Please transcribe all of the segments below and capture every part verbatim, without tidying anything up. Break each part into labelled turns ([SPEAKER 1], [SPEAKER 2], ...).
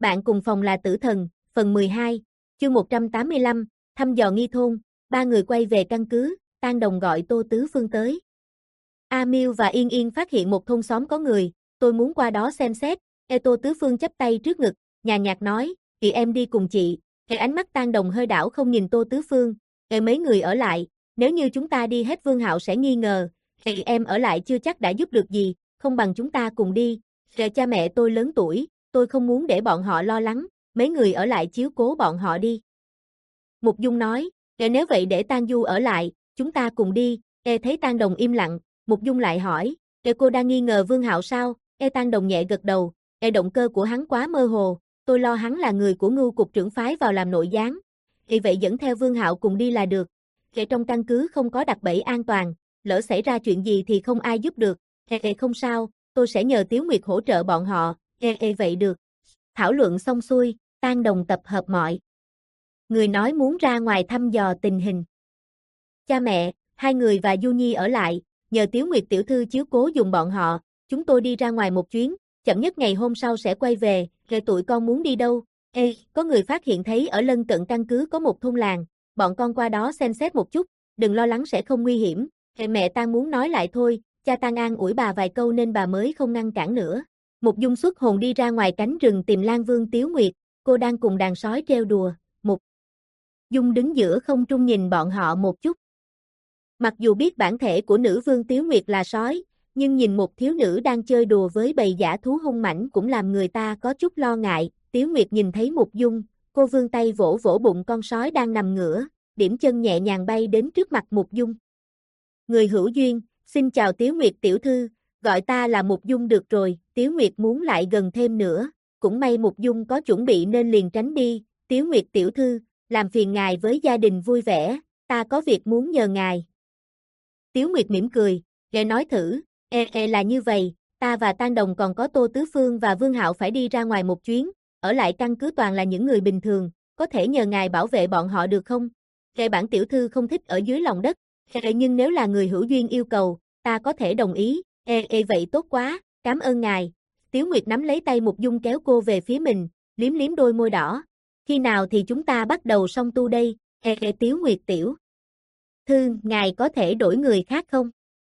[SPEAKER 1] Bạn cùng phòng là tử thần, phần mười hai, chương một trăm tám mươi lăm, thăm dò nghi thôn, ba người quay về căn cứ, Tang Đồng gọi Tô Tứ Phương tới. A Miêu và Yên Yên phát hiện một thôn xóm có người, tôi muốn qua đó xem xét, e Tô Tứ Phương chắp tay trước ngực, nhàn nhạt nói, chị em đi cùng chị, e ánh mắt Tang Đồng hơi đảo không nhìn Tô Tứ Phương, e mấy người ở lại, nếu như chúng ta đi hết Vương Hạo sẽ nghi ngờ, e em ở lại chưa chắc đã giúp được gì, không bằng chúng ta cùng đi, e cha mẹ tôi lớn tuổi, tôi không muốn để bọn họ lo lắng, mấy người ở lại chiếu cố bọn họ đi. Mục Dung nói, e nếu vậy để Tang Du ở lại, chúng ta cùng đi, e thấy Tang Đồng im lặng, Mục Dung lại hỏi, e cô đang nghi ngờ Vương Hạo sao, e Tang Đồng nhẹ gật đầu, e động cơ của hắn quá mơ hồ, tôi lo hắn là người của Ngưu cục trưởng phái vào làm nội gián, vì vậy dẫn theo Vương Hạo cùng đi là được, e trong căn cứ không có đặt bẫy an toàn, lỡ xảy ra chuyện gì thì không ai giúp được, e, e không sao, tôi sẽ nhờ Tiếu Nguyệt hỗ trợ bọn họ, e, e vậy được. Thảo luận xong xuôi, Tang Đồng tập hợp mọi người nói muốn ra ngoài thăm dò tình hình. Cha mẹ, hai người và Du Nhi ở lại, nhờ Tiếu Nguyệt tiểu thư chiếu cố dùng bọn họ, chúng tôi đi ra ngoài một chuyến, chậm nhất ngày hôm sau sẽ quay về, rồi tụi con muốn đi đâu? Ê, có người phát hiện thấy ở lân cận căn cứ có một thôn làng, bọn con qua đó xem xét một chút, đừng lo lắng sẽ không nguy hiểm, hệ mẹ Tang muốn nói lại thôi, cha Tang an ủi bà vài câu nên bà mới không ngăn cản nữa. Mục Dung xuất hồn đi ra ngoài cánh rừng tìm Lan Vương Tiếu Nguyệt, cô đang cùng đàn sói trêu đùa, Mục Dung đứng giữa không trung nhìn bọn họ một chút. Mặc dù biết bản thể của nữ vương Tiếu Nguyệt là sói, nhưng nhìn một thiếu nữ đang chơi đùa với bầy dã thú hung mãnh cũng làm người ta có chút lo ngại. Tiếu Nguyệt nhìn thấy Mục Dung, cô vươn tay vỗ vỗ bụng con sói đang nằm ngửa, điểm chân nhẹ nhàng bay đến trước mặt Mục Dung. Người hữu duyên, xin chào Tiếu Nguyệt tiểu thư, gọi ta là Mục Dung được rồi. Tiếu Nguyệt muốn lại gần thêm nữa, cũng may Mục Dung có chuẩn bị nên liền tránh đi. Tiếu Nguyệt tiểu thư, làm phiền ngài với gia đình vui vẻ, ta có việc muốn nhờ ngài. Tiếu Nguyệt mỉm cười, để nói thử, e e là như vậy, ta và Tang Đồng còn có Tô Tứ Phương và Vương Hạo phải đi ra ngoài một chuyến, ở lại căn cứ toàn là những người bình thường, có thể nhờ ngài bảo vệ bọn họ được không? Kẻ bản tiểu thư không thích ở dưới lòng đất, e nhưng nếu là người hữu duyên yêu cầu, ta có thể đồng ý, e e vậy tốt quá, cảm ơn ngài. Tiếu Nguyệt nắm lấy tay Mục Dung kéo cô về phía mình, liếm liếm đôi môi đỏ. Khi nào thì chúng ta bắt đầu song tu đây, e e Tiếu Nguyệt tiểu thư, ngài có thể đổi người khác không?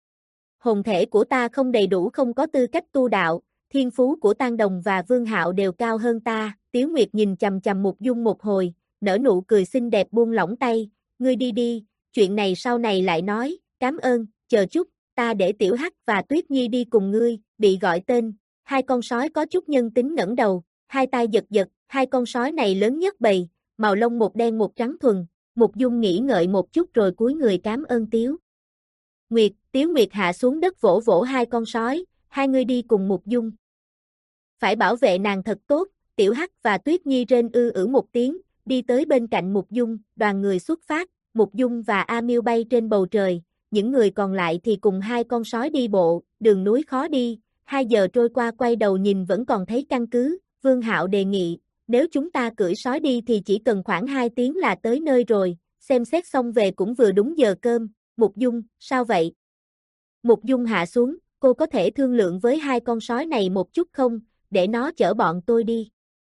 [SPEAKER 1] Hồn thể của ta không đầy đủ, không có tư cách tu đạo, thiên phú của Tang Đồng và Vương Hạo đều cao hơn ta. Tiếu Nguyệt nhìn chằm chằm Mục Dung một hồi, nở nụ cười xinh đẹp buông lỏng tay, ngươi đi đi, chuyện này sau này lại nói, cảm ơn, chờ chút, ta để Tiểu Hắc và Tuyết Nhi đi cùng ngươi. Bị gọi tên, hai con sói có chút nhân tính ngẩng đầu, hai tay giật giật, hai con sói này lớn nhất bầy, màu lông một đen một trắng thuần. Mục Dung nghĩ ngợi một chút rồi cúi người cảm ơn Tiếu Nguyệt. Tiếu Nguyệt hạ xuống đất vỗ vỗ hai con sói, hai người đi cùng Mục Dung. Phải bảo vệ nàng thật tốt. Tiểu Hắc và Tuyết Nhi rên ư ử một tiếng, đi tới bên cạnh Mục Dung, đoàn người xuất phát, Mục Dung và A Miêu bay trên bầu trời, những người còn lại thì cùng hai con sói đi bộ, đường núi khó đi, hai giờ trôi qua quay đầu nhìn vẫn còn thấy căn cứ. Vương Hạo đề nghị, nếu chúng ta cưỡi sói đi thì chỉ cần khoảng hai tiếng là tới nơi rồi, xem xét xong về cũng vừa đúng giờ cơm. Mục Dung, sao vậy? Mục Dung hạ xuống, cô có thể thương lượng với hai con sói này một chút không, để nó chở bọn tôi đi.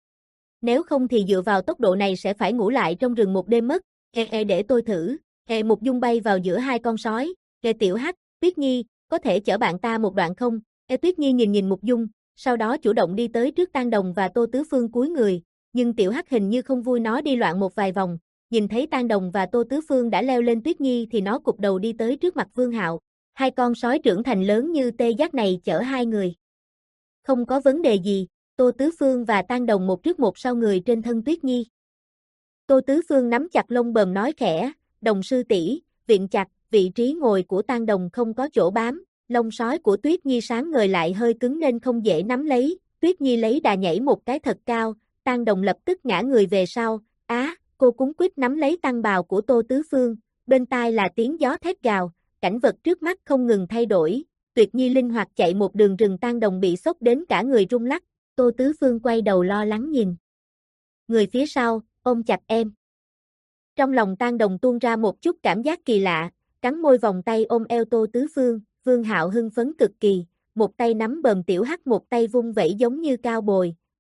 [SPEAKER 1] Nếu không thì dựa vào tốc độ này sẽ phải ngủ lại trong rừng một đêm mất, e e để tôi thử. E Mục Dung bay vào giữa hai con sói, e Tiểu Hắc, Tuyết Nhi, có thể chở bạn ta một đoạn không? E Tuyết Nhi nhìn nhìn Mục Dung, sau đó chủ động đi tới trước Tang Đồng và Tô Tứ Phương cúi người, nhưng Tiểu Hắc hình như không vui, nó đi loạn một vài vòng, nhìn thấy Tang Đồng và Tô Tứ Phương đã leo lên Tuyết Nhi thì nó cụp đầu đi tới trước mặt Vương Hạo. Hai con sói trưởng thành lớn như tê giác này chở hai người. Không có vấn đề gì, Tô Tứ Phương và Tang Đồng một trước một sau người trên thân Tuyết Nhi. Tô Tứ Phương nắm chặt lông bờm nói khẽ, Đồng sư tỷ, viện chặt, vị trí ngồi của Tang Đồng không có chỗ bám, lông sói của Tuyết Nhi sáng ngời lại hơi cứng nên không dễ nắm lấy, Tuyết Nhi lấy đà nhảy một cái thật cao, Tang Đồng lập tức ngã người về sau, á, cô cuống quýt nắm lấy tăng bào của Tô Tứ Phương, bên tai là tiếng gió thét gào, cảnh vật trước mắt không ngừng thay đổi, Tuyết Nhi linh hoạt chạy một đường rừng, Tang Đồng bị sốc đến cả người rung lắc, Tô Tứ Phương quay đầu lo lắng nhìn người phía sau, ôm chặt em. Trong lòng Tang Đồng tuôn ra một chút cảm giác kỳ lạ, cắn môi vòng tay ôm eo Tô Tứ Phương. Vương Hạo hưng phấn cực kỳ, một tay nắm bờm Tiểu Hắc, một tay vung vẩy giống như cao bồi,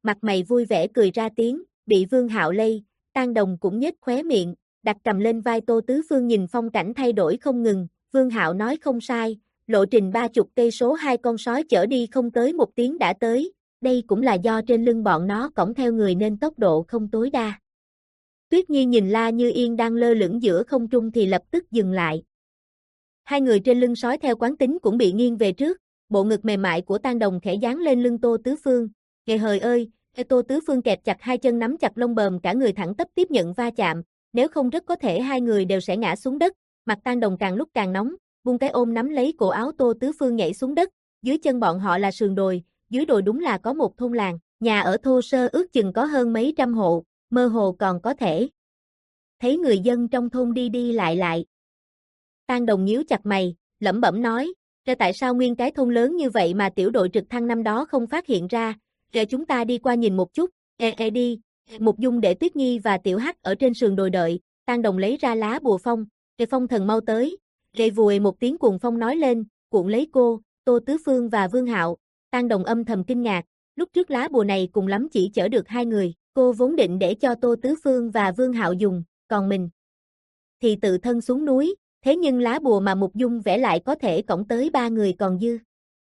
[SPEAKER 1] mặt mày vui vẻ cười ra tiếng, bị Vương Hạo lây, Tang Đồng cũng nhếch khóe miệng, đặt cầm lên vai Tô Tứ Phương nhìn phong cảnh thay đổi không ngừng, Vương Hạo nói không sai, lộ trình ba chục cây số hai con sói chở đi không tới một tiếng đã tới, đây cũng là do trên lưng bọn nó cõng theo người nên tốc độ không tối đa. Tuyết Nhi nhìn La Như Yên đang lơ lửng giữa không trung thì lập tức dừng lại. Hai người trên lưng sói theo quán tính cũng bị nghiêng về trước, bộ ngực mềm mại của Tang Đồng khẽ dán lên lưng Tô Tứ Phương. Nghề hời ơi, Tô Tứ Phương kẹp chặt hai chân nắm chặt lông bờm cả người thẳng tắp tiếp nhận va chạm, nếu không rất có thể hai người đều sẽ ngã xuống đất. Mặt Tang Đồng càng lúc càng nóng, buông cái ôm nắm lấy cổ áo Tô Tứ Phương nhảy xuống đất, dưới chân bọn họ là sườn đồi, dưới đồi đúng là có một thôn làng, nhà ở thô sơ ước chừng có hơn mấy trăm hộ, mơ hồ còn có thể thấy người dân trong thôn đi đi lại lại. Tang Đồng nhíu chặt mày, lẩm bẩm nói, ra tại sao nguyên cái thôn lớn như vậy mà tiểu đội trực thăng năm đó không phát hiện ra, rồi chúng ta đi qua nhìn một chút, ê ê đi, Mục Dung để Tuyết Nhi và Tiểu Hắc ở trên sườn đồi đợi, Tang Đồng lấy ra lá bùa phong, rồi phong thần mau tới, rồi vùi một tiếng cuồng phong nói lên, cuộn lấy cô, Tô Tứ Phương và Vương Hạo. Tang Đồng âm thầm kinh ngạc, lúc trước lá bùa này cùng lắm chỉ chở được hai người, cô vốn định để cho Tô Tứ Phương và Vương Hạo dùng, còn mình thì tự thân xuống núi, thế nhưng lá bùa mà Mục Dung vẽ lại có thể cõng tới ba người còn dư.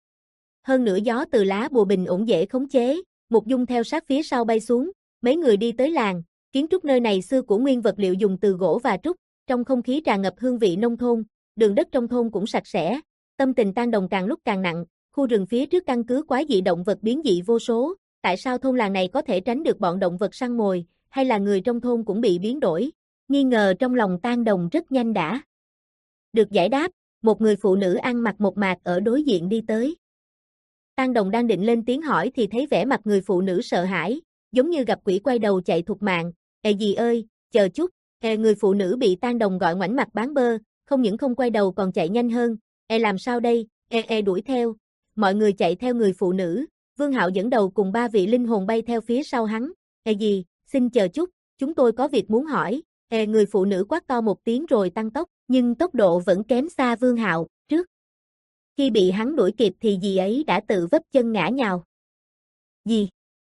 [SPEAKER 1] Hơn nữa gió từ lá bùa bình ổn dễ khống chế, Mục Dung theo sát phía sau bay xuống, mấy người đi tới làng, kiến trúc nơi này xưa của nguyên vật liệu dùng từ gỗ và trúc, trong không khí tràn ngập hương vị nông thôn, đường đất trong thôn cũng sạch sẽ, tâm tình Tang Đồng càng lúc càng nặng, khu rừng phía trước căn cứ quái dị động vật biến dị vô số, tại sao thôn làng này có thể tránh được bọn động vật săn mồi, hay là người trong thôn cũng bị biến đổi, nghi ngờ trong lòng Tang Đồng rất nhanh đã được giải đáp, một người phụ nữ ăn mặc mộc mạc ở đối diện đi tới. Tang Đồng đang định lên tiếng hỏi thì thấy vẻ mặt người phụ nữ sợ hãi, giống như gặp quỷ quay đầu chạy thục mạng, "Ê dì ơi, chờ chút." Ê người phụ nữ bị Tang Đồng gọi ngoảnh mặt bán bơ, không những không quay đầu còn chạy nhanh hơn, "Ê làm sao đây?" Ê ê đuổi theo. Mọi người chạy theo người phụ nữ, Vương Hạo dẫn đầu cùng ba vị linh hồn bay theo phía sau hắn. "Ê dì, xin chờ chút, chúng tôi có việc muốn hỏi." Ê người phụ nữ quát to một tiếng rồi tăng tốc, nhưng tốc độ vẫn kém xa Vương Hạo, trước khi bị hắn đuổi kịp thì dì ấy đã tự vấp chân ngã nhào. "Dì!"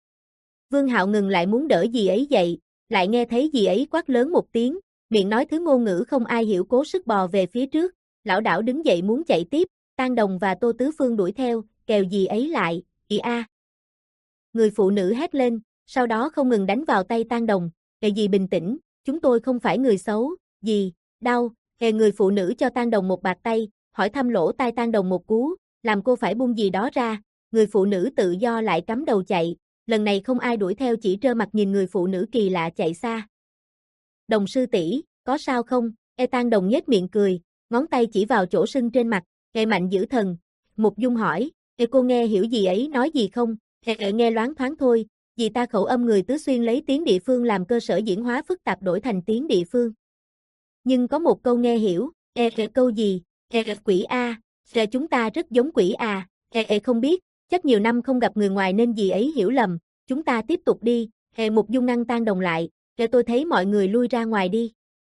[SPEAKER 1] Vương Hạo ngừng lại muốn đỡ dì ấy dậy, lại nghe thấy dì ấy quát lớn một tiếng, miệng nói thứ ngôn ngữ không ai hiểu cố sức bò về phía trước, lảo đảo đứng dậy muốn chạy tiếp, Tang Đồng và Tô Tứ Phương đuổi theo, kèo dì ấy lại, "Ị a!" Người phụ nữ hét lên, sau đó không ngừng đánh vào tay Tang Đồng, "Kệ dì bình tĩnh, chúng tôi không phải người xấu, dì, đau." Kệ người phụ nữ cho Tang Đồng một bạt tay, hỏi thăm lỗ tai Tang Đồng một cú, làm cô phải buông gì đó ra, người phụ nữ tự do lại cắm đầu chạy, lần này không ai đuổi theo chỉ trơ mặt nhìn người phụ nữ kỳ lạ chạy xa. "Đồng sư tỷ, có sao không?" E Tang Đồng nhếch miệng cười, ngón tay chỉ vào chỗ sưng trên mặt, "Ê mạnh dữ thần." Mục Dung hỏi, "Ê cô nghe hiểu gì ấy nói gì không?" "Ê, ê nghe loáng thoáng thôi, vì ta khẩu âm người Tứ Xuyên lấy tiếng địa phương làm cơ sở diễn hóa phức tạp đổi thành tiếng địa phương. Nhưng có một câu nghe hiểu." "Ê, ê câu gì?" "Ê, ê quỷ a, à. Chúng ta rất giống quỷ à." "Ê, ê không biết, chắc nhiều năm không gặp người ngoài nên dì ấy hiểu lầm, chúng ta tiếp tục đi." Ê Mục Dung ngăn Tang Đồng lại, "Ê tôi thấy mọi người lui ra ngoài đi.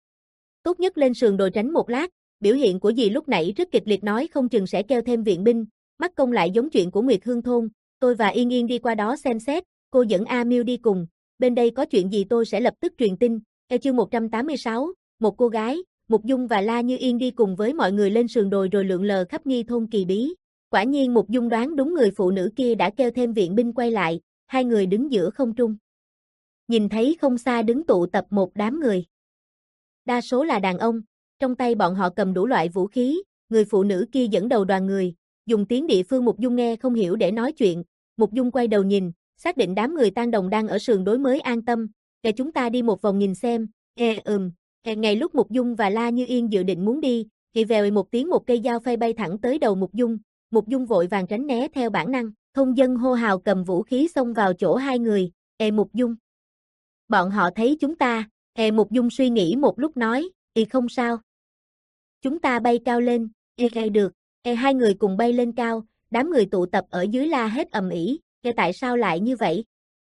[SPEAKER 1] Tốt nhất lên sườn đồi tránh một lát." Biểu hiện của dì lúc nãy rất kịch liệt nói không chừng sẽ kêu thêm viện binh, mắt công lại giống chuyện của Nguyệt Hương thôn, "Tôi và Yên Yên đi qua đó xem xét, cô dẫn A Miêu đi cùng, bên đây có chuyện gì tôi sẽ lập tức truyền tin." Ê chương một trăm tám mươi sáu, một cô gái, Mục Dung và La Như Yên đi cùng với mọi người lên sườn đồi rồi lượn lờ khắp nghi thôn kỳ bí. Quả nhiên Mục Dung đoán đúng, người phụ nữ kia đã kêu thêm viện binh quay lại, hai người đứng giữa không trung. Nhìn thấy không xa đứng tụ tập một đám người. Đa số là đàn ông, trong tay bọn họ cầm đủ loại vũ khí, người phụ nữ kia dẫn đầu đoàn người, dùng tiếng địa phương Mục Dung nghe không hiểu để nói chuyện. Mục Dung quay đầu nhìn, xác định đám người Tang Đồng đang ở sườn đối mới an tâm, "Để chúng ta đi một vòng nhìn xem." "Ê ừm." Ê ngay lúc Mục Dung và La Như Yên dự định muốn đi, thì vèo một tiếng một cây dao phay bay thẳng tới đầu Mục Dung, Mục Dung vội vàng tránh né theo bản năng, thôn dân hô hào cầm vũ khí xông vào chỗ hai người, "Ê Mục Dung, bọn họ thấy chúng ta." Ê Mục Dung suy nghĩ một lúc nói, "Ê không sao. Chúng ta bay cao lên." "Ê ê được." Ê hai người cùng bay lên cao, đám người tụ tập ở dưới la hết ầm ĩ, "Ê tại sao lại như vậy?"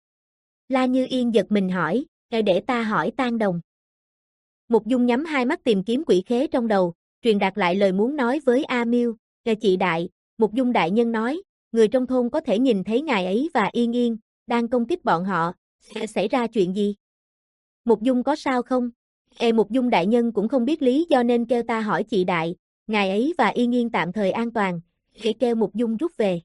[SPEAKER 1] La Như Yên giật mình hỏi, "Ê để ta hỏi Tang Đồng." Mục Dung nhắm hai mắt tìm kiếm quỷ khế trong đầu, truyền đạt lại lời muốn nói với A Miêu, "Ê chị đại." Mục Dung đại nhân nói, "Người trong thôn có thể nhìn thấy ngài ấy và Yên Yên, đang công kích bọn họ. Sẽ xảy ra chuyện gì? Mục Dung có sao không? Ê Mục Dung đại nhân cũng không biết lý do nên kêu ta hỏi chị đại, ngài ấy và Yên Yên tạm thời an toàn, để kêu Mục Dung rút về.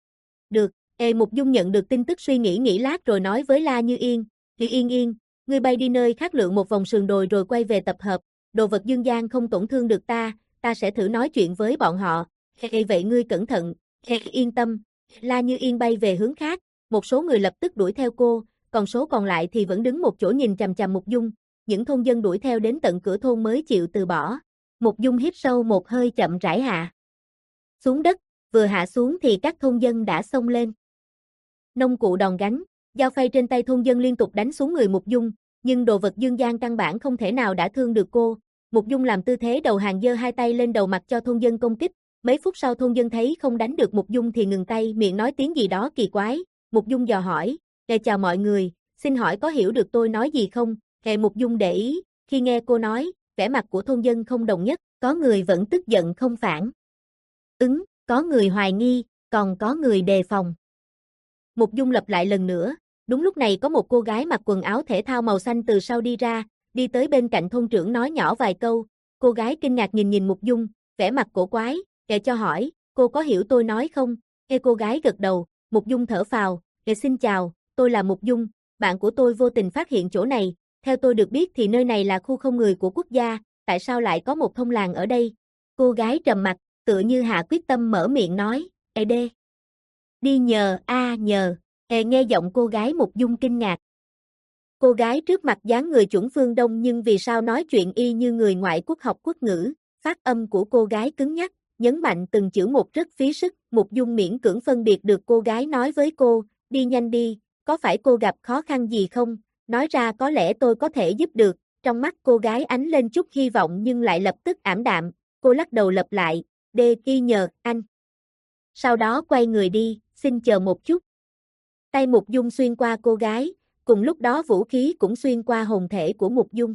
[SPEAKER 1] Được, Ê Mục Dung nhận được tin tức suy nghĩ nghĩ lát rồi nói với La Như Yên, thì Yên Yên, ngươi bay đi nơi khác lượn một vòng sườn đồi rồi quay về tập hợp, đồ vật dương gian không tổn thương được ta, ta sẽ thử nói chuyện với bọn họ, Ê vậy ngươi cẩn thận, Ê yên tâm, La Như Yên bay về hướng khác, một số người lập tức đuổi theo cô, còn số còn lại thì vẫn đứng một chỗ nhìn chằm chằm Mục Dung, những thôn dân đuổi theo đến tận cửa thôn mới chịu từ bỏ. Mục Dung hít sâu một hơi chậm rãi hạ xuống đất, vừa hạ xuống thì các thôn dân đã xông lên. Nông cụ đòn gánh, dao phay trên tay thôn dân liên tục đánh xuống người Mục Dung, nhưng đồ vật dương gian căn bản không thể nào đã thương được cô. Mục Dung làm tư thế đầu hàng giơ hai tay lên đầu mặt cho thôn dân công kích, mấy phút sau thôn dân thấy không đánh được Mục Dung thì ngừng tay, miệng nói tiếng gì đó kỳ quái. Mục Dung dò hỏi, "Ê chào mọi người, xin hỏi có hiểu được tôi nói gì không?" Hệ Mục Dung để ý, khi nghe cô nói, vẻ mặt của thôn dân không đồng nhất, có người vẫn tức giận không phản ứng, có người hoài nghi, còn có người đề phòng. Mục Dung lặp lại lần nữa, đúng lúc này có một cô gái mặc quần áo thể thao màu xanh từ sau đi ra, đi tới bên cạnh thôn trưởng nói nhỏ vài câu, cô gái kinh ngạc nhìn nhìn Mục Dung, vẻ mặt cổ quái, kệ cho hỏi, cô có hiểu tôi nói không? Ê cô gái gật đầu, Mục Dung thở phào, kệ xin chào, tôi là Mục Dung, bạn của tôi vô tình phát hiện chỗ này, theo tôi được biết thì nơi này là khu không người của quốc gia, tại sao lại có một thôn làng ở đây? Cô gái trầm mặt, tựa như hạ quyết tâm mở miệng nói, ê đê. Đi nhờ, a à, nhờ, ê nghe giọng cô gái Mục Dung kinh ngạc. Cô gái trước mặt dáng người chuẩn phương Đông nhưng vì sao nói chuyện y như người ngoại quốc học quốc ngữ, phát âm của cô gái cứng nhắc, nhấn mạnh từng chữ một rất phí sức, Mục Dung miễn cưỡng phân biệt được cô gái nói với cô, đi nhanh đi, có phải cô gặp khó khăn gì không? Nói ra có lẽ tôi có thể giúp được, trong mắt cô gái ánh lên chút hy vọng nhưng lại lập tức ảm đạm, cô lắc đầu lặp lại, đê ghi nhờ, anh. Sau đó quay người đi, xin chờ một chút. Tay Mục Dung xuyên qua cô gái, cùng lúc đó vũ khí cũng xuyên qua hồn thể của Mục Dung.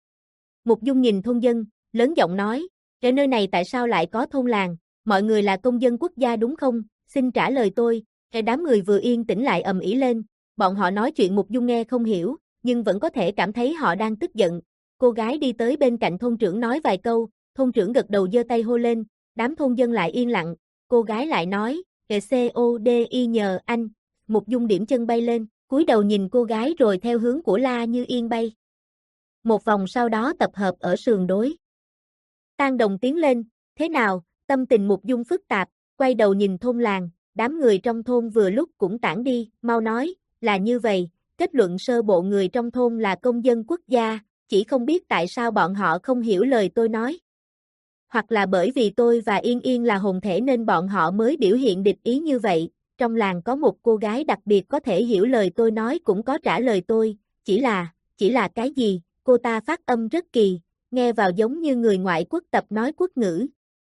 [SPEAKER 1] Mục Dung nhìn thôn dân, lớn giọng nói, ở nơi này tại sao lại có thôn làng, mọi người là công dân quốc gia đúng không, xin trả lời tôi, ở đám người vừa yên tĩnh lại ầm ĩ lên, bọn họ nói chuyện Mục Dung nghe không hiểu, nhưng vẫn có thể cảm thấy họ đang tức giận. Cô gái đi tới bên cạnh thôn trưởng nói vài câu, thôn trưởng gật đầu giơ tay hô lên, đám thôn dân lại yên lặng, cô gái lại nói, C O D I nhờ anh, Mục Dung điểm chân bay lên, cúi đầu nhìn cô gái rồi theo hướng của La Như Yên bay. Một vòng sau đó tập hợp ở sườn đối. Tang Đồng tiến lên, thế nào, tâm tình Mục Dung phức tạp, quay đầu nhìn thôn làng, đám người trong thôn vừa lúc cũng tản đi, mau nói, là như vậy, kết luận sơ bộ người trong thôn là công dân quốc gia, chỉ không biết tại sao bọn họ không hiểu lời tôi nói. Hoặc là bởi vì tôi và Yên Yên là hồn thể nên bọn họ mới biểu hiện địch ý như vậy, trong làng có một cô gái đặc biệt có thể hiểu lời tôi nói cũng có trả lời tôi, chỉ là, chỉ là cái gì, cô ta phát âm rất kỳ, nghe vào giống như người ngoại quốc tập nói quốc ngữ.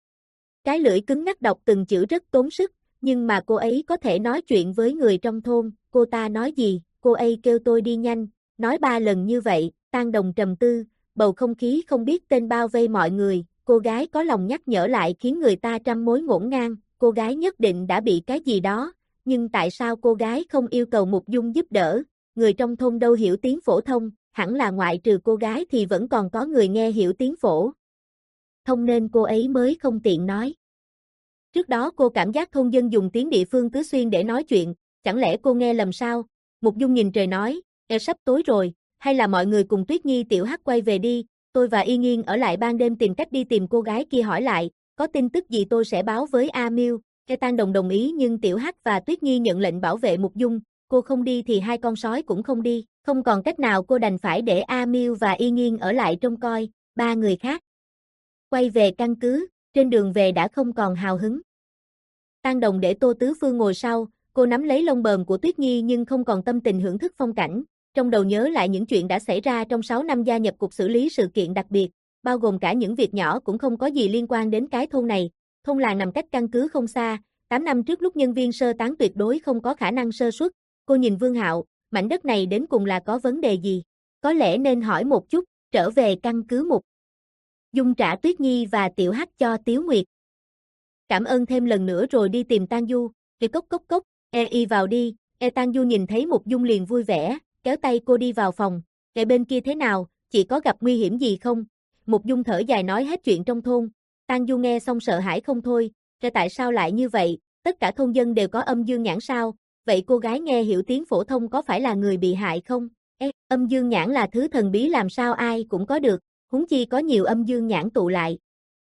[SPEAKER 1] Cái lưỡi cứng ngắc đọc từng chữ rất tốn sức, nhưng mà cô ấy có thể nói chuyện với người trong thôn, cô ta nói gì, cô ấy kêu tôi đi nhanh, nói ba lần như vậy, Tang Đồng trầm tư, bầu không khí không biết tên bao vây mọi người, cô gái có lòng nhắc nhở lại khiến người ta trăm mối ngổn ngang, cô gái nhất định đã bị cái gì đó, nhưng tại sao cô gái không yêu cầu Mục Dung giúp đỡ, người trong thôn đâu hiểu tiếng phổ thông, hẳn là ngoại trừ cô gái thì vẫn còn có người nghe hiểu tiếng phổ thông nên cô ấy mới không tiện nói. Trước đó cô cảm giác thôn dân dùng tiếng địa phương Tứ Xuyên để nói chuyện, chẳng lẽ cô nghe lầm sao? Mục Dung nhìn trời nói, e sắp tối rồi, hay là mọi người cùng Tuyết Nhi Tiểu Hắc quay về đi, tôi và Yên Yên ở lại ban đêm tìm cách đi tìm cô gái kia hỏi lại, có tin tức gì tôi sẽ báo với A Miêu. Ke Tang Đồng đồng ý nhưng Tiểu Hắc và Tuyết Nhi nhận lệnh bảo vệ Mục Dung, cô không đi thì hai con sói cũng không đi, không còn cách nào cô đành phải để A Miêu và Yên Yên ở lại trông coi, ba người khác quay về căn cứ, trên đường về đã không còn hào hứng. Tang Đồng để Tô Tứ Phương ngồi sau, cô nắm lấy lông bờm của Tuyết Nhi nhưng không còn tâm tình hưởng thức phong cảnh, trong đầu nhớ lại những chuyện đã xảy ra trong sáu năm gia nhập cục xử lý sự kiện đặc biệt, bao gồm cả những việc nhỏ cũng không có gì liên quan đến cái thôn này, thôn làng nằm cách căn cứ không xa, tám năm trước lúc nhân viên sơ tán tuyệt đối không có khả năng sơ suất, cô nhìn Vương Hạo, mảnh đất này đến cùng là có vấn đề gì, có lẽ nên hỏi một chút, trở về căn cứ Mục Dung trả Tuyết Nhi và Tiểu Hắc cho Tiếu Nguyệt. Cảm ơn thêm lần nữa rồi đi tìm Tang Du, kì cốc cốc cốc, e y vào đi, E Tang Du nhìn thấy Mục Dung liền vui vẻ, kéo tay cô đi vào phòng. E bên kia thế nào, chị có gặp nguy hiểm gì không? Mục Dung thở dài nói hết chuyện trong thôn. Tang Du nghe xong sợ hãi không thôi, E tại sao lại như vậy, tất cả thôn dân đều có âm dương nhãn sao? Vậy cô gái nghe hiểu tiếng phổ thông có phải là người bị hại không? E, âm dương nhãn là thứ thần bí làm sao ai cũng có được, huống chi có nhiều âm dương nhãn tụ lại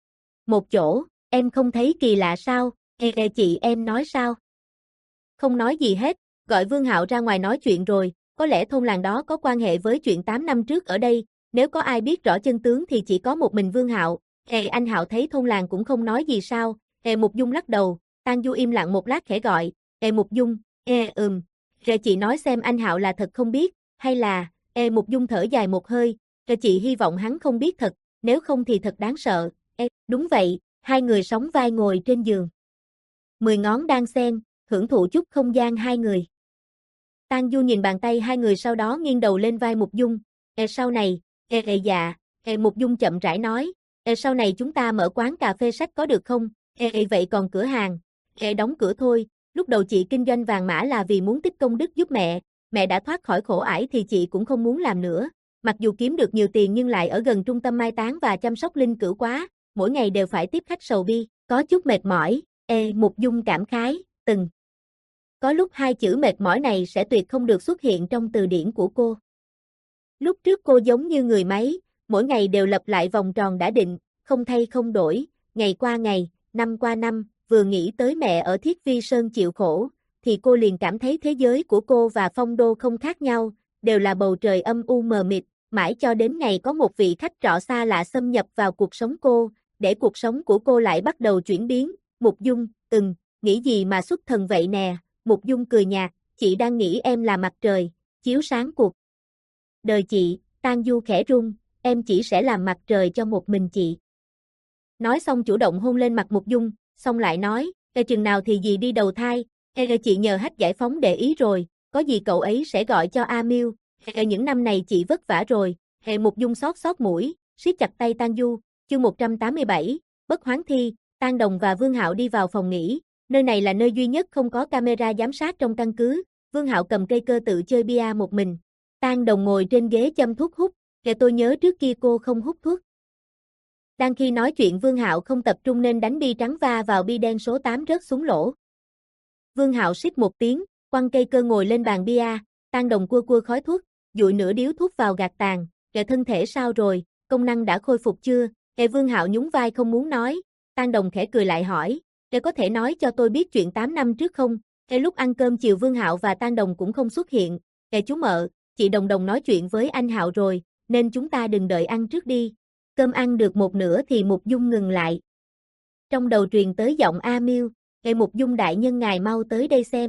[SPEAKER 1] một chỗ, em không thấy kỳ lạ sao? E, e chị em nói sao? Không nói gì hết, gọi Vương Hạo ra ngoài nói chuyện rồi, có lẽ thôn làng đó có quan hệ với chuyện tám năm trước ở đây, nếu có ai biết rõ chân tướng thì chỉ có một mình Vương Hạo. E anh Hạo thấy thôn làng cũng không nói gì sao? E Mục Dung lắc đầu, Tang Du im lặng một lát khẽ gọi, E Mục Dung, e ừm, rồi chị nói xem anh Hạo là thật không biết, hay là, E Mục Dung thở dài một hơi, rồi chị hy vọng hắn không biết thật, nếu không thì thật đáng sợ. E, đúng vậy, hai người sóng vai ngồi trên giường. Mười ngón đan xen, hưởng thụ chút không gian hai người. Tang Du nhìn bàn tay hai người sau đó nghiêng đầu lên vai Mục Dung, e sau này, e e dạ, e Mục Dung chậm rãi nói, e sau này chúng ta mở quán cà phê sách có được không, e e vậy còn cửa hàng, e đóng cửa thôi, lúc đầu chị kinh doanh vàng mã là vì muốn tích công đức giúp mẹ, mẹ đã thoát khỏi khổ ải thì chị cũng không muốn làm nữa, mặc dù kiếm được nhiều tiền nhưng lại ở gần trung tâm mai táng và chăm sóc linh cữu quá, mỗi ngày đều phải tiếp khách sầu bi, có chút mệt mỏi, e Mục Dung cảm khái, từng. Có lúc hai chữ mệt mỏi này sẽ tuyệt không được xuất hiện trong từ điển của cô. Lúc trước cô giống như người máy, mỗi ngày đều lặp lại vòng tròn đã định, không thay không đổi, ngày qua ngày, năm qua năm, vừa nghĩ tới mẹ ở Thiết Vi Sơn chịu khổ, thì cô liền cảm thấy thế giới của cô và Phong Đô không khác nhau, đều là bầu trời âm u mờ mịt, mãi cho đến ngày có một vị khách trọ xa lạ xâm nhập vào cuộc sống cô, để cuộc sống của cô lại bắt đầu chuyển biến. Mục Dung, ừm, nghĩ gì mà xuất thần vậy nè? Mục Dung cười nhạt, chị đang nghĩ em là mặt trời, chiếu sáng cuộc đời chị. Tang Du khẽ run, em chỉ sẽ làm mặt trời cho một mình chị. Nói xong chủ động hôn lên mặt Mục Dung, xong lại nói, e chừng nào thì dì đi đầu thai, e, e chị nhờ Hách Giải Phóng để ý rồi, có gì cậu ấy sẽ gọi cho A Miêu, e, e những năm này chị vất vả rồi. E Mục Dung xót xót mũi, siết chặt tay Tang Du. Chương một trăm tám mươi bảy, Bất Hoán Thi. Tang Đồng và Vương Hạo đi vào phòng nghỉ, nơi này là nơi duy nhất không có camera giám sát trong căn cứ. Vương Hạo cầm cây cơ tự chơi bia một mình. Tang Đồng ngồi trên ghế châm thuốc hút, kể tôi nhớ trước kia cô không hút thuốc. Đang khi nói chuyện Vương Hạo không tập trung nên đánh bi trắng va vào bi đen số tám rớt xuống lỗ. Vương Hạo xít một tiếng, quăng cây cơ ngồi lên bàn bia, Tang Đồng cua cua khói thuốc, dụi nửa điếu thuốc vào gạt tàn, kệ thân thể sao rồi, công năng đã khôi phục chưa? Kệ Vương Hạo nhún vai không muốn nói, Tang Đồng khẽ cười lại hỏi, kệ có thể nói cho tôi biết chuyện tám năm trước không? Kệ lúc ăn cơm chiều Vương Hạo và Tang Đồng cũng không xuất hiện, kệ chú mợ, chị Đồng Đồng nói chuyện với anh Hạo rồi, nên chúng ta đừng đợi ăn trước đi. Cơm ăn được một nửa thì Mục Dung ngừng lại. Trong đầu truyền tới giọng A Miêu, "Ê Mục Dung đại nhân ngài mau tới đây xem.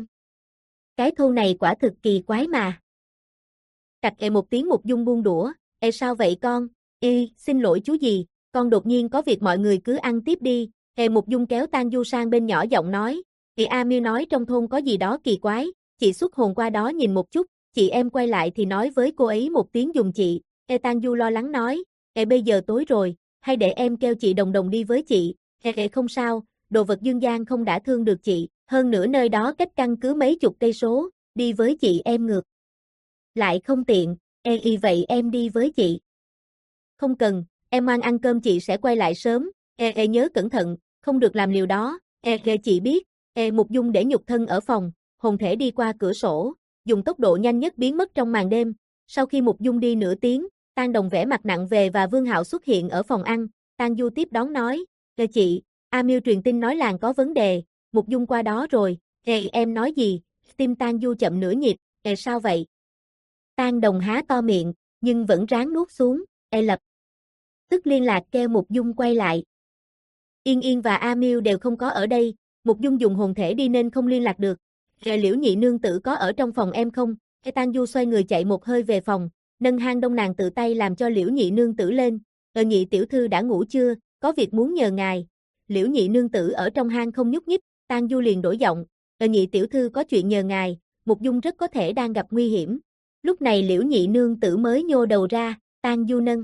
[SPEAKER 1] Cái thôn này quả thực kỳ quái mà." Cạch ê một tiếng Mục Dung buông đũa, "Ê sao vậy con?" "Ê, xin lỗi chú gì, con đột nhiên có việc mọi người cứ ăn tiếp đi." Ê Mục Dung kéo Tang Du sang bên nhỏ giọng nói, "Chị A Miêu nói trong thôn có gì đó kỳ quái, chị xuất hồn qua đó nhìn một chút, chị em quay lại thì nói với cô ấy một tiếng giùm chị." Ê Tang Du lo lắng nói, "Ê bây giờ tối rồi, hay để em kêu chị Đồng Đồng đi với chị." Ê ê không sao, đồ vật dương gian không đã thương được chị, hơn nữa nơi đó cách căn cứ mấy chục cây số, đi với chị em ngược lại không tiện. Ê y vậy em đi với chị. Không cần, em ngoan ăn cơm chị sẽ quay lại sớm. Ê ê nhớ cẩn thận, không được làm liều đó. Ê ê chị biết. Ê Mục Dung để nhục thân ở phòng, hồn thể đi qua cửa sổ, dùng tốc độ nhanh nhất biến mất trong màn đêm. Sau khi Mục Dung đi nửa tiếng, Tang Đồng vẻ mặt nặng về và Vương Hạo xuất hiện ở phòng ăn. Tang Du tiếp đón nói, "Ê chị, A Miêu truyền tin nói làng có vấn đề." Mục Dung qua đó rồi. "Ê em nói gì?" Tim Tang Du chậm nửa nhịp. "Ê sao vậy?" Tang Đồng há to miệng, nhưng vẫn ráng nuốt xuống. "Ê lập tức liên lạc kêu Mục Dung quay lại. Yên Yên và A Miêu đều không có ở đây, Mục Dung dùng hồn thể đi nên không liên lạc được." "Ê Liễu nhị nương tử có ở trong phòng em không?" Ê Tang Du xoay người chạy một hơi về phòng, nâng hang đông nàng tự tay làm cho Liễu nhị nương tử lên. "Ờ nhị tiểu thư đã ngủ chưa, có việc muốn nhờ ngài." Liễu nhị nương tử ở trong hang không nhúc nhích, Tang Du liền đổi giọng, "Ờ nhị tiểu thư có chuyện nhờ ngài, Mục Dung rất có thể đang gặp nguy hiểm." Lúc này Liễu nhị nương tử mới nhô đầu ra, Tang Du nâng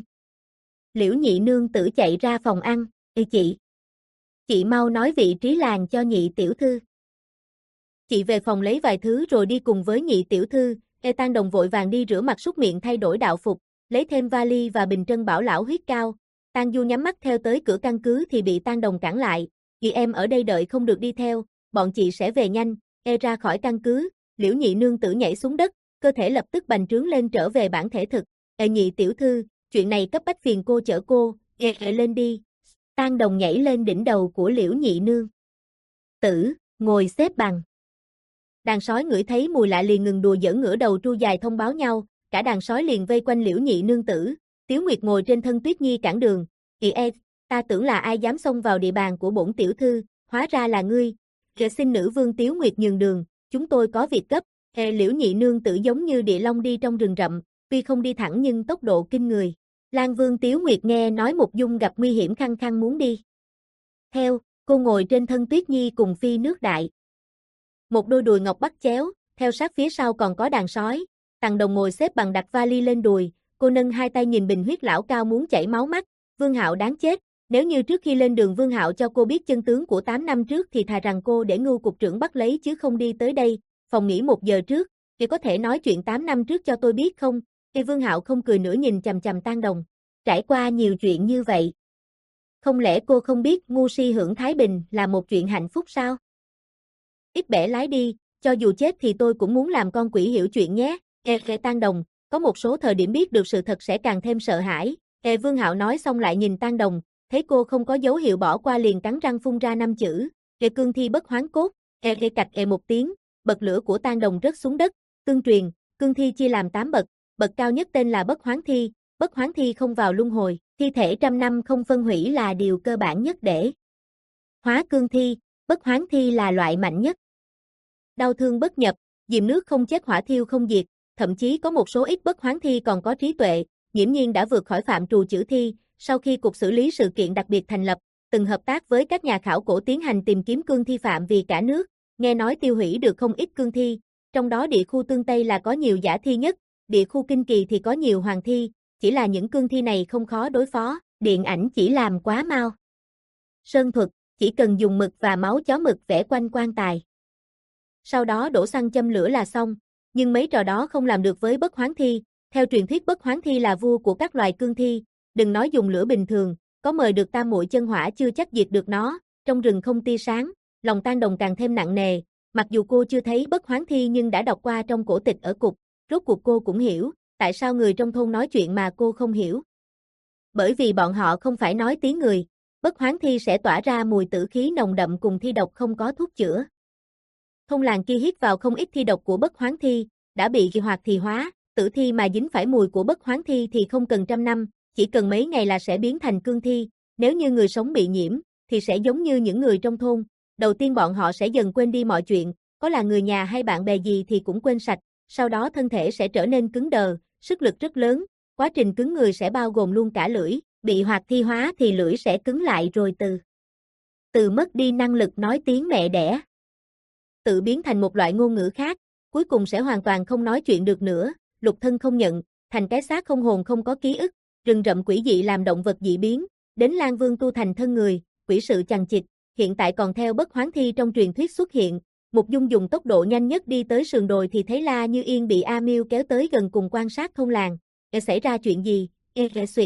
[SPEAKER 1] Liễu nhị nương tử chạy ra phòng ăn, "Ê chị, chị mau nói vị trí làng cho nhị tiểu thư." Chị về phòng lấy vài thứ rồi đi cùng với nhị tiểu thư. Ê Tang Đồng vội vàng đi rửa mặt súc miệng thay đổi đạo phục, lấy thêm vali và bình trân bảo lão huyết cao. Tang Du nhắm mắt theo tới cửa căn cứ thì bị Tang Đồng cản lại. Chị em ở đây đợi không được đi theo, bọn chị sẽ về nhanh. E ra khỏi căn cứ, Liễu nhị nương tử nhảy xuống đất, cơ thể lập tức bành trướng lên trở về bản thể thực. Ê nhị tiểu thư, chuyện này cấp bách phiền cô chở cô, e, e lên đi. Tang Đồng nhảy lên đỉnh đầu của Liễu nhị nương tử, ngồi xếp bằng. Đàn sói ngửi thấy mùi lạ liền ngừng đùa giỡn, ngửa đầu tru dài thông báo nhau, cả đàn sói liền vây quanh Liễu nhị nương tử. Tiếu Nguyệt ngồi trên thân Tuyết Nhi cản đường. "Ì e, ta tưởng là ai dám xông vào địa bàn của bổn tiểu thư, hóa ra là ngươi. Kệ xin nữ vương." Tiếu Nguyệt nhường đường, "Chúng tôi có việc gấp." Ê Liễu nhị nương tử giống như địa long đi trong rừng rậm, tuy không đi thẳng nhưng tốc độ kinh người. Lan Vương Tiếu Nguyệt nghe nói Mục Dung gặp nguy hiểm khăng khăng muốn đi theo, cô ngồi trên thân Tuyết Nhi cùng phi nước đại. Một đôi đùi ngọc bắt chéo, theo sát phía sau còn có đàn sói. Tằng Đồng ngồi xếp bằng đặt vali lên đùi, cô nâng hai tay nhìn bình huyết lão cao muốn chảy máu mắt. Vương Hạo đáng chết, nếu như trước khi lên đường Vương Hạo cho cô biết chân tướng của tám năm trước thì thà rằng cô để Ngưu cục trưởng bắt lấy chứ không đi tới đây. Phòng nghỉ một giờ trước, thì có thể nói chuyện tám năm trước cho tôi biết không? Thì Vương Hạo không cười nữa nhìn chằm chằm Tang Đồng. Trải qua nhiều chuyện như vậy, không lẽ cô không biết ngu si hưởng thái bình là một chuyện hạnh phúc sao? Ít bẻ lái đi, cho dù chết thì tôi cũng muốn làm con quỷ hiểu chuyện nhé. E e Tang Đồng, có một số thời điểm biết được sự thật sẽ càng thêm sợ hãi. E Vương Hạo nói xong lại nhìn Tang Đồng, thấy cô không có dấu hiệu bỏ qua liền cắn răng phun ra năm chữ. E cương thi bất hoán cốt. E e cạch e một tiếng, bật lửa của Tang Đồng rớt xuống đất. Tương truyền, cương thi chia làm tám bậc, bậc cao nhất tên là bất hoán thi, bất hoán thi không vào luân hồi, thi thể trăm năm không phân hủy là điều cơ bản nhất để hóa cương thi, bất hoán thi là loại mạnh nhất. Đau thương bất nhập, diệm nước không chết hỏa thiêu không diệt, thậm chí có một số ít bất hoán thi còn có trí tuệ, nghiễm nhiên đã vượt khỏi phạm trù chữ thi. Sau khi cục xử lý sự kiện đặc biệt thành lập, từng hợp tác với các nhà khảo cổ tiến hành tìm kiếm cương thi phạm vì cả nước, nghe nói tiêu hủy được không ít cương thi, trong đó địa khu Tương Tây là có nhiều giả thi nhất, địa khu Kinh Kỳ thì có nhiều hoàng thi, chỉ là những cương thi này không khó đối phó, điện ảnh chỉ làm quá mau. Sơn thuật, chỉ cần dùng mực và máu chó mực vẽ quanh quan tài. Sau đó đổ xăng châm lửa là xong, nhưng mấy trò đó không làm được với bất hoán thi. Theo truyền thuyết bất hoán thi là vua của các loài cương thi, đừng nói dùng lửa bình thường, có mời được tam muội chân hỏa chưa chắc diệt được nó. Trong rừng không tia sáng, lòng Tang Đồng càng thêm nặng nề, mặc dù cô chưa thấy bất hoán thi nhưng đã đọc qua trong cổ tịch ở cục, rốt cuộc cô cũng hiểu, tại sao người trong thôn nói chuyện mà cô không hiểu. Bởi vì bọn họ không phải nói tiếng người, bất hoán thi sẽ tỏa ra mùi tử khí nồng đậm cùng thi độc không có thuốc chữa. Thôn làng kia hít vào không ít thi độc của bất hoán thi, đã bị kỳ hoạt thì hóa, tử thi mà dính phải mùi của bất hoán thi thì không cần trăm năm, chỉ cần mấy ngày là sẽ biến thành cương thi. Nếu như người sống bị nhiễm, thì sẽ giống như những người trong thôn, đầu tiên bọn họ sẽ dần quên đi mọi chuyện, có là người nhà hay bạn bè gì thì cũng quên sạch, sau đó thân thể sẽ trở nên cứng đờ, sức lực rất lớn, quá trình cứng người sẽ bao gồm luôn cả lưỡi, bị hoạt thi hóa thì lưỡi sẽ cứng lại rồi từ từ mất đi năng lực nói tiếng mẹ đẻ, tự biến thành một loại ngôn ngữ khác, cuối cùng sẽ hoàn toàn không nói chuyện được nữa, lục thân không nhận, thành cái xác không hồn không có ký ức, rừng rậm quỷ dị làm động vật dị biến, đến Lan Vương tu thành thân người, quỷ sự chằng chịt, hiện tại còn theo bất hoán thi trong truyền thuyết xuất hiện. Mục Dung dùng tốc độ nhanh nhất đi tới sườn đồi thì thấy La Như Yên bị A Miêu kéo tới gần cùng quan sát thôn làng. E xảy ra chuyện gì? E rẽ suyệt.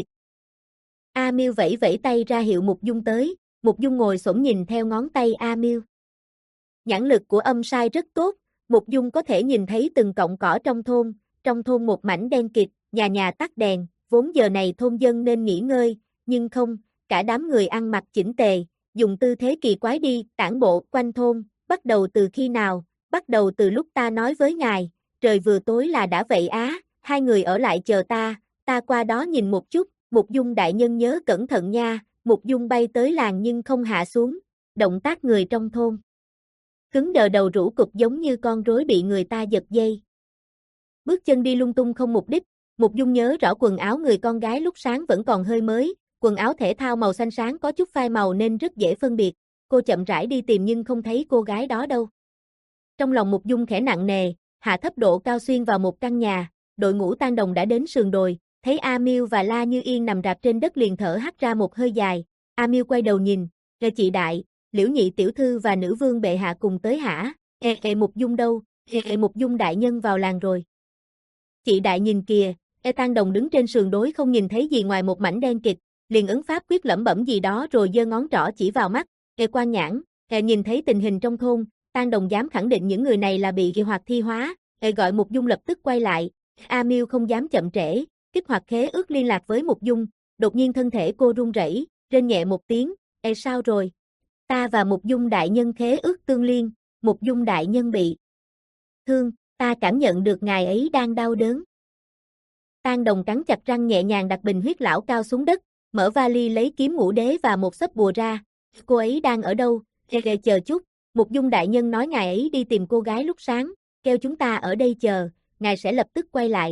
[SPEAKER 1] A Miêu vẫy vẫy tay ra hiệu Mục Dung tới, Mục Dung ngồi xổm nhìn theo ngón tay A Miêu. Nhãn lực của âm sai rất tốt, Mục Dung có thể nhìn thấy từng cọng cỏ trong thôn, trong thôn một mảnh đen kịt, nhà nhà tắt đèn, vốn giờ này thôn dân nên nghỉ ngơi, nhưng không, cả đám người ăn mặc chỉnh tề, dùng tư thế kỳ quái đi tản bộ quanh thôn. Bắt đầu từ khi nào? Bắt đầu từ lúc ta nói với ngài, trời vừa tối là đã vậy á, hai người ở lại chờ ta, ta qua đó nhìn một chút. Mục Dung đại nhân nhớ cẩn thận nha. Mục Dung bay tới làng nhưng không hạ xuống, động tác người trong thôn cứng đờ, đầu rũ cục giống như con rối bị người ta giật dây. Bước chân đi lung tung không mục đích. Mục Dung nhớ rõ quần áo người con gái lúc sáng vẫn còn hơi mới, quần áo thể thao màu xanh sáng có chút phai màu nên rất dễ phân biệt. Cô chậm rãi đi tìm nhưng không thấy cô gái đó đâu. Trong lòng Mục Dung khẽ nặng nề, hạ thấp độ cao xuyên vào một căn nhà, đội ngũ Tang Đồng đã đến sườn đồi, thấy A Miêu và La Như Yên nằm rạp trên đất liền thở hắt ra một hơi dài. A Miêu quay đầu nhìn, "Là chị đại, Liễu nhị tiểu thư và nữ vương bệ hạ cùng tới hả?" Ê ê Mục Dung đâu, ê ê Mục Dung đại nhân vào làng rồi. Chị đại nhìn kìa, ê Tang Đồng đứng trên sườn đối không nhìn thấy gì ngoài một mảnh đen kịt, liền ứng pháp quyết lẩm bẩm gì đó rồi giơ ngón trỏ chỉ vào mắt, ê Quan Nhãn, ê nhìn thấy tình hình trong thôn, Tang Đồng dám khẳng định những người này là bị kỳ hoạt thi hóa, ê gọi Mục Dung lập tức quay lại, A Miêu không dám chậm trễ, kích hoạt khế ước liên lạc với Mục Dung, đột nhiên thân thể cô run rẩy, rên nhẹ một tiếng, ê sao rồi? Ta và Mục Dung đại nhân khế ước tương liên, Mục Dung đại nhân bị thương, ta cảm nhận được ngài ấy đang đau đớn. Tang Đồng cắn chặt răng nhẹ nhàng đặt bình huyết lão cao xuống đất, mở vali lấy kiếm ngũ đế và một xấp bùa ra. Cô ấy đang ở đâu? Ê, ê, chờ chút, Mục Dung đại nhân nói ngài ấy đi tìm cô gái lúc sáng, kêu chúng ta ở đây chờ, ngài sẽ lập tức quay lại.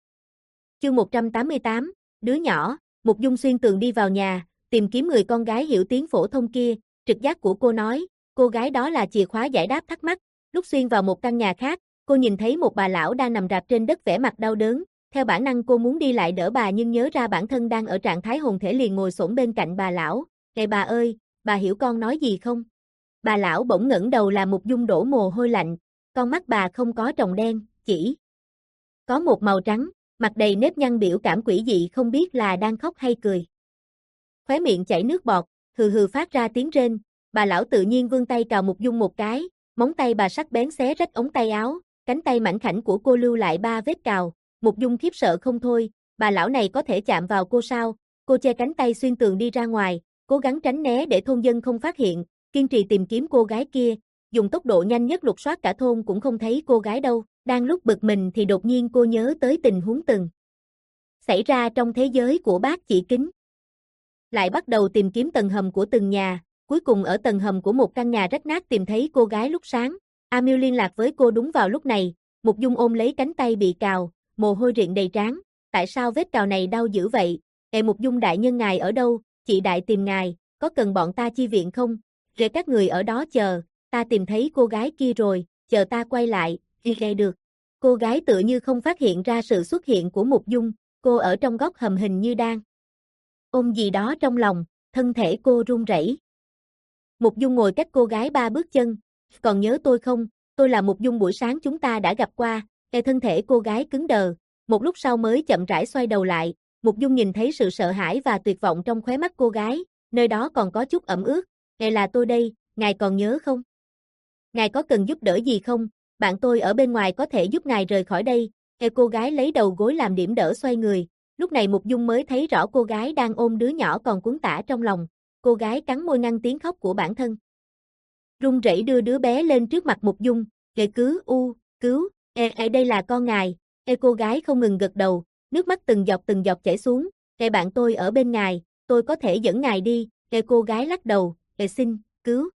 [SPEAKER 1] Chương một trăm tám mươi tám, đứa nhỏ, Mục Dung xuyên tường đi vào nhà, tìm kiếm người con gái hiểu tiếng phổ thông kia, trực giác của cô nói, cô gái đó là chìa khóa giải đáp thắc mắc. Lúc xuyên vào một căn nhà khác, cô nhìn thấy một bà lão đang nằm rạp trên đất vẻ mặt đau đớn, theo bản năng cô muốn đi lại đỡ bà nhưng nhớ ra bản thân đang ở trạng thái hồn thể liền ngồi xổm bên cạnh bà lão, "Này bà ơi, bà hiểu con nói gì không?" Bà lão bỗng ngẩng đầu làm Mục Dung đổ mồ hôi lạnh, con mắt bà không có tròng đen, chỉ có một màu trắng, mặt đầy nếp nhăn biểu cảm quỷ dị không biết là đang khóc hay cười. Khóe miệng chảy nước bọt, hừ hừ phát ra tiếng rên, bà lão tự nhiên vươn tay cào Mục Dung một cái, móng tay bà sắc bén xé rách ống tay áo, cánh tay mảnh khảnh của cô lưu lại ba vết cào, Mục Dung khiếp sợ không thôi, bà lão này có thể chạm vào cô sao? Cô che cánh tay xuyên tường đi ra ngoài, cố gắng tránh né để thôn dân không phát hiện, kiên trì tìm kiếm cô gái kia, dùng tốc độ nhanh nhất lục soát cả thôn cũng không thấy cô gái đâu, đang lúc bực mình thì đột nhiên cô nhớ tới tình huống từng xảy ra trong thế giới của bác chỉ kính. Lại bắt đầu tìm kiếm tầng hầm của từng nhà, cuối cùng ở tầng hầm của một căn nhà rách nát tìm thấy cô gái lúc sáng. A Miêu liên lạc với cô đúng vào lúc này, Mục Dung ôm lấy cánh tay bị cào, mồ hôi rịn đầy trán, tại sao vết cào này đau dữ vậy? Ê Mục Dung đại nhân ngài ở đâu? Chị đại tìm ngài, có cần bọn ta chi viện không? Rồi các người ở đó chờ, ta tìm thấy cô gái kia rồi, chờ ta quay lại, ghê được. Cô gái tựa như không phát hiện ra sự xuất hiện của Mục Dung, cô ở trong góc hầm hình như đang ôm gì đó trong lòng, thân thể cô run rẩy. Mục Dung ngồi cách cô gái ba bước chân, còn nhớ tôi không? Tôi là Mục Dung buổi sáng chúng ta đã gặp qua. Cái thân thể cô gái cứng đờ, một lúc sau mới chậm rãi xoay đầu lại, Mục Dung nhìn thấy sự sợ hãi và tuyệt vọng trong khóe mắt cô gái, nơi đó còn có chút ẩm ướt, "Ngài là tôi đây, ngài còn nhớ không? Ngài có cần giúp đỡ gì không? Bạn tôi ở bên ngoài có thể giúp ngài rời khỏi đây." Ê cô gái lấy đầu gối làm điểm đỡ xoay người, lúc này Mục Dung mới thấy rõ cô gái đang ôm đứa nhỏ còn cuốn tả trong lòng, cô gái cắn môi ngăn tiếng khóc của bản thân. Run rẩy đưa đứa bé lên trước mặt Mục Dung, "Ê cứu, u, cứu. Ê, ê đây là con ngài." Ê cô gái không ngừng gật đầu, nước mắt từng giọt từng giọt chảy xuống, "Ê bạn tôi ở bên ngài, tôi có thể dẫn ngài đi." Ê cô gái lắc đầu, "Ê xin, cứu,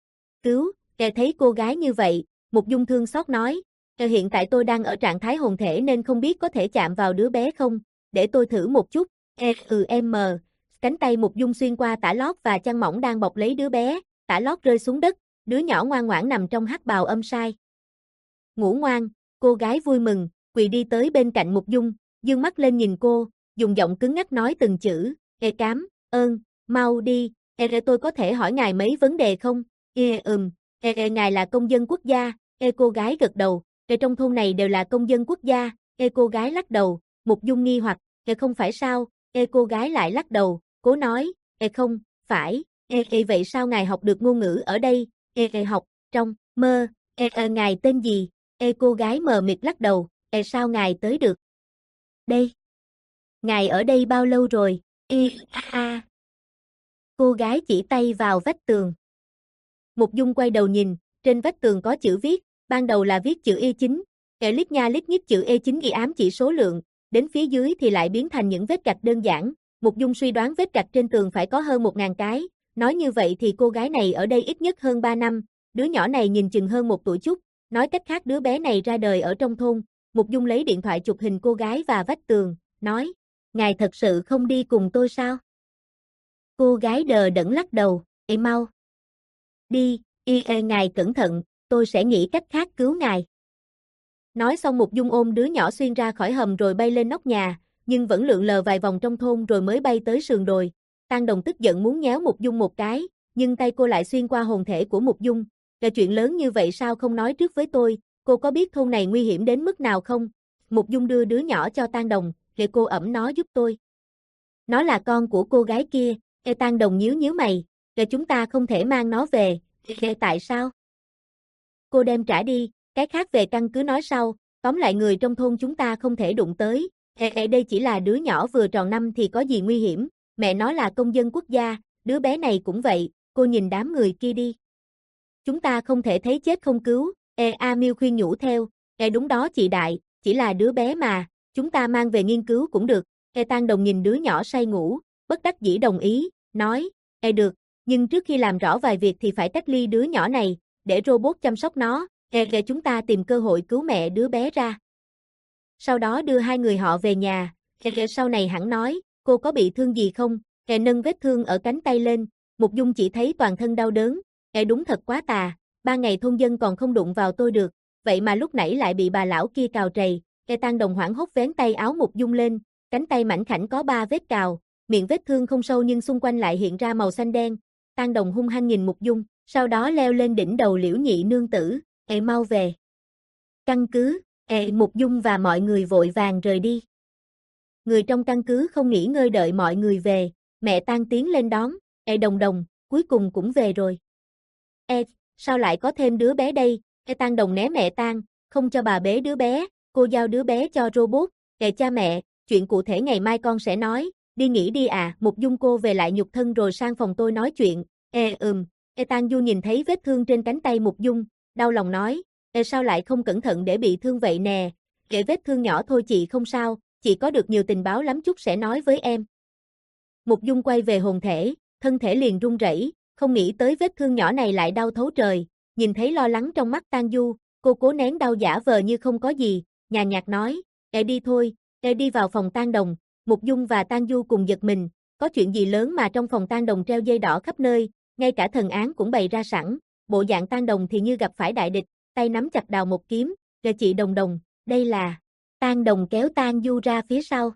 [SPEAKER 1] cứu." Ê thấy cô gái như vậy, Mục Dung thương xót nói, "Ê hiện tại tôi đang ở trạng thái hồn thể nên không biết có thể chạm vào đứa bé không, để tôi thử một chút." Ê ừ em mờ, cánh tay Mục Dung xuyên qua tả lót và chăn mỏng đang bọc lấy đứa bé, tả lót rơi xuống đất, đứa nhỏ ngoan ngoãn nằm trong hắc bào âm sai. Ngủ ngoan, cô gái vui mừng, quỳ đi tới bên cạnh Mục Dung, dương mắt lên nhìn cô, dùng giọng cứng ngắc nói từng chữ, "Ê cám, ơn, mau đi, ê tôi có thể hỏi ngài mấy vấn đề không?" Ê ừm, ê, ê ngài là công dân quốc gia, ê cô gái gật đầu, ê trong thôn này đều là công dân quốc gia, ê cô gái lắc đầu, Mục Dung nghi hoặc, ê không phải sao, ê cô gái lại lắc đầu, cố nói, ê không, phải, ê, ê vậy sao ngài học được ngôn ngữ ở đây, ê, ê học, trong, mơ, ê, ê ngài tên gì, ê cô gái mờ mịt lắc đầu, ê sao ngài tới được đây, ngài ở đây bao lâu rồi, ê, a, a. Cô gái chỉ tay vào vách tường. Mục Dung quay đầu nhìn, trên vách tường có chữ viết, ban đầu là viết chữ E chín, kẻ lít nha lít nhít chữ E chín ghi ám chỉ số lượng, đến phía dưới thì lại biến thành những vết gạch đơn giản. Mục Dung suy đoán vết gạch trên tường phải có hơn một ngàn cái, nói như vậy thì cô gái này ở đây ít nhất hơn ba năm, đứa nhỏ này nhìn chừng hơn một tuổi chút, nói cách khác đứa bé này ra đời ở trong thôn. Mục Dung lấy điện thoại chụp hình cô gái và vách tường, nói, "Ngài thật sự không đi cùng tôi sao?" Cô gái đờ đẫn lắc đầu, "Ê mau đi, y ê ngài cẩn thận, tôi sẽ nghĩ cách khác cứu ngài." Nói xong Mục Dung ôm đứa nhỏ xuyên ra khỏi hầm rồi bay lên nóc nhà, nhưng vẫn lượn lờ vài vòng trong thôn rồi mới bay tới sườn đồi. Tang Đồng tức giận muốn nhéo Mục Dung một cái, nhưng tay cô lại xuyên qua hồn thể của Mục Dung, Là chuyện lớn như vậy sao không nói trước với tôi, cô có biết thôn này nguy hiểm đến mức nào không? Mục Dung đưa đứa nhỏ cho Tang Đồng, để cô ẵm nó giúp tôi. Nó là con của cô gái kia, Ê Tang Đồng nhíu nhíu mày, để chúng ta không thể mang nó về, Ê tại sao? Cô đem trả đi, cái khác về căn cứ nói sau, tóm lại người trong thôn chúng ta không thể đụng tới, Ê Ê đây chỉ là đứa nhỏ vừa tròn năm thì có gì nguy hiểm, mẹ nó là công dân quốc gia, đứa bé này cũng vậy, cô nhìn đám người kia đi. Chúng ta không thể thấy chết không cứu, Ê A Miêu khuyên nhủ theo, Ê đúng đó chị Đại, chỉ là đứa bé mà, chúng ta mang về nghiên cứu cũng được, Ê Tang Đồng nhìn đứa nhỏ say ngủ, bất đắc dĩ đồng ý, nói, Ê được, nhưng trước khi làm rõ vài việc thì phải cách ly đứa nhỏ này, để robot chăm sóc nó, Ê Ê chúng ta tìm cơ hội cứu mẹ đứa bé ra. Sau đó đưa hai người họ về nhà, Ê Ê sau này hẳn nói, cô có bị thương gì không, Ê nâng vết thương ở cánh tay lên, Mục Dung chỉ thấy toàn thân đau đớn, Ê đúng thật quá tà, ba ngày thôn dân còn không đụng vào tôi được, vậy mà lúc nãy lại bị bà lão kia cào trầy, Ê Tang Đồng hoảng hốt vén tay áo Mục Dung lên, cánh tay mảnh khảnh có ba vết cào, miệng vết thương không sâu nhưng xung quanh lại hiện ra màu xanh đen, Tang Đồng hung hăng nhìn Mục Dung, sau đó leo lên đỉnh đầu Liễu Nhị nương tử, Ê mau về. Căn cứ, Ê Mục Dung và mọi người vội vàng rời đi. Người trong căn cứ không nghỉ ngơi đợi mọi người về, mẹ Tang tiến lên đón, Ê Đồng Đồng, cuối cùng cũng về rồi. Ê, sao lại có thêm đứa bé đây, Ê Tang Đồng né mẹ Tang, không cho bà bế đứa bé, cô giao đứa bé cho robot, Ê cha mẹ, chuyện cụ thể ngày mai con sẽ nói, đi nghỉ đi à, Mục Dung cô về lại nhục thân rồi sang phòng tôi nói chuyện, Ê ừm, Ê Tang Du nhìn thấy vết thương trên cánh tay Mục Dung, đau lòng nói, Ê sao lại không cẩn thận để bị thương vậy nè, Ê vết thương nhỏ thôi chị không sao, chị có được nhiều tình báo lắm chút sẽ nói với em. Mục Dung quay về hồn thể, thân thể liền run rẩy, không nghĩ tới vết thương nhỏ này lại đau thấu trời, nhìn thấy lo lắng trong mắt Tang Du, cô cố nén đau giả vờ như không có gì, nhàn nhạt nói, Ê đi thôi, Ê đi vào phòng Tang Đồng, Mục Dung và Tang Du cùng giật mình, có chuyện gì lớn mà trong phòng Tang Đồng treo dây đỏ khắp nơi, ngay cả thần án cũng bày ra sẵn, bộ dạng Tang Đồng thì như gặp phải đại địch, tay nắm chặt đào một kiếm, Ê chị Đồng Đồng, đây là, Tang Đồng kéo Tang Du ra phía sau.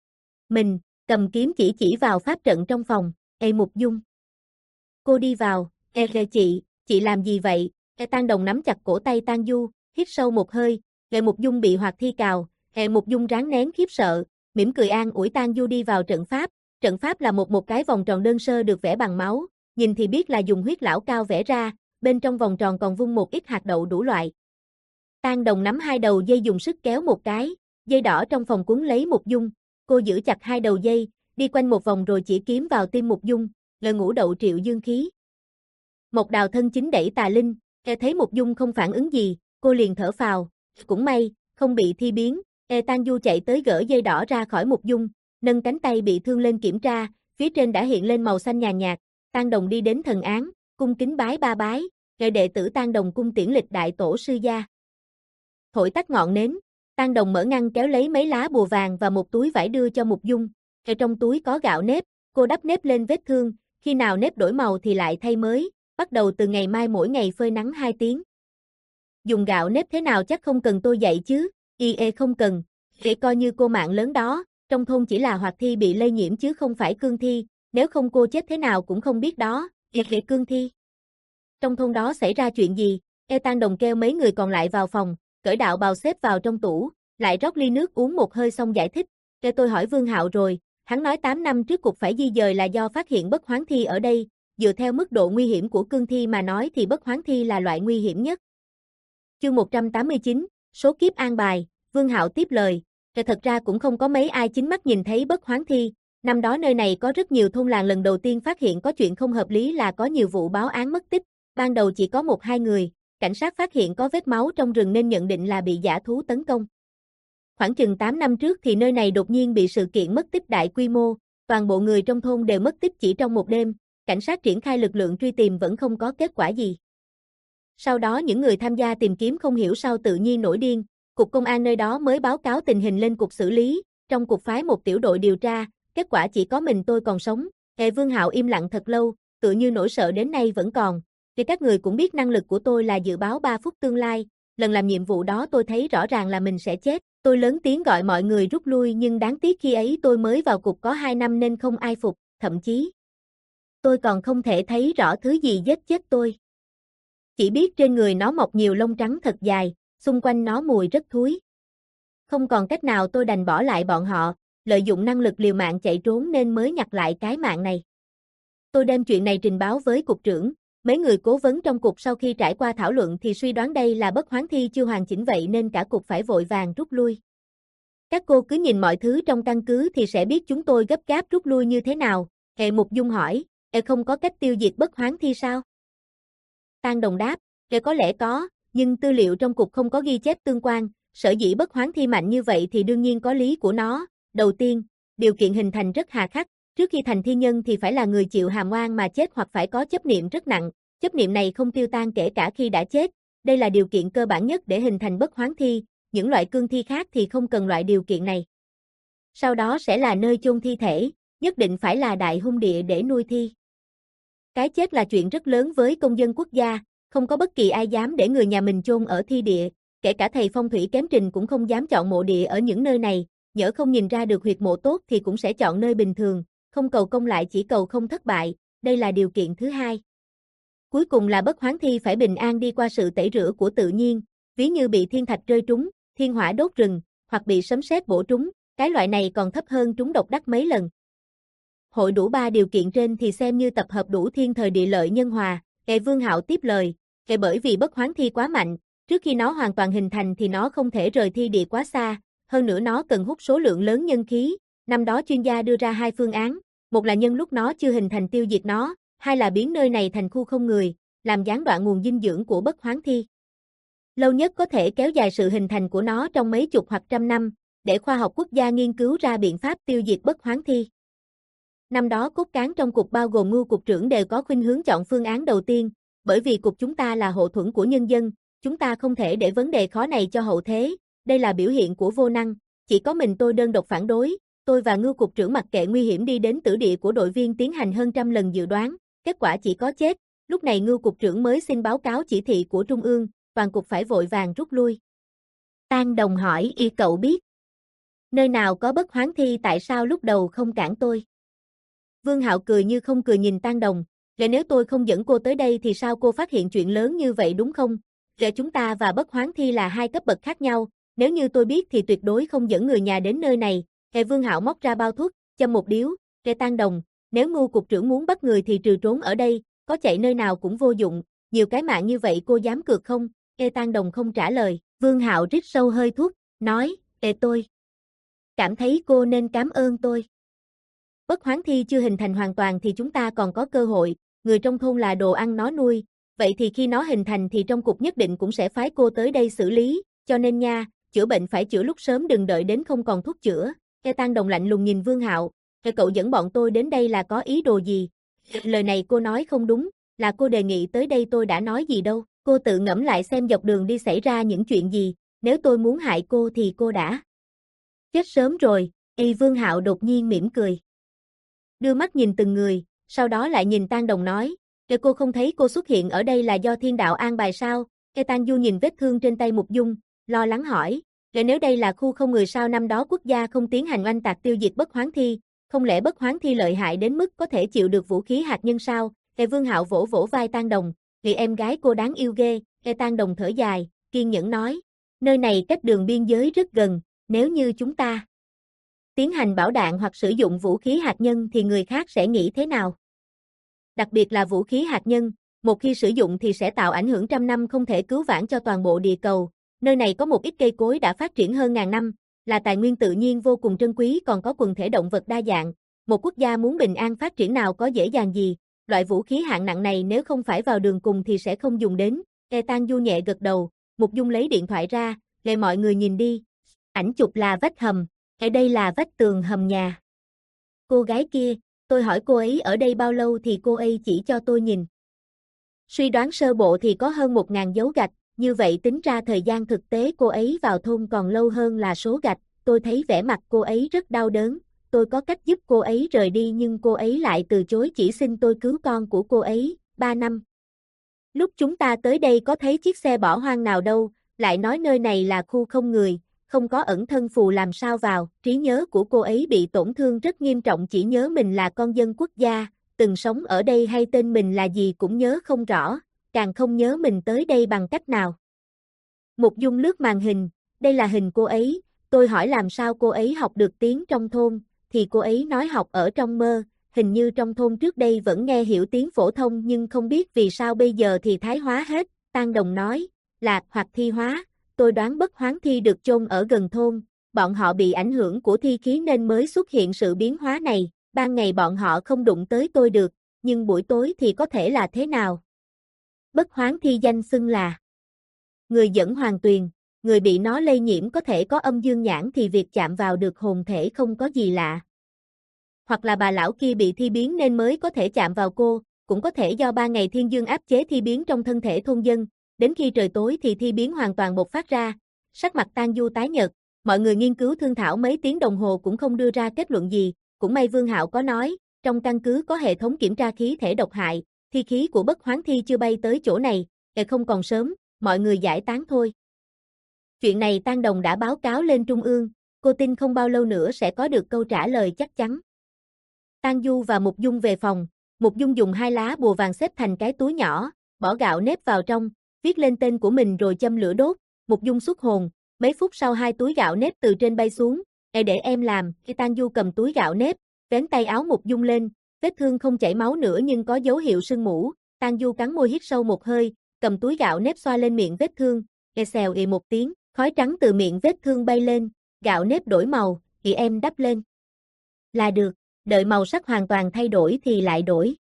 [SPEAKER 1] Mình, cầm kiếm chỉ chỉ vào pháp trận trong phòng, Ê Mục Dung. Cô đi vào, Ê Ê chị, chị làm gì vậy, Ê Tang Đồng nắm chặt cổ tay Tang Du, hít sâu một hơi, Ê Mục Dung bị hoạt thi cào, Ê Mục Dung ráng nén khiếp sợ, mỉm cười an ủi Tang Du đi vào trận pháp, trận pháp là một một cái vòng tròn đơn sơ được vẽ bằng máu, nhìn thì biết là dùng huyết lão cao vẽ ra, bên trong vòng tròn còn vung một ít hạt đậu đủ loại. Tang Đồng nắm hai đầu dây dùng sức kéo một cái, dây đỏ trong phòng cuốn lấy Mục Dung, cô giữ chặt hai đầu dây, đi quanh một vòng rồi chỉ kiếm vào tim Mục Dung, lời ngũ đậu triệu dương khí. Một đào thân chính đẩy tà linh, e thấy Mục Dung không phản ứng gì, cô liền thở phào, cũng may, không bị thi biến, e Tang Du chạy tới gỡ dây đỏ ra khỏi Mục Dung, nâng cánh tay bị thương lên kiểm tra, phía trên đã hiện lên màu xanh nhàn nhạt, Tang Đồng đi đến thần án, cung kính bái ba bái, gọi đệ tử Tang Đồng cung tiễn lịch đại tổ sư gia. Thổi tắt ngọn nến, Tang Đồng mở ngăn kéo lấy mấy lá bùa vàng và một túi vải đưa cho Mục Dung, ở trong túi có gạo nếp, cô đắp nếp lên vết thương, khi nào nếp đổi màu thì lại thay mới, bắt đầu từ ngày mai mỗi ngày phơi nắng hai tiếng. Dùng gạo nếp thế nào chắc không cần tôi dạy chứ, y ê không cần, để coi như cô mạng lớn đó, trong thôn chỉ là hoạt thi bị lây nhiễm chứ không phải cương thi, nếu không cô chết thế nào cũng không biết đó, y ê cương thi. Trong thôn đó xảy ra chuyện gì, e Tang Đồng kêu mấy người còn lại vào phòng, cởi đạo bào xếp vào trong tủ, lại rót ly nước uống một hơi xong giải thích, để tôi hỏi Vương Hạo rồi, hắn nói tám năm trước cục phải di dời là do phát hiện bất hoán thi ở đây, dựa theo mức độ nguy hiểm của cương thi mà nói thì bất hoán thi là loại nguy hiểm nhất. Chương một trăm tám mươi chín, số kiếp an bài, Vương Hạo tiếp lời, thật ra cũng không có mấy ai chính mắt nhìn thấy bất hoán thi, năm đó nơi này có rất nhiều thôn làng lần đầu tiên phát hiện có chuyện không hợp lý là có nhiều vụ báo án mất tích, ban đầu chỉ có một hai người, cảnh sát phát hiện có vết máu trong rừng nên nhận định là bị dã thú tấn công. Khoảng chừng tám năm trước thì nơi này đột nhiên bị sự kiện mất tích đại quy mô, toàn bộ người trong thôn đều mất tích chỉ trong một đêm, cảnh sát triển khai lực lượng truy tìm vẫn không có kết quả gì. Sau đó những người tham gia tìm kiếm không hiểu sao tự nhiên nổi điên, cục công an nơi đó mới báo cáo tình hình lên cục xử lý, trong cục phái một tiểu đội điều tra, kết quả chỉ có mình tôi còn sống. Hệ Vương Hạo im lặng thật lâu, tự như nỗi sợ đến nay vẫn còn. Vì các người cũng biết năng lực của tôi là dự báo ba phút tương lai, lần làm nhiệm vụ đó tôi thấy rõ ràng là mình sẽ chết. Tôi lớn tiếng gọi mọi người rút lui nhưng đáng tiếc khi ấy tôi mới vào cục có hai năm nên không ai phục, thậm chí tôi còn không thể thấy rõ thứ gì giết chết tôi. Chỉ biết trên người nó mọc nhiều lông trắng thật dài, xung quanh nó mùi rất thúi. Không còn cách nào tôi đành bỏ lại bọn họ, lợi dụng năng lực liều mạng chạy trốn nên mới nhặt lại cái mạng này. Tôi đem chuyện này trình báo với cục trưởng, mấy người cố vấn trong cục sau khi trải qua thảo luận thì suy đoán đây là bất hoán thi chưa hoàn chỉnh vậy nên cả cục phải vội vàng rút lui. Các cô cứ nhìn mọi thứ trong căn cứ thì sẽ biết chúng tôi gấp gáp rút lui như thế nào. Hệ Mục Dung hỏi, Hệ không có cách tiêu diệt bất hoán thi sao? Tang Đồng đáp, Hệ có lẽ có, nhưng tư liệu trong cục không có ghi chép tương quan, sở dĩ bất hoán thi mạnh như vậy thì đương nhiên có lý của nó. Đầu tiên, điều kiện hình thành rất hà khắc, trước khi thành thi nhân thì phải là người chịu hàm oan mà chết hoặc phải có chấp niệm rất nặng, chấp niệm này không tiêu tan kể cả khi đã chết, đây là điều kiện cơ bản nhất để hình thành bất hoán thi, những loại cương thi khác thì không cần loại điều kiện này. Sau đó sẽ là nơi chôn thi thể, nhất định phải là đại hung địa để nuôi thi. Cái chết là chuyện rất lớn với công dân quốc gia, không có bất kỳ ai dám để người nhà mình chôn ở thi địa, kể cả thầy phong thủy kém trình cũng không dám chọn mộ địa ở những nơi này, nhỡ không nhìn ra được huyệt mộ tốt thì cũng sẽ chọn nơi bình thường, không cầu công lại chỉ cầu không thất bại, đây là điều kiện thứ hai. Cuối cùng là bất hoán thi phải bình an đi qua sự tẩy rửa của tự nhiên, ví như bị thiên thạch rơi trúng, thiên hỏa đốt rừng, hoặc bị sấm sét bổ trúng, cái loại này còn thấp hơn trúng độc đắc mấy lần. Hội đủ ba điều kiện trên thì xem như tập hợp đủ thiên thời địa lợi nhân hòa, Kệ Vương Hạo tiếp lời, kệ bởi vì bất hoán thi quá mạnh, trước khi nó hoàn toàn hình thành thì nó không thể rời thi địa quá xa, hơn nữa nó cần hút số lượng lớn nhân khí, năm đó chuyên gia đưa ra hai phương án, một là nhân lúc nó chưa hình thành tiêu diệt nó, hai là biến nơi này thành khu không người, làm gián đoạn nguồn dinh dưỡng của bất hoán thi. Lâu nhất có thể kéo dài sự hình thành của nó trong mấy chục hoặc trăm năm, để khoa học quốc gia nghiên cứu ra biện pháp tiêu diệt bất hoán thi. Năm đó cốt cán trong cục bao gồm Ngưu cục trưởng đều có khuynh hướng chọn phương án đầu tiên, bởi vì cục chúng ta là hộ thuẫn của nhân dân, chúng ta không thể để vấn đề khó này cho hậu thế, đây là biểu hiện của vô năng, chỉ có mình tôi đơn độc phản đối, tôi và Ngưu cục trưởng mặc kệ nguy hiểm đi đến tử địa của đội viên tiến hành hơn trăm lần dự đoán, kết quả chỉ có chết, lúc này Ngưu cục trưởng mới xin báo cáo chỉ thị của Trung ương, toàn cục phải vội vàng rút lui. Tang Đồng hỏi y cậu biết nơi nào có bất hoán thi tại sao lúc đầu không cản tôi? Vương Hạo cười như không cười nhìn Tang Đồng, "Vậy nếu tôi không dẫn cô tới đây thì sao cô phát hiện chuyện lớn như vậy đúng không? Vậy chúng ta và bất hoán thi là hai cấp bậc khác nhau, nếu như tôi biết thì tuyệt đối không dẫn người nhà đến nơi này." Hệ Vương Hạo móc ra bao thuốc, châm một điếu, "Hệ Tang Đồng, nếu Ngưu cục trưởng muốn bắt người thì trừ trốn ở đây, có chạy nơi nào cũng vô dụng, nhiều cái mạng như vậy cô dám cược không?" Hệ Tang Đồng không trả lời, Vương Hạo rít sâu hơi thuốc, nói, "Hệ tôi cảm thấy cô nên cảm ơn tôi. Bất hoán thi chưa hình thành hoàn toàn thì chúng ta còn có cơ hội, người trong thôn là đồ ăn nó nuôi, vậy thì khi nó hình thành thì trong cục nhất định cũng sẽ phái cô tới đây xử lý, cho nên nha, chữa bệnh phải chữa lúc sớm đừng đợi đến không còn thuốc chữa." Hệ Tang Đồng lạnh lùng nhìn Vương Hạo, "Hệ cậu dẫn bọn tôi đến đây là có ý đồ gì? Lời này cô nói không đúng, là cô đề nghị tới đây tôi đã nói gì đâu, cô tự ngẫm lại xem dọc đường đi xảy ra những chuyện gì, nếu tôi muốn hại cô thì cô đã chết sớm rồi." Y Vương Hạo đột nhiên mỉm cười, đưa mắt nhìn từng người, sau đó lại nhìn Tang Đồng nói, "Kể cô không thấy cô xuất hiện ở đây là do thiên đạo an bài sao?" Kê Tang Du nhìn vết thương trên tay Mục Dung, lo lắng hỏi, "Kể nếu đây là khu không người sao năm đó quốc gia không tiến hành oanh tạc tiêu diệt bất hoán thi, không lẽ bất hoán thi lợi hại đến mức có thể chịu được vũ khí hạt nhân sao?" Kê Vương Hạo vỗ vỗ vai Tang Đồng, "Vì em gái cô đáng yêu ghê." Kê Tang Đồng thở dài, kiên nhẫn nói, "Nơi này cách đường biên giới rất gần, nếu như chúng ta tiến hành bão đạn hoặc sử dụng vũ khí hạt nhân thì người khác sẽ nghĩ thế nào? Đặc biệt là vũ khí hạt nhân, một khi sử dụng thì sẽ tạo ảnh hưởng trăm năm không thể cứu vãn cho toàn bộ địa cầu. Nơi này có một ít cây cối đã phát triển hơn ngàn năm, là tài nguyên tự nhiên vô cùng trân quý còn có quần thể động vật đa dạng. Một quốc gia muốn bình an phát triển nào có dễ dàng gì, loại vũ khí hạng nặng này nếu không phải vào đường cùng thì sẽ không dùng đến." Kê Tang Du nhẹ gật đầu, Mục Dung lấy điện thoại ra, "Để mọi người nhìn đi, ảnh chụp là vách hầm. Ở đây là vách tường hầm nhà. Cô gái kia, tôi hỏi cô ấy ở đây bao lâu thì cô ấy chỉ cho tôi nhìn. Suy đoán sơ bộ thì có hơn một ngàn dấu gạch, như vậy tính ra thời gian thực tế cô ấy vào thôn còn lâu hơn là số gạch, tôi thấy vẻ mặt cô ấy rất đau đớn, tôi có cách giúp cô ấy rời đi nhưng cô ấy lại từ chối chỉ xin tôi cứu con của cô ấy, ba năm. Lúc chúng ta tới đây có thấy chiếc xe bỏ hoang nào đâu, lại nói nơi này là khu không người. Không có ẩn thân phù làm sao vào, trí nhớ của cô ấy bị tổn thương rất nghiêm trọng chỉ nhớ mình là con dân quốc gia, từng sống ở đây hay tên mình là gì cũng nhớ không rõ, càng không nhớ mình tới đây bằng cách nào. Mục Dung lướt màn hình, đây là hình cô ấy, tôi hỏi làm sao cô ấy học được tiếng trong thôn, thì cô ấy nói học ở trong mơ, hình như trong thôn trước đây vẫn nghe hiểu tiếng phổ thông nhưng không biết vì sao bây giờ thì thái hóa hết, Tang Đồng nói, lạc hoặc thi hóa, tôi đoán bất hoán thi được chôn ở gần thôn, bọn họ bị ảnh hưởng của thi khí nên mới xuất hiện sự biến hóa này, ban ngày bọn họ không đụng tới tôi được, nhưng buổi tối thì có thể là thế nào? Bất hoán thi danh xưng là người dẫn hoàng tuyền, người bị nó lây nhiễm có thể có âm dương nhãn thì việc chạm vào được hồn thể không có gì lạ. Hoặc là bà lão kia bị thi biến nên mới có thể chạm vào cô, cũng có thể do ba ngày thiên dương áp chế thi biến trong thân thể thôn dân, đến khi trời tối thì thi biến hoàn toàn bộc phát ra. Sắc mặt Tang Du tái nhợt, mọi người nghiên cứu thương thảo mấy tiếng đồng hồ cũng không đưa ra kết luận gì, cũng may Vương Hạo có nói, trong căn cứ có hệ thống kiểm tra khí thể độc hại, thi khí của bất hoán thi chưa bay tới chỗ này, e không còn sớm, mọi người giải tán thôi. Chuyện này Tang Đồng đã báo cáo lên Trung ương, cô tin không bao lâu nữa sẽ có được câu trả lời chắc chắn. Tang Du và Mục Dung về phòng, Mục Dung dùng hai lá bùa vàng xếp thành cái túi nhỏ, bỏ gạo nếp vào trong, viết lên tên của mình rồi châm lửa đốt, Mục Dung xuất hồn, mấy phút sau hai túi gạo nếp từ trên bay xuống, e để em làm, khi Tang Du cầm túi gạo nếp, vén tay áo Mục Dung lên, vết thương không chảy máu nữa nhưng có dấu hiệu sưng mủ, Tang Du cắn môi hít sâu một hơi, cầm túi gạo nếp xoa lên miệng vết thương, e xèo ì một tiếng, khói trắng từ miệng vết thương bay lên, gạo nếp đổi màu, thì em đắp lên. Là được, đợi màu sắc hoàn toàn thay đổi thì lại đổi.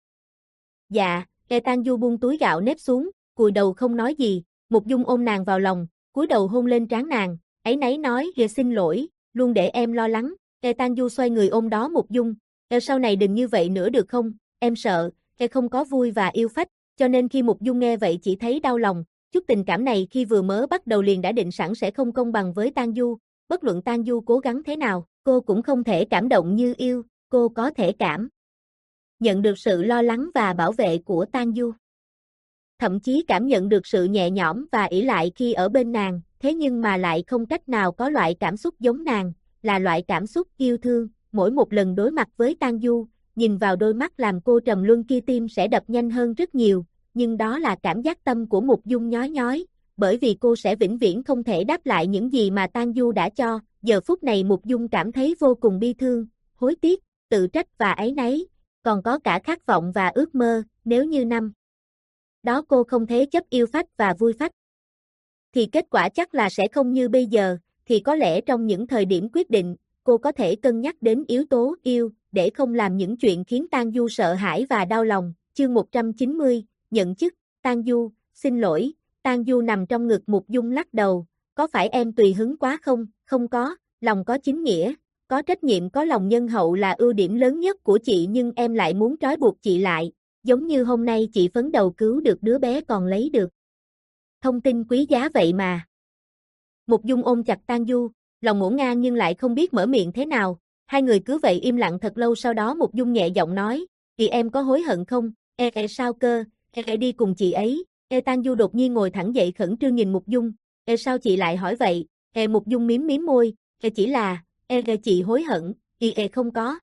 [SPEAKER 1] Dạ, e Tang Du buông túi gạo nếp xuống, cùi đầu không nói gì, Mục Dung ôm nàng vào lòng, cúi đầu hôn lên trán nàng, áy náy nói, "Kìa xin lỗi, luôn để em lo lắng." E Tang Du xoay người ôm đó Mục Dung, "E sau này đừng như vậy nữa được không? Em sợ, e không có vui và yêu phách." Cho nên khi Mục Dung nghe vậy chỉ thấy đau lòng, chút tình cảm này khi vừa mới bắt đầu liền đã định sẵn sẽ không công bằng với Tang Du, bất luận Tang Du cố gắng thế nào, cô cũng không thể cảm động như yêu, cô có thể cảm nhận được sự lo lắng và bảo vệ của Tang Du. Thậm chí cảm nhận được sự nhẹ nhõm và ỷ lại khi ở bên nàng, thế nhưng mà lại không cách nào có loại cảm xúc giống nàng, là loại cảm xúc yêu thương, mỗi một lần đối mặt với Tang Du, nhìn vào đôi mắt làm cô trầm luân kia tim sẽ đập nhanh hơn rất nhiều, nhưng đó là cảm giác tâm của Mục Dung nhói nhói, bởi vì cô sẽ vĩnh viễn không thể đáp lại những gì mà Tang Du đã cho, giờ phút này Mục Dung cảm thấy vô cùng bi thương, hối tiếc, tự trách và áy náy, còn có cả khát vọng và ước mơ, nếu như năm đó cô không thế chấp yêu phách và vui phách, thì kết quả chắc là sẽ không như bây giờ, thì có lẽ trong những thời điểm quyết định, cô có thể cân nhắc đến yếu tố yêu, để không làm những chuyện khiến Tang Du sợ hãi và đau lòng. Chương một trăm chín mươi, nhận chức, Tang Du, xin lỗi, Tang Du nằm trong ngực Mục Dung lắc đầu, có phải em tùy hứng quá không? Không có, lòng có chính nghĩa, có trách nhiệm có lòng nhân hậu là ưu điểm lớn nhất của chị nhưng em lại muốn trói buộc chị lại, giống như hôm nay chị phấn đầu cứu được đứa bé còn lấy được thông tin quý giá vậy mà. Mục Dung ôm chặt Tang Du, lòng ngổn ngang nhưng lại không biết mở miệng thế nào, hai người cứ vậy im lặng thật lâu sau đó Mục Dung nhẹ giọng nói, thì em có hối hận không? E e sao cơ, e e đi cùng chị ấy, e Tang Du đột nhiên ngồi thẳng dậy khẩn trương nhìn Mục Dung, e sao chị lại hỏi vậy, e Mục Dung miếm miếm môi, e chỉ là, e e chị hối hận, y e không có.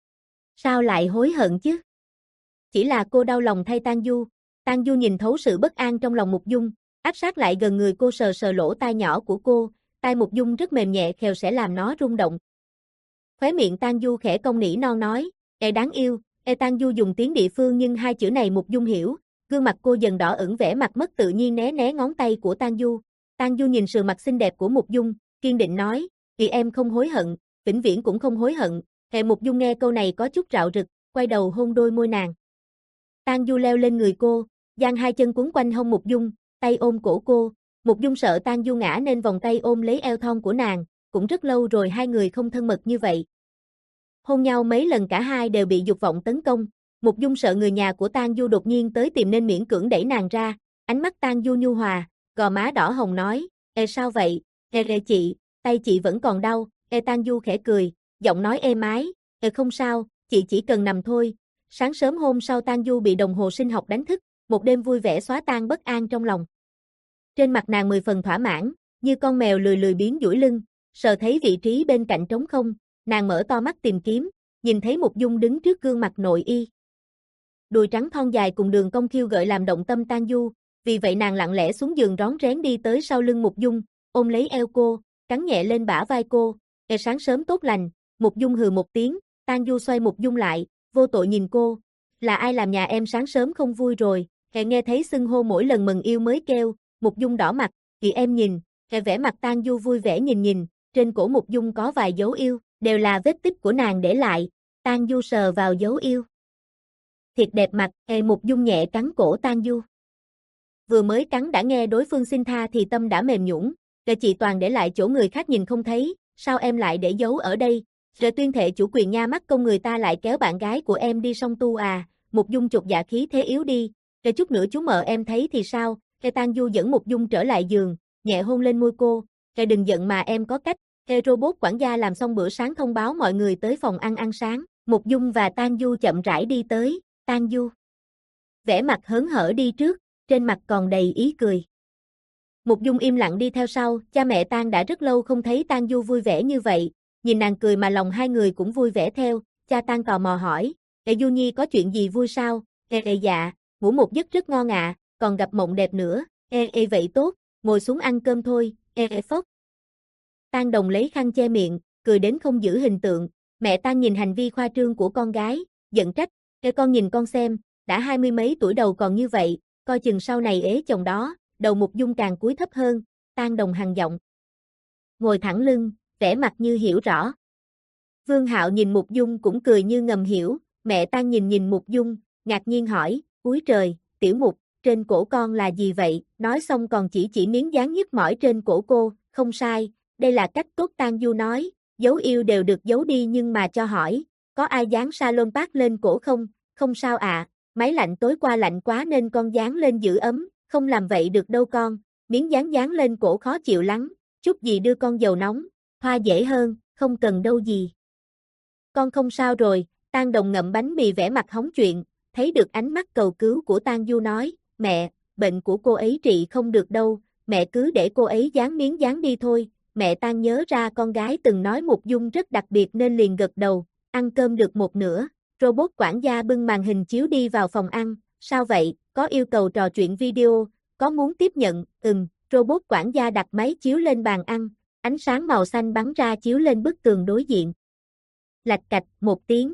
[SPEAKER 1] Sao lại hối hận chứ? Chỉ là cô đau lòng thay Tang Du, Tang Du nhìn thấu sự bất an trong lòng Mục Dung, áp sát lại gần người cô sờ sờ lỗ tai nhỏ của cô, tai Mục Dung rất mềm nhẹ khều sẽ làm nó rung động. Khóe miệng Tang Du khẽ cong nỉ non nói, e đáng yêu, e Tang Du dùng tiếng địa phương nhưng hai chữ này Mục Dung hiểu, gương mặt cô dần đỏ ửng vẻ mặt mất tự nhiên né né ngón tay của Tang Du. Tang Du nhìn sự mặt xinh đẹp của Mục Dung, kiên định nói, vì em không hối hận, vĩnh viễn cũng không hối hận. Hệ Mục Dung nghe câu này có chút rạo rực, quay đầu hôn đôi môi nàng. Tang Du leo lên người cô, giang hai chân quấn quanh hông Mục Dung, tay ôm cổ cô, Mục Dung sợ Tang Du ngã nên vòng tay ôm lấy eo thon của nàng, cũng rất lâu rồi hai người không thân mật như vậy. Hôn nhau mấy lần cả hai đều bị dục vọng tấn công, Mục Dung sợ người nhà của Tang Du đột nhiên tới tìm nên miễn cưỡng đẩy nàng ra, ánh mắt Tang Du nhu hòa, gò má đỏ hồng nói, e sao vậy, e e chị, tay chị vẫn còn đau, e Tang Du khẽ cười, giọng nói êm ái, e không sao, chị chỉ cần nằm thôi. Sáng sớm hôm sau Tang Du bị đồng hồ sinh học đánh thức, một đêm vui vẻ xóa tan bất an trong lòng. Trên mặt nàng mười phần thỏa mãn, như con mèo lười lười biếng duỗi lưng, sờ thấy vị trí bên cạnh trống không, nàng mở to mắt tìm kiếm, nhìn thấy Mục Dung đứng trước gương mặt nội y. Đùi trắng thon dài cùng đường cong khiêu gợi làm động tâm Tang Du, vì vậy nàng lặng lẽ xuống giường rón rén đi tới sau lưng Mục Dung, ôm lấy eo cô, cắn nhẹ lên bả vai cô. "Ê sáng sớm tốt lành." Mục Dung hừ một tiếng, Tang Du xoay Mục Dung lại, vô tội nhìn cô. "Là ai làm nhà em sáng sớm không vui rồi?" Kẻ nghe thấy xưng hô mỗi lần mừng yêu mới kêu. Mục Dung đỏ mặt, "Thì em nhìn." Kẻ vẻ mặt Tang Du vui vẻ nhìn nhìn, trên cổ Mục Dung có vài dấu yêu, đều là vết tích của nàng để lại. Tang Du sờ vào dấu yêu. "Thiệt đẹp mặt." Ê Mục Dung nhẹ cắn cổ Tang Du. Vừa mới cắn đã nghe đối phương xin tha thì tâm đã mềm nhũn. "Kệ chị toàn để lại chỗ người khác nhìn không thấy, sao em lại để giấu ở đây? Rồi tuyên thệ chủ quyền nha, mắc công người ta lại kéo bạn gái của em đi song tu à?" Mục Dung chột dạ khí thế yếu đi. "Kệ chút nữa chú mợ em thấy thì sao?" Kệ Tang Du dẫn Mục Dung trở lại giường, nhẹ hôn lên môi cô. "Kệ đừng giận mà em có cách." Kệ robot quản gia làm xong bữa sáng thông báo mọi người tới phòng ăn ăn sáng. Mục Dung và Tang Du chậm rãi đi tới. Tang Du vẻ mặt hớn hở đi trước, trên mặt còn đầy ý cười. Mục Dung im lặng đi theo sau. Cha mẹ Tang đã rất lâu không thấy Tang Du vui vẻ như vậy, nhìn nàng cười mà lòng hai người cũng vui vẻ theo. Cha Tang tò mò hỏi, "Ê Du Nhi có chuyện gì vui sao?" "Ê ê dạ, ngủ một giấc rất ngon ạ, còn gặp mộng đẹp nữa." "Ê ê vậy tốt, ngồi xuống ăn cơm thôi." "Ê ê phốc." Tang Đồng lấy khăn che miệng, cười đến không giữ hình tượng. Mẹ Tang nhìn hành vi khoa trương của con gái, giận trách, "Ê con nhìn con xem, đã hai mươi mấy tuổi đầu còn như vậy, coi chừng sau này ế chồng đó." Đầu Mục Dung càng cúi thấp hơn. Tang Đồng hằn giọng, ngồi thẳng lưng, vẻ mặt như hiểu rõ. Vương Hạo nhìn Mục Dung cũng cười như ngầm hiểu. Mẹ Tang nhìn nhìn Mục Dung, ngạc nhiên hỏi, "Úi trời, Tiểu Mục, trên cổ con là gì vậy?" Nói xong còn chỉ chỉ miếng dán nhức mỏi trên cổ cô. "Không sai, đây là cách tốt." Tang Du nói, "Giấu yêu đều được giấu đi nhưng mà cho hỏi, có ai dán salon pack lên cổ không?" "Không sao ạ, à, máy lạnh tối qua lạnh quá nên con dán lên giữ ấm." "Không làm vậy được đâu con, miếng dán dán lên cổ khó chịu lắm, chút gì đưa con dầu nóng, thoa dễ hơn." "Không cần đâu dì, con không sao rồi." Tang Đồng ngậm bánh mì vẻ mặt hóng chuyện, thấy được ánh mắt cầu cứu của Tang Du nói, "Mẹ, bệnh của cô ấy trị không được đâu, mẹ cứ để cô ấy dán miếng dán đi thôi." Mẹ Tang nhớ ra con gái từng nói Mục Dung rất đặc biệt nên liền gật đầu. Ăn cơm được một nửa, robot quản gia bưng màn hình chiếu đi vào phòng ăn. "Sao vậy, có yêu cầu trò chuyện video, có muốn tiếp nhận?" "Ừm." Robot quản gia đặt máy chiếu lên bàn ăn, ánh sáng màu xanh bắn ra chiếu lên bức tường đối diện. Lạch cạch một tiếng,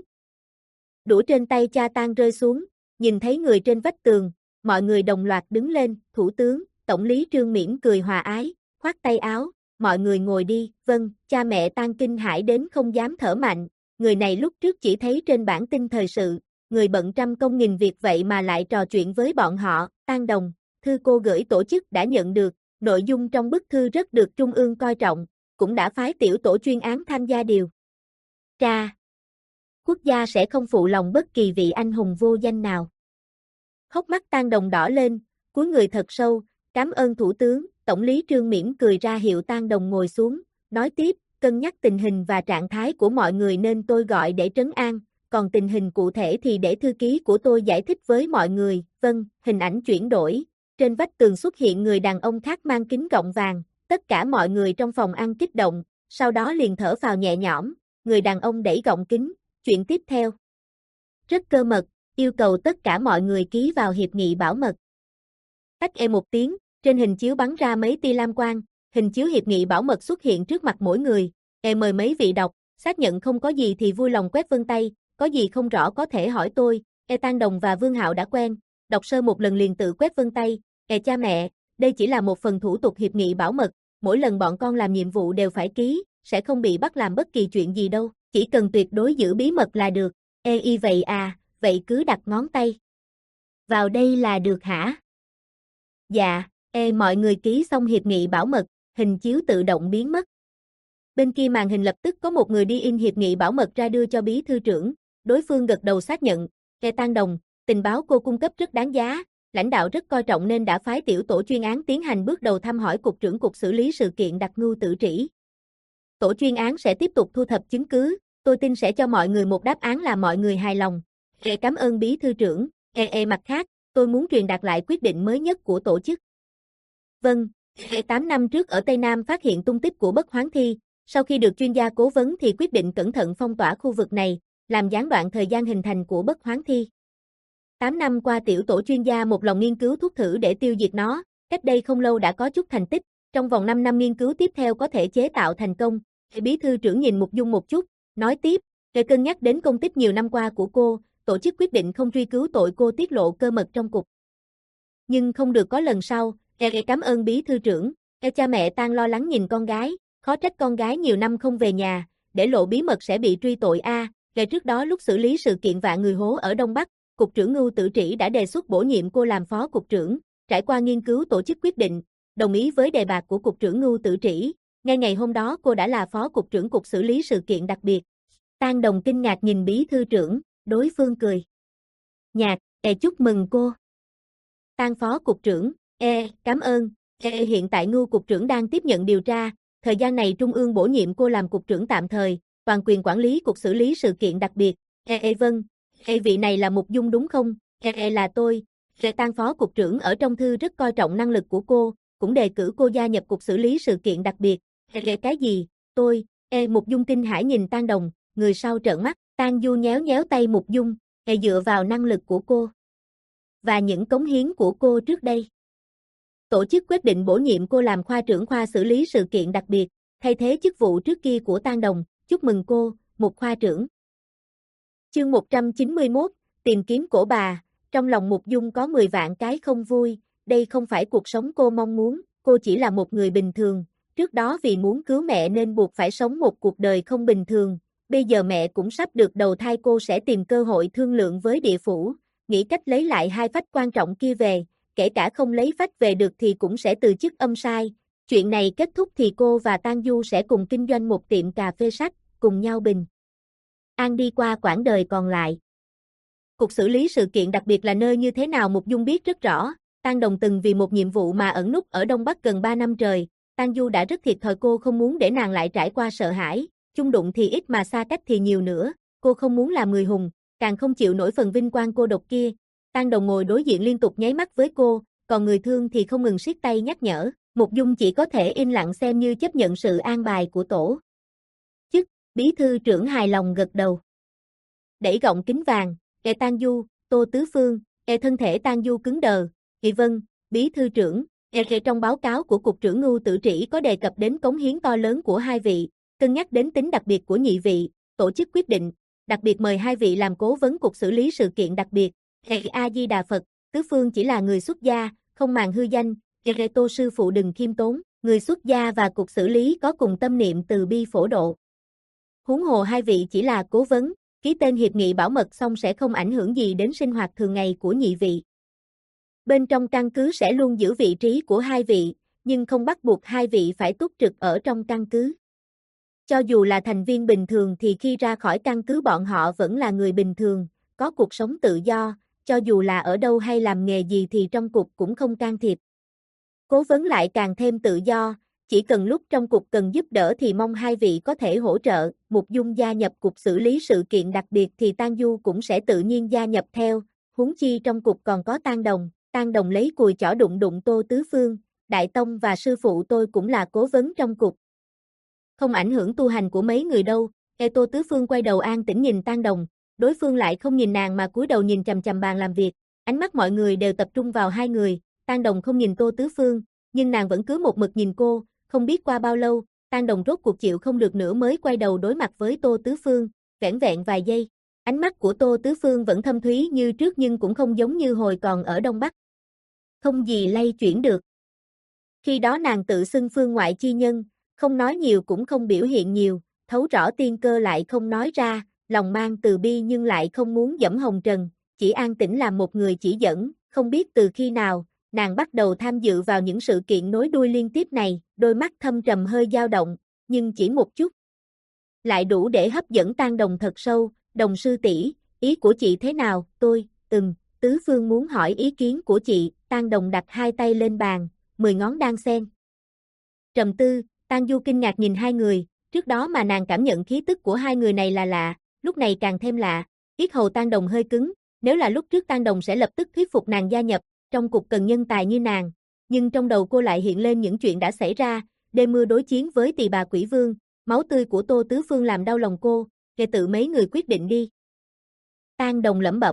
[SPEAKER 1] đũa trên tay cha Tang rơi xuống, nhìn thấy người trên vách tường, mọi người đồng loạt đứng lên. "Thủ tướng." Tổng lý Trương mỉm cười hòa ái, khoát tay áo, "Mọi người ngồi đi." "Vâng." Cha mẹ Tang kinh hãi đến không dám thở mạnh, người này lúc trước chỉ thấy trên bản tin thời sự, người bận trăm công nghìn việc vậy mà lại trò chuyện với bọn họ. "Tang Đồng, thư cô gửi tổ chức đã nhận được, nội dung trong bức thư rất được Trung ương coi trọng, cũng đã phái tiểu tổ chuyên án tham gia điều tra. Quốc gia sẽ không phụ lòng bất kỳ vị anh hùng vô danh nào." Hốc mắt Tang Đồng đỏ lên, cúi người thật sâu, "Cảm ơn thủ tướng." Tổng lý Trương mỉm cười ra hiệu Tang Đồng ngồi xuống, nói tiếp, "Cân nhắc tình hình và trạng thái của mọi người nên tôi gọi để trấn an, còn tình hình cụ thể thì để thư ký của tôi giải thích với mọi người." "Vâng." Hình ảnh chuyển đổi, trên vách tường xuất hiện người đàn ông khác mang kính gọng vàng, tất cả mọi người trong phòng ăn kích động, sau đó liền thở phào nhẹ nhõm. Người đàn ông đẩy gọng kính, "Chuyện tiếp theo rất cơ mật, yêu cầu tất cả mọi người ký vào hiệp nghị bảo mật." Tách e một tiếng, trên hình chiếu bắn ra mấy tia lam quang, hình chiếu hiệp nghị bảo mật xuất hiện trước mặt mỗi người. "E mời mấy vị đọc, xác nhận không có gì thì vui lòng quét vân tay, có gì không rõ có thể hỏi tôi." E Tang Đồng và Vương Hạo đã quen, đọc sơ một lần liền tự quét vân tay. "E cha mẹ, đây chỉ là một phần thủ tục hiệp nghị bảo mật, mỗi lần bọn con làm nhiệm vụ đều phải ký, sẽ không bị bắt làm bất kỳ chuyện gì đâu, chỉ cần tuyệt đối giữ bí mật là được." "E y vậy à, vậy cứ đặt ngón tay vào đây là được hả?" "Dạ." E mọi người ký xong hiệp nghị bảo mật, hình chiếu tự động biến mất. Bên kia màn hình lập tức có một người đi in hiệp nghị bảo mật ra đưa cho bí thư trưởng, đối phương gật đầu xác nhận. "E Tang Đồng, tình báo cô cung cấp rất đáng giá, lãnh đạo rất coi trọng nên đã phái tiểu tổ chuyên án tiến hành bước đầu thăm hỏi cục trưởng cục xử lý sự kiện đặc ngưu Tử Trĩ. Tổ chuyên án sẽ tiếp tục thu thập chứng cứ, tôi tin sẽ cho mọi người một đáp án làm mọi người hài lòng. E cảm ơn bí thư trưởng." E e mặt khác, tôi muốn truyền đạt lại quyết định mới nhất của tổ chức. "Vâng." E tám năm trước ở Tây Nam phát hiện tung tích của Bất Hoán Thi, sau khi được chuyên gia cố vấn thì quyết định cẩn thận phong tỏa khu vực này, làm gián đoạn thời gian hình thành của Bất Hoán Thi. tám năm qua tiểu tổ chuyên gia một lòng nghiên cứu thuốc thử để tiêu diệt nó, cách đây không lâu đã có chút thành tích, trong vòng năm năm nghiên cứu tiếp theo có thể chế tạo thành công. Bí thư trưởng nhìn Mục Dung một chút, nói tiếp, để cân nhắc đến công tích nhiều năm qua của cô, tổ chức quyết định không truy cứu tội cô tiết lộ cơ mật trong cục. Nhưng không được có lần sau, e cảm ơn bí thư trưởng, e cha mẹ Tang lo lắng nhìn con gái, khó trách con gái nhiều năm không về nhà, để lộ bí mật sẽ bị truy tội a. Ngày trước đó lúc xử lý sự kiện vạn người hố ở Đông Bắc, Cục trưởng Ngưu Tử Trĩ đã đề xuất bổ nhiệm cô làm phó cục trưởng, trải qua nghiên cứu tổ chức quyết định, đồng ý với đề bạt của Cục trưởng Ngưu Tử Trĩ. Ngay ngày hôm đó cô đã là phó cục trưởng cục xử lý sự kiện đặc biệt. Tang Đồng kinh ngạc nhìn bí thư trưởng, đối phương cười nhạt, e chúc mừng cô. Tang phó cục trưởng, e, cảm ơn, e hiện tại Ngưu cục trưởng đang tiếp nhận điều tra, thời gian này Trung ương bổ nhiệm cô làm cục trưởng tạm thời, toàn quyền quản lý cục xử lý sự kiện đặc biệt. E, e vâng, e vị này là Mục Dung đúng không? E, e là tôi. E Tang phó cục trưởng ở trong thư rất coi trọng năng lực của cô, cũng đề cử cô gia nhập cục xử lý sự kiện đặc biệt. E, e cái gì? Tôi, e Mục Dung kinh hãi nhìn Tang Đồng, người sau trợn mắt, Tang Du nhéo nhéo tay Mục Dung, e dựa vào năng lực của cô và những cống hiến của cô trước đây, tổ chức quyết định bổ nhiệm cô làm khoa trưởng khoa xử lý sự kiện đặc biệt, thay thế chức vụ trước kia của Tang Đồng, chúc mừng cô, Mục khoa trưởng. Chương một trăm chín mươi mốt, tìm kiếm cổ bà, trong lòng Mục Dung có mười vạn cái không vui, đây không phải cuộc sống cô mong muốn, cô chỉ là một người bình thường, trước đó vì muốn cứu mẹ nên buộc phải sống một cuộc đời không bình thường, bây giờ mẹ cũng sắp được đầu thai cô sẽ tìm cơ hội thương lượng với địa phủ, nghĩ cách lấy lại hai phách quan trọng kia về, kể cả không lấy phách về được thì cũng sẽ từ chức âm sai, chuyện này kết thúc thì cô và Tang Du sẽ cùng kinh doanh một tiệm cà phê sách, cùng nhau bình an đi qua quãng đời còn lại. Cục xử lý sự kiện đặc biệt là nơi như thế nào Mục Dung biết rất rõ, Tang Đồng từng vì một nhiệm vụ mà ẩn núp ở Đông Bắc gần ba năm trời, Tang Du đã rất thiệt thòi cô không muốn để nàng lại trải qua sợ hãi, chung đụng thì ít mà xa cách thì nhiều nữa, cô không muốn làm người hùng, càng không chịu nổi phần vinh quang cô độc kia. Tang Đồng ngồi đối diện liên tục nháy mắt với cô, còn người thương thì không ngừng siết tay nhắc nhở, Mục Dung chỉ có thể im lặng xem như chấp nhận sự an bài của tổ chức. Bí thư trưởng hài lòng gật đầu. Đẩy gọng kính vàng, e Tang Du, Tô Tứ Phương, e thân thể Tang Du cứng đờ, Nghị vâng, bí thư trưởng, e trong báo cáo của Cục trưởng Ngưu Tử Trĩ có đề cập đến cống hiến to lớn của hai vị, cân nhắc đến tính đặc biệt của nhị vị, tổ chức quyết định, đặc biệt mời hai vị làm cố vấn cục xử lý sự kiện đặc biệt. A Di Đà Phật, Tứ Phương chỉ là người xuất gia, không màng hư danh, Tô sư phụ đừng khiêm tốn, người xuất gia và cục xử lý có cùng tâm niệm từ bi phổ độ. Huống hồ hai vị chỉ là cố vấn, ký tên hiệp nghị bảo mật xong sẽ không ảnh hưởng gì đến sinh hoạt thường ngày của nhị vị. Bên trong căn cứ sẽ luôn giữ vị trí của hai vị, nhưng không bắt buộc hai vị phải túc trực ở trong căn cứ. Cho dù là thành viên bình thường thì khi ra khỏi căn cứ bọn họ vẫn là người bình thường, có cuộc sống tự do, cho dù là ở đâu hay làm nghề gì thì trong cục cũng không can thiệp. Cố vấn lại càng thêm tự do, chỉ cần lúc trong cục cần giúp đỡ thì mong hai vị có thể hỗ trợ. Mục Dung gia nhập cục xử lý sự kiện đặc biệt thì Tang Du cũng sẽ tự nhiên gia nhập theo, huống chi trong cục còn có Tang Đồng. Tang Đồng lấy cùi chỏ đụng đụng Tô Tứ Phương, Đại Tông và sư phụ tôi cũng là cố vấn trong cục. Không ảnh hưởng tu hành của mấy người đâu. E Tô Tứ Phương quay đầu an tĩnh nhìn Tang Đồng, đối phương lại không nhìn nàng mà cúi đầu nhìn chằm chằm bàn làm việc, ánh mắt mọi người đều tập trung vào hai người. Tang Đồng không nhìn Tô Tứ Phương, nhưng nàng vẫn cứ một mực nhìn cô, không biết qua bao lâu, Tang Đồng rốt cuộc chịu không được nữa mới quay đầu đối mặt với Tô Tứ Phương, vẻn vẹn vài giây. Ánh mắt của Tô Tứ Phương vẫn thâm thúy như trước nhưng cũng không giống như hồi còn ở Đông Bắc. Không gì lay chuyển được. Khi đó nàng tự xưng phương ngoại chi nhân, không nói nhiều cũng không biểu hiện nhiều, thấu rõ tiên cơ lại không nói ra, lòng mang từ bi nhưng lại không muốn dẫm hồng trần, chỉ an tĩnh làm một người chỉ dẫn, không biết từ khi nào, nàng bắt đầu tham dự vào những sự kiện nối đuôi liên tiếp này, đôi mắt thâm trầm hơi dao động, nhưng chỉ một chút. Lại đủ để hấp dẫn Tang Đồng thật sâu. Đồng sư tỷ, ý của chị thế nào? Tôi, ừm, Tứ Phương muốn hỏi ý kiến của chị. Tang Đồng đặt hai tay lên bàn, mười ngón đan xen. Trầm tư, Tang Du kinh ngạc nhìn hai người, trước đó mà nàng cảm nhận khí tức của hai người này là lạ, lúc này càng thêm lạ. Yết hầu Tang Đồng hơi cứng, nếu là lúc trước Tang Đồng sẽ lập tức thuyết phục nàng gia nhập, trong cục cần nhân tài như nàng, nhưng trong đầu cô lại hiện lên những chuyện đã xảy ra, đêm mưa đối chiến với Tỳ Bà Quỷ Vương, máu tươi của Tô Tứ Phương làm đau lòng cô, kể tự mấy người quyết định đi. Tang Đồng lẩm bẩm,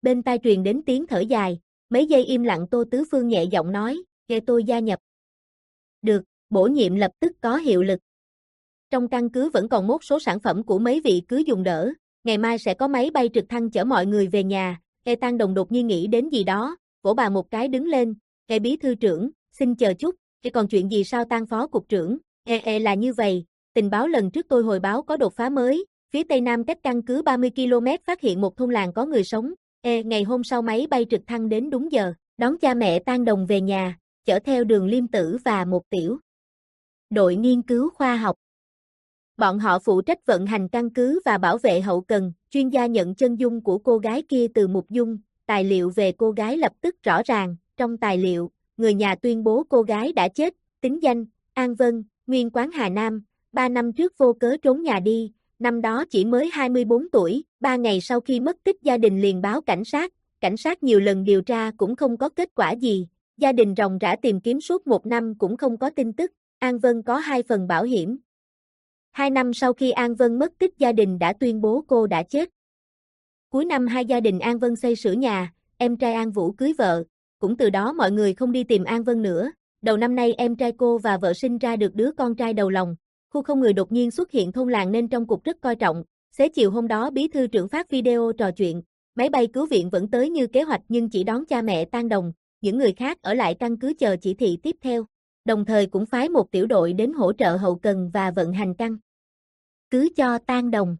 [SPEAKER 1] Bên tai truyền đến tiếng thở dài, mấy giây im lặng Tô Tứ Phương nhẹ giọng nói, "Nghe tôi gia nhập." Được, bổ nhiệm lập tức có hiệu lực. Trong căn cứ vẫn còn một số sản phẩm của mấy vị cứ dùng đỡ, ngày mai sẽ có máy bay trực thăng chở mọi người về nhà. Ê Tăng Đồng đột nhiên nghĩ đến gì đó, vỗ bà một cái đứng lên, "Ê bí thư trưởng, xin chờ chút, Ê còn chuyện gì sao Tăng phó cục trưởng?" Ê ê là như vậy, tình báo lần trước tôi hồi báo có đột phá mới, phía tây nam cách căn cứ ba mươi ki lô mét phát hiện một thôn làng có người sống. Ê ngày hôm sau máy bay trực thăng đến đúng giờ, đón cha mẹ Tăng Đồng về nhà, chở theo Đường Liêm Tử và một tiểu đội nghiên cứu khoa học. Bọn họ phụ trách vận hành căn cứ và bảo vệ hậu cần, chuyên gia nhận chân dung của cô gái kia từ Mục Dung, tài liệu về cô gái lập tức rõ ràng, trong tài liệu, người nhà tuyên bố cô gái đã chết, tính danh, An Vân, nguyên quán Hà Nam, ba năm trước vô cớ trốn nhà đi, năm đó chỉ mới hai mươi bốn tuổi, ba ngày sau khi mất tích gia đình liền báo cảnh sát, cảnh sát nhiều lần điều tra cũng không có kết quả gì, gia đình ròng rã tìm kiếm suốt một năm cũng không có tin tức, An Vân có hai phần bảo hiểm. Hai năm sau khi An Vân mất tích gia đình đã tuyên bố cô đã chết. Cuối năm hai gia đình An Vân xây sửa nhà, em trai An Vũ cưới vợ, cũng từ đó mọi người không đi tìm An Vân nữa. Đầu năm nay em trai cô và vợ sinh ra được đứa con trai đầu lòng. Khu không người đột nhiên xuất hiện thôn làng nên trong cục rất coi trọng. Xế chiều hôm đó bí thư trưởng phát video trò chuyện. Máy bay cứu viện vẫn tới như kế hoạch nhưng chỉ đón cha mẹ Tăng Đồng. Những người khác ở lại căn cứ chờ chỉ thị tiếp theo. Đồng thời cũng phái một tiểu đội đến hỗ trợ hậu cần và vận hành căn cứ cho Tăng Đồng.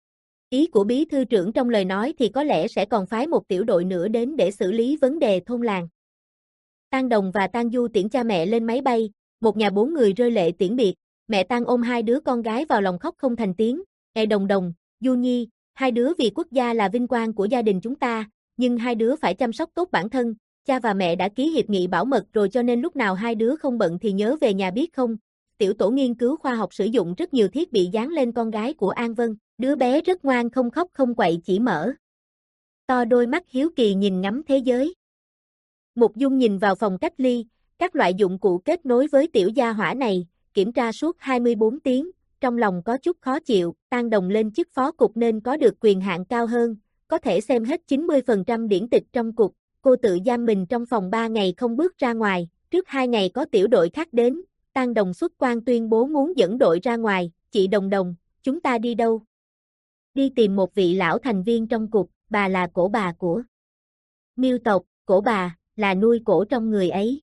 [SPEAKER 1] Ý của bí thư trưởng trong lời nói thì có lẽ sẽ còn phái một tiểu đội nữa đến để xử lý vấn đề thôn làng. Tăng Đồng và Tăng Du tiễn cha mẹ lên máy bay, một nhà bốn người rơi lệ tiễn biệt, mẹ Tăng ôm hai đứa con gái vào lòng khóc không thành tiếng, "Ê Đồng Đồng, Du Nhi, hai đứa vì quốc gia là vinh quang của gia đình chúng ta, nhưng hai đứa phải chăm sóc tốt bản thân, cha và mẹ đã ký hiệp nghị bảo mật rồi cho nên lúc nào hai đứa không bận thì nhớ về nhà biết không." Tiểu tổ nghiên cứu khoa học sử dụng rất nhiều thiết bị dán lên con gái của An Vân, đứa bé rất ngoan không khóc không quậy chỉ mở to đôi mắt hiếu kỳ nhìn ngắm thế giới. Mục Dung nhìn vào phòng cách ly, các loại dụng cụ kết nối với tiểu gia hỏa này, kiểm tra suốt hai mươi bốn tiếng, trong lòng có chút khó chịu, Tăng Đồng lên chức phó cục nên có được quyền hạn cao hơn, có thể xem hết chín mươi phần trăm điển tịch trong cục, cô tự giam mình trong phòng ba ngày không bước ra ngoài, trước hai ngày có tiểu đội khác đến, Tăng Đồng xuất quan tuyên bố muốn dẫn đội ra ngoài, "Chị Đồng Đồng, chúng ta đi đâu?" "Đi tìm một vị lão thành viên trong cục, bà là cổ bà của Miêu tộc, cổ bà, là nuôi cổ trong người ấy."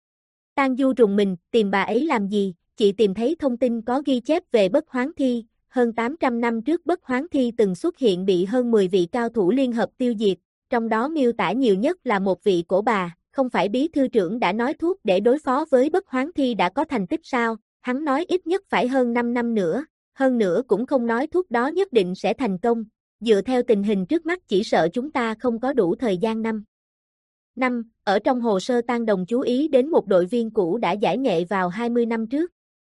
[SPEAKER 1] Tang Du rùng mình, tìm bà ấy làm gì? Chị tìm thấy thông tin có ghi chép về Bất Hoán Thi, hơn tám trăm năm trước Bất Hoán Thi từng xuất hiện bị hơn mười vị cao thủ liên hợp tiêu diệt, trong đó miêu tả nhiều nhất là một vị cổ bà, không phải bí thư trưởng đã nói thuốc để đối phó với Bất Hoán Thi đã có thành tích sao, hắn nói ít nhất phải hơn năm năm nữa, hơn nữa cũng không nói thuốc đó nhất định sẽ thành công, dựa theo tình hình trước mắt chỉ sợ chúng ta không có đủ thời gian năm. Năm, ở trong hồ sơ Tăng Đồng chú ý đến một đội viên cũ đã giải nghệ vào hai mươi năm trước.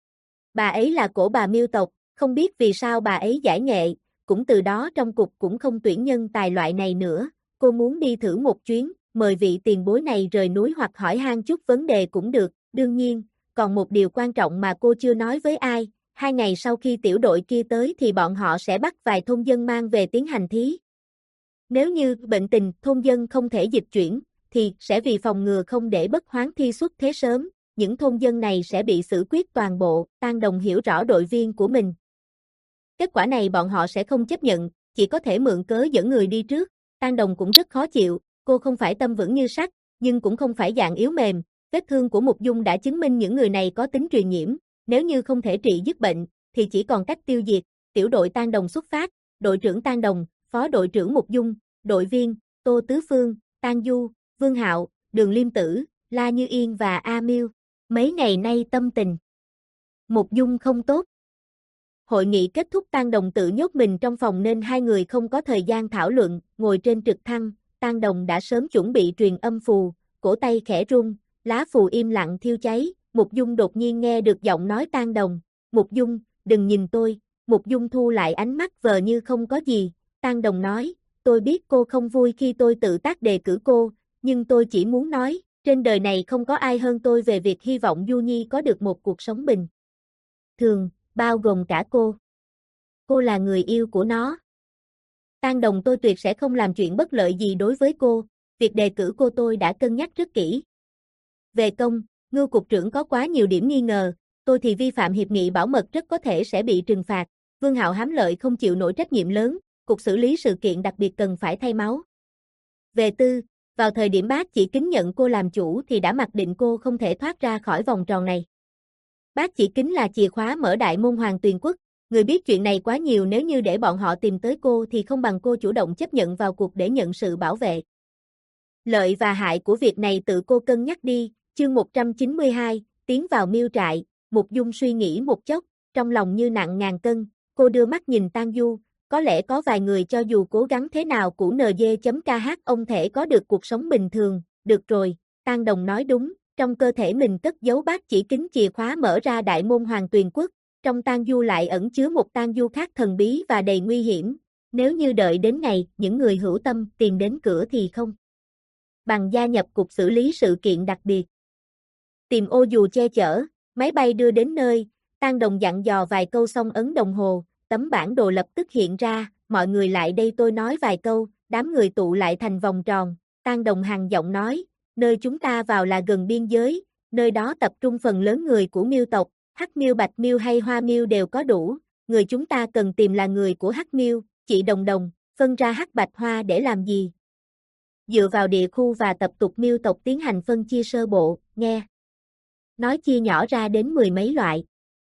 [SPEAKER 1] Bà ấy là cổ bà Miêu tộc, không biết vì sao bà ấy giải nghệ, cũng từ đó trong cục cũng không tuyển nhân tài loại này nữa, cô muốn đi thử một chuyến, mời vị tiền bối này rời núi hoặc hỏi han chút vấn đề cũng được, đương nhiên, còn một điều quan trọng mà cô chưa nói với ai, hai ngày sau khi tiểu đội kia tới thì bọn họ sẽ bắt vài thôn dân mang về tiến hành thí. Nếu như bệnh tình thôn dân không thể dịch chuyển, thì sẽ vì phòng ngừa không để Bất Hoán Thi xuất thế sớm, những thôn dân này sẽ bị xử quyết toàn bộ, Tăng Đồng hiểu rõ đội viên của mình. Kết quả này bọn họ sẽ không chấp nhận, chỉ có thể mượn cớ dẫn người đi trước, Tăng Đồng cũng rất khó chịu, cô không phải tâm vững như sắt, nhưng cũng không phải dạng yếu mềm, vết thương của Mục Dung đã chứng minh những người này có tính truyền nhiễm, nếu như không thể trị dứt bệnh, thì chỉ còn cách tiêu diệt, tiểu đội Tăng Đồng xuất phát, đội trưởng Tăng Đồng, phó đội trưởng Mục Dung, đội viên, Tô Tứ Phương, Tăng Du, Vương Hạo, Đường Liêm Tử, La Như Yên và A Miêu. Mấy ngày nay tâm tình Mục Dung không tốt. Hội nghị kết thúc Tăng Đồng tự nhốt mình trong phòng nên hai người không có thời gian thảo luận, ngồi trên trực thăng, Tăng Đồng đã sớm chuẩn bị truyền âm phù, cổ tay khẽ run, lá phù im lặng thiêu cháy, Mục Dung đột nhiên nghe được giọng nói Tăng Đồng, "Mục Dung, đừng nhìn tôi." Mục Dung thu lại ánh mắt vờ như không có gì, Tăng Đồng nói, "Tôi biết cô không vui khi tôi tự tác đề cử cô, nhưng tôi chỉ muốn nói, trên đời này không có ai hơn tôi về việc hy vọng Du Nhi có được một cuộc sống bình thường, bao gồm cả cô. Cô là người yêu của nó." Tang Đồng tôi tuyệt sẽ không làm chuyện bất lợi gì đối với cô, việc đề cử cô tôi đã cân nhắc rất kỹ. Về công, Ngưu cục trưởng có quá nhiều điểm nghi ngờ, tôi thì vi phạm hiệp nghị bảo mật rất có thể sẽ bị trừng phạt, Vương Hạo hám lợi không chịu nổi trách nhiệm lớn, cục xử lý sự kiện đặc biệt cần phải thay máu. Về tư, vào thời điểm bác chỉ kính nhận cô làm chủ thì đã mặc định cô không thể thoát ra khỏi vòng tròn này. Bác chỉ kính là chìa khóa mở đại môn Hoàng Tuyền Quốc, người biết chuyện này quá nhiều, nếu như để bọn họ tìm tới cô thì không bằng cô chủ động chấp nhận vào cuộc để nhận sự bảo vệ. Lợi và hại của việc này tự cô cân nhắc đi. Chương một trăm chín mươi hai, tiến vào miêu trại, Mục Dung suy nghĩ một chốc, trong lòng như nặng ngàn cân, cô đưa mắt nhìn Tang Du, có lẽ có vài người cho dù cố gắng thế nào cũng nd.kh ông thể có được cuộc sống bình thường, được rồi, Tang Đồng nói đúng, trong cơ thể mình cất giấu bác chỉ kính chìa khóa mở ra đại môn Hoàng Tuyền Quốc, trong Tang Du lại ẩn chứa một Tang Du khác thần bí và đầy nguy hiểm, nếu như đợi đến ngày những người hữu tâm tìm đến cửa thì không bằng gia nhập cục xử lý sự kiện đặc biệt. Tìm ô dù che chở, máy bay đưa đến nơi, Tang Đồng dặn dò vài câu xong ấn đồng hồ, tấm bản đồ lập tức hiện ra, mọi người lại đây tôi nói vài câu, đám người tụ lại thành vòng tròn, Tang Đồng hằn giọng nói, nơi chúng ta vào là gần biên giới, nơi đó tập trung phần lớn người của Miêu tộc, Hắc Miêu, Bạch Miêu hay Hoa Miêu đều có đủ, người chúng ta cần tìm là người của Hắc Miêu, chị Đồng Đồng, phân ra Hắc Bạch Hoa để làm gì? Dựa vào địa khu và tập tục Miêu tộc tiến hành phân chia sơ bộ, nghe. Nói chia nhỏ ra đến mười mấy loại.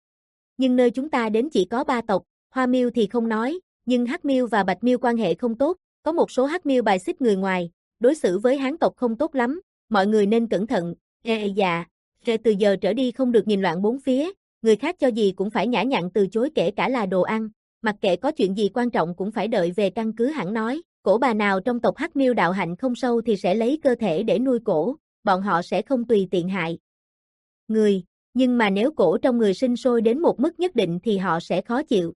[SPEAKER 1] Nhưng nơi chúng ta đến chỉ có ba tộc, Hoa Miêu thì không nói, nhưng Hắc Miêu và Bạch Miêu quan hệ không tốt, có một số Hắc Miêu bài xích người ngoài, đối xử với Hán tộc không tốt lắm, mọi người nên cẩn thận. Ê dạ, rồi từ giờ trở đi không được nhìn loạn bốn phía, người khác cho gì cũng phải nhã nhặn từ chối kể cả là đồ ăn, mặc kệ có chuyện gì quan trọng cũng phải đợi về căn cứ hẳn nói, cổ bà nào trong tộc Hắc Miêu đạo hạnh không sâu thì sẽ lấy cơ thể để nuôi cổ, bọn họ sẽ không tùy tiện hại người, nhưng mà nếu cổ trong người sinh sôi đến một mức nhất định thì họ sẽ khó chịu.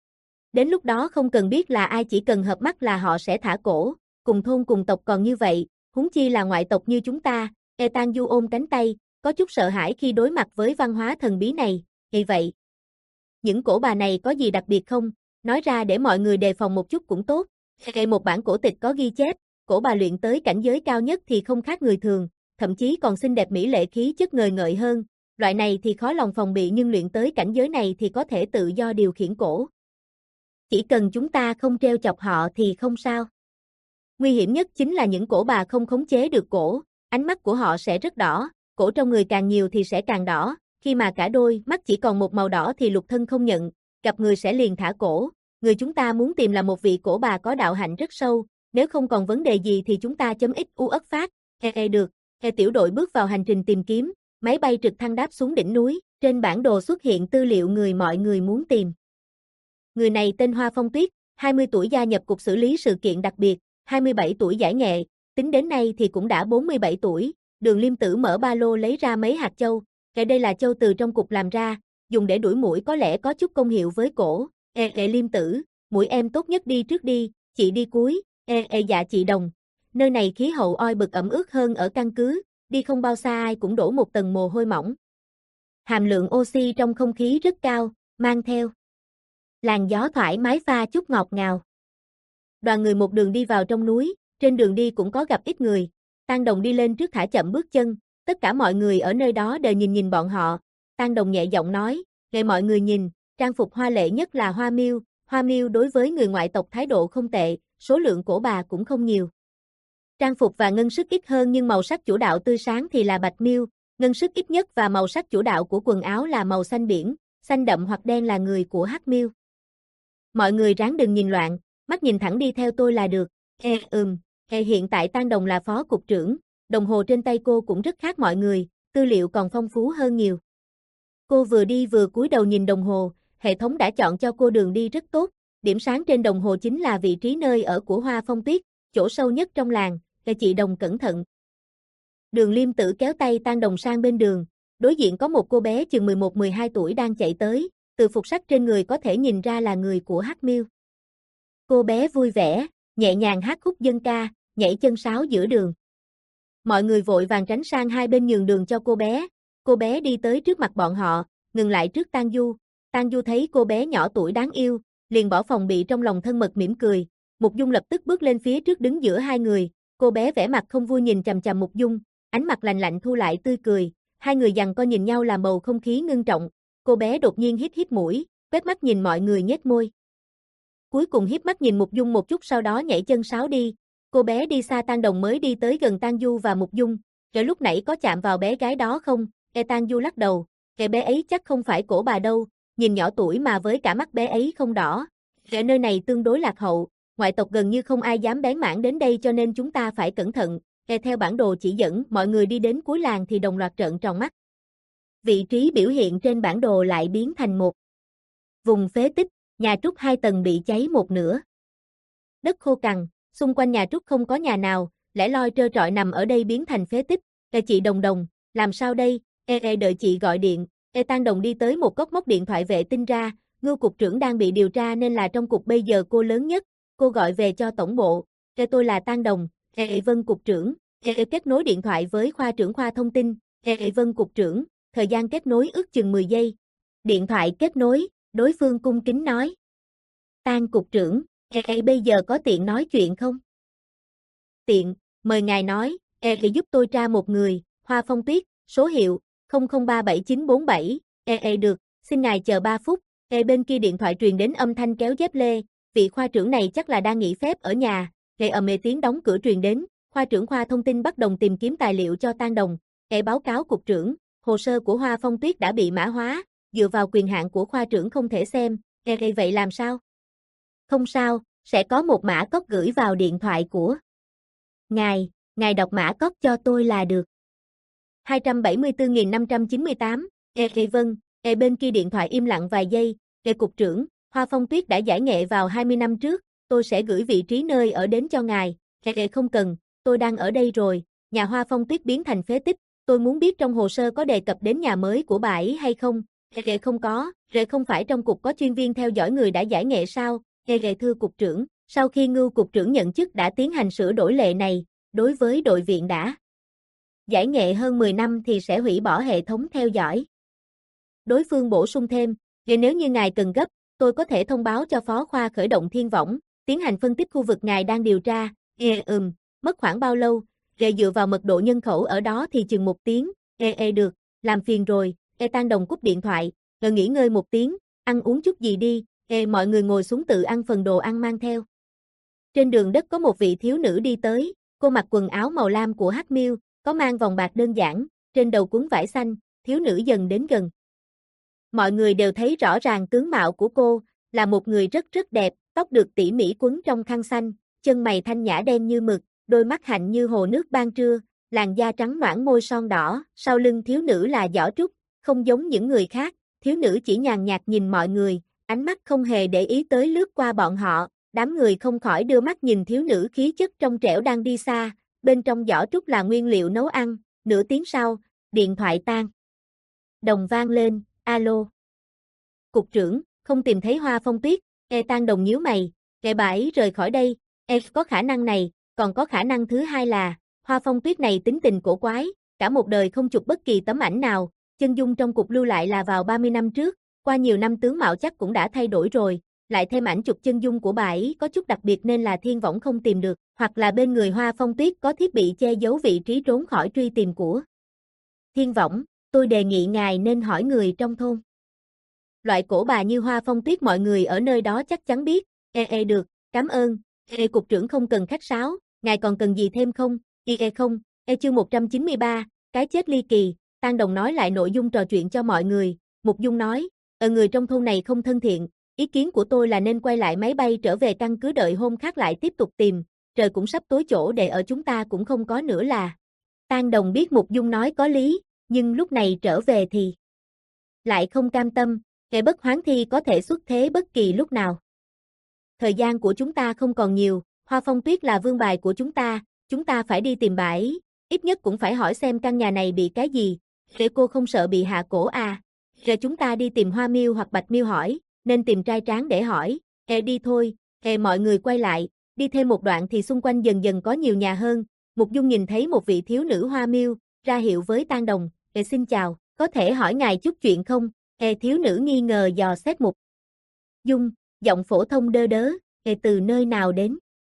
[SPEAKER 1] Đến lúc đó không cần biết là ai, chỉ cần hợp mắt là họ sẽ thả cổ, cùng thôn cùng tộc còn như vậy, huống chi là ngoại tộc như chúng ta. E Tang Du ôm cánh tay, có chút sợ hãi khi đối mặt với văn hóa thần bí này, vì vậy. Những cổ bà này có gì đặc biệt không? Nói ra để mọi người đề phòng một chút cũng tốt. Kể một bản cổ tịch có ghi chép, cổ bà luyện tới cảnh giới cao nhất thì không khác người thường, thậm chí còn xinh đẹp mỹ lệ khí chất ngời ngợi hơn, loại này thì khó lòng phòng bị nhưng luyện tới cảnh giới này thì có thể tự do điều khiển cổ. Chỉ cần chúng ta không treo chọc họ thì không sao. Nguy hiểm nhất chính là những cổ bà không khống chế được cổ, ánh mắt của họ sẽ rất đỏ, cổ trong người càng nhiều thì sẽ càng đỏ, khi mà cả đôi mắt chỉ còn một màu đỏ thì lục thân không nhận, gặp người sẽ liền thả cổ. Người chúng ta muốn tìm là một vị cổ bà có đạo hạnh rất sâu, nếu không còn vấn đề gì thì chúng ta chấm ít u ất phát. Ê ê được, ê tiểu đội bước vào hành trình tìm kiếm, máy bay trực thăng đáp xuống đỉnh núi, trên bản đồ xuất hiện tư liệu người mọi người muốn tìm. Người này tên Hoa Phong Tuyết, hai mươi tuổi gia nhập cục xử lý sự kiện đặc biệt, hai mươi bảy tuổi giải nghệ, tính đến nay thì cũng đã bốn mươi bảy tuổi, Đường Liêm Tử mở ba lô lấy ra mấy hạt châu, cái đây là châu từ trong cục làm ra, dùng để đuổi muỗi có lẽ có chút công hiệu với cổ. Ê ê Liêm Tử, muỗi em tốt nhất đi trước đi, chị đi cuối. Ê ê dạ chị Đồng, nơi này khí hậu oi bực ẩm ướt hơn ở căn cứ, đi không bao xa ai cũng đổ một tầng mồ hôi mỏng. Hàm lượng oxy trong không khí rất cao, mang theo làn gió thoải mái pha chút ngọt ngào. Đoàn người một đường đi vào trong núi, trên đường đi cũng có gặp ít người, Tang Đồng đi lên trước thả chậm bước chân, tất cả mọi người ở nơi đó đều nhìn nhìn bọn họ, Tang Đồng nhẹ giọng nói, để mọi người nhìn, trang phục hoa lệ nhất là Hoa Miêu, Hoa Miêu đối với người ngoại tộc thái độ không tệ, số lượng cổ bà cũng không nhiều. Trang phục và ngân sức ít hơn nhưng màu sắc chủ đạo tươi sáng thì là Bạch Miêu, ngân sức ít nhất và màu sắc chủ đạo của quần áo là màu xanh biển, xanh đậm hoặc đen là người của Hắc Miêu. Mọi người ráng đừng nhìn loạn, mắt nhìn thẳng đi theo tôi là được. Ê ừm, ê hiện tại Tang Đồng là phó cục trưởng, đồng hồ trên tay cô cũng rất khác mọi người, tư liệu còn phong phú hơn nhiều. Cô vừa đi vừa cúi đầu nhìn đồng hồ, hệ thống đã chọn cho cô đường đi rất tốt, điểm sáng trên đồng hồ chính là vị trí nơi ở của Hoa Phong Tuyết, chỗ sâu nhất trong làng, để chị Đồng cẩn thận. Đường Liêm Tử kéo tay Tang Đồng sang bên đường, đối diện có một cô bé chừng mười một mười hai tuổi đang chạy tới, từ phục sắc trên người có thể nhìn ra là người của Hắc Miêu. Cô bé vui vẻ, nhẹ nhàng hát khúc dân ca, nhảy chân sáo giữa đường. Mọi người vội vàng tránh sang hai bên nhường đường cho cô bé, cô bé đi tới trước mặt bọn họ, ngừng lại trước Tang Du. Tang Du thấy cô bé nhỏ tuổi đáng yêu, liền bỏ phòng bị trong lòng thân mật mỉm cười, Mục Dung lập tức bước lên phía trước đứng giữa hai người, cô bé vẻ mặt không vui nhìn chằm chằm Mục Dung, ánh mặt lạnh lạnh thu lại tươi cười, hai người giằng co nhìn nhau làm bầu không khí ngưng trọng, cô bé đột nhiên hít hít mũi, quét mắt nhìn mọi người nhếch môi. Cuối cùng híp mắt nhìn Mục Dung một chút sau đó nhảy chân sáo đi, cô bé đi xa Tang Đồng mới đi tới gần Tang Du và Mục Dung, rồi lúc nãy có chạm vào bé gái đó không? E Tang Du lắc đầu, cái bé ấy chắc không phải cổ bà đâu, nhìn nhỏ tuổi mà với cả mắt bé ấy không đỏ. Ở nơi này tương đối lạc hậu, ngoại tộc gần như không ai dám bén mảng đến đây cho nên chúng ta phải cẩn thận. E theo bản đồ chỉ dẫn, mọi người đi đến cuối làng thì đồng loạt trợn tròn mắt. Vị trí biểu hiện trên bản đồ lại biến thành một vùng phế tích, nhà trúc hai tầng bị cháy một nửa. Đất khô cằn, xung quanh nhà trúc không có nhà nào, lẻ loi trơ trọi nằm ở đây biến thành phế tích. E chị Đồng Đồng, làm sao đây? E e đợi chị gọi điện. E Tang Đồng đi tới một góc móc điện thoại vệ tinh ra, Ngưu cục trưởng đang bị điều tra nên là trong cục bây giờ cô lớn nhất, cô gọi về cho tổng bộ. E tôi là Tang Đồng. E e vâng cục trưởng. E e kết nối điện thoại với khoa trưởng khoa thông tin. E e vâng cục trưởng, thời gian kết nối ước chừng mười giây. Điện thoại kết nối, đối phương cung kính nói. Tang cục trưởng, E e bây giờ có tiện nói chuyện không? Tiện, mời ngài nói. E e giúp tôi tra một người, Hoa Phong Tuyết, số hiệu không không ba bảy chín bốn bảy. E e được, xin ngài chờ ba phút. E bên kia điện thoại truyền đến âm thanh kéo dép lê, vị khoa trưởng này chắc là đang nghỉ phép ở nhà. E ầm ĩ tiếng đóng cửa truyền đến, khoa trưởng khoa thông tin bắt đầu tìm kiếm tài liệu cho Tang Đồng. E báo cáo cục trưởng, hồ sơ của Hoa Phong Tuyết đã bị mã hóa, dựa vào quyền hạn của khoa trưởng không thể xem. E e vậy làm sao? Không sao, sẽ có một mã code gửi vào điện thoại của ngài, ngài đọc mã code cho tôi là được. hai trăm bảy mươi tư nghìn năm trăm chín mươi tám, E e vâng, E bên kia điện thoại im lặng vài giây, E cục trưởng, Hoa Phong Tuyết đã giải nghệ vào hai mươi năm trước, tôi sẽ gửi vị trí nơi ở đến cho ngài. E e không cần, tôi đang ở đây rồi, nhà Hoa Phong Tuyết biến thành phế tích, tôi muốn biết trong hồ sơ có đề cập đến nhà mới của bà ấy hay không. E e không có, E không phải trong cục có chuyên viên theo dõi người đã giải nghệ sao? E e thưa cục trưởng, sau khi Ngưu cục trưởng nhận chức đã tiến hành sửa đổi lệ này, đối với đội viện đã giải nghệ hơn mười năm thì sẽ hủy bỏ hệ thống theo dõi. Đối phương bổ sung thêm, vì nếu như ngài cần gấp, tôi có thể thông báo cho phó khoa khởi động thiên võng, tiến hành phân tích khu vực ngài đang điều tra. E ừm, mất khoảng bao lâu? E dựa vào mật độ nhân khẩu ở đó thì chừng một tiếng. E e được, làm phiền rồi. E Tang Đồng cúp điện thoại, rồi nghỉ ngơi một tiếng, ăn uống chút gì đi. E mọi người ngồi xuống tự ăn phần đồ ăn mang theo. Trên đường đất có một vị thiếu nữ đi tới, cô mặc quần áo màu lam của Hắc Miêu, có mang vòng bạc đơn giản, trên đầu cuốn vải xanh, thiếu nữ dần đến gần. Mọi người đều thấy rõ ràng tướng mạo của cô, là một người rất rất đẹp, tóc được tỉ mỉ quấn trong khăn xanh, chân mày thanh nhã đen như mực, đôi mắt hạnh như hồ nước ban trưa, làn da trắng nõn môi son đỏ, sau lưng thiếu nữ là giỏ trúc, không giống những người khác, thiếu nữ chỉ nhàn nhạt nhìn mọi người, ánh mắt không hề để ý tới lướt qua bọn họ, đám người không khỏi đưa mắt nhìn thiếu nữ khí chất trong trẻo đang đi xa, bên trong giỏ trúc là nguyên liệu nấu ăn, nửa tiếng sau, điện thoại Tang Đồng vang lên, alo. Cục trưởng, không tìm thấy Hoa Phong Tuyết. E Tang Đồng nhíu mày, kệ bà ấy rời khỏi đây. E có khả năng này, còn có khả năng thứ hai là, Hoa Phong Tuyết này tính tình cổ quái, cả một đời không chụp bất kỳ tấm ảnh nào, chân dung trong cục lưu lại là vào ba mươi năm trước, qua nhiều năm tướng mạo chắc cũng đã thay đổi rồi, lại thêm ảnh chụp chân dung của bà ấy có chút đặc biệt nên là thiên võng không tìm được, hoặc là bên người Hoa Phong Tuyết có thiết bị che giấu vị trí trốn khỏi truy tìm của thiên võng, tôi đề nghị ngài nên hỏi người trong thôn. Loại cổ bà như Hoa Phong Tuyết mọi người ở nơi đó chắc chắn biết. E e được, cảm ơn. E cục trưởng không cần khách sáo, ngài còn cần gì thêm không? E e không, E chương một trăm chín mươi ba, cái chết ly kỳ. Tang Đồng nói lại nội dung trò chuyện cho mọi người. Mục Dung nói, ở người trong thôn này không thân thiện, ý kiến của tôi là nên quay lại máy bay trở về căn cứ đợi hôm khác lại tiếp tục tìm, trời cũng sắp tối chỗ để ở chúng ta cũng không có nữa là. Tang Đồng biết Mục Dung nói có lý, nhưng lúc này trở về thì lại không cam tâm, kẻ bất hoán thi có thể xuất thế bất kỳ lúc nào. Thời gian của chúng ta không còn nhiều, Hoa Phong Tuyết là vương bài của chúng ta, chúng ta phải đi tìm bà ấy, ít nhất cũng phải hỏi xem căn nhà này bị cái gì, để cô không sợ bị hạ cổ à. Rồi chúng ta đi tìm Hoa Miêu hoặc Bạch Miêu hỏi, nên tìm trai tráng để hỏi. E đi thôi. E mọi người quay lại, đi thêm một đoạn thì xung quanh dần dần có nhiều nhà hơn. Mục Dung nhìn thấy một vị thiếu nữ Hoa Miêu, ra hiệu với Tang Đồng. E xin chào, có thể hỏi ngài chút chuyện không? E thiếu nữ nghi ngờ dò xét Mục Dung, giọng phổ thông đơ đớ. E từ nơi nào đến?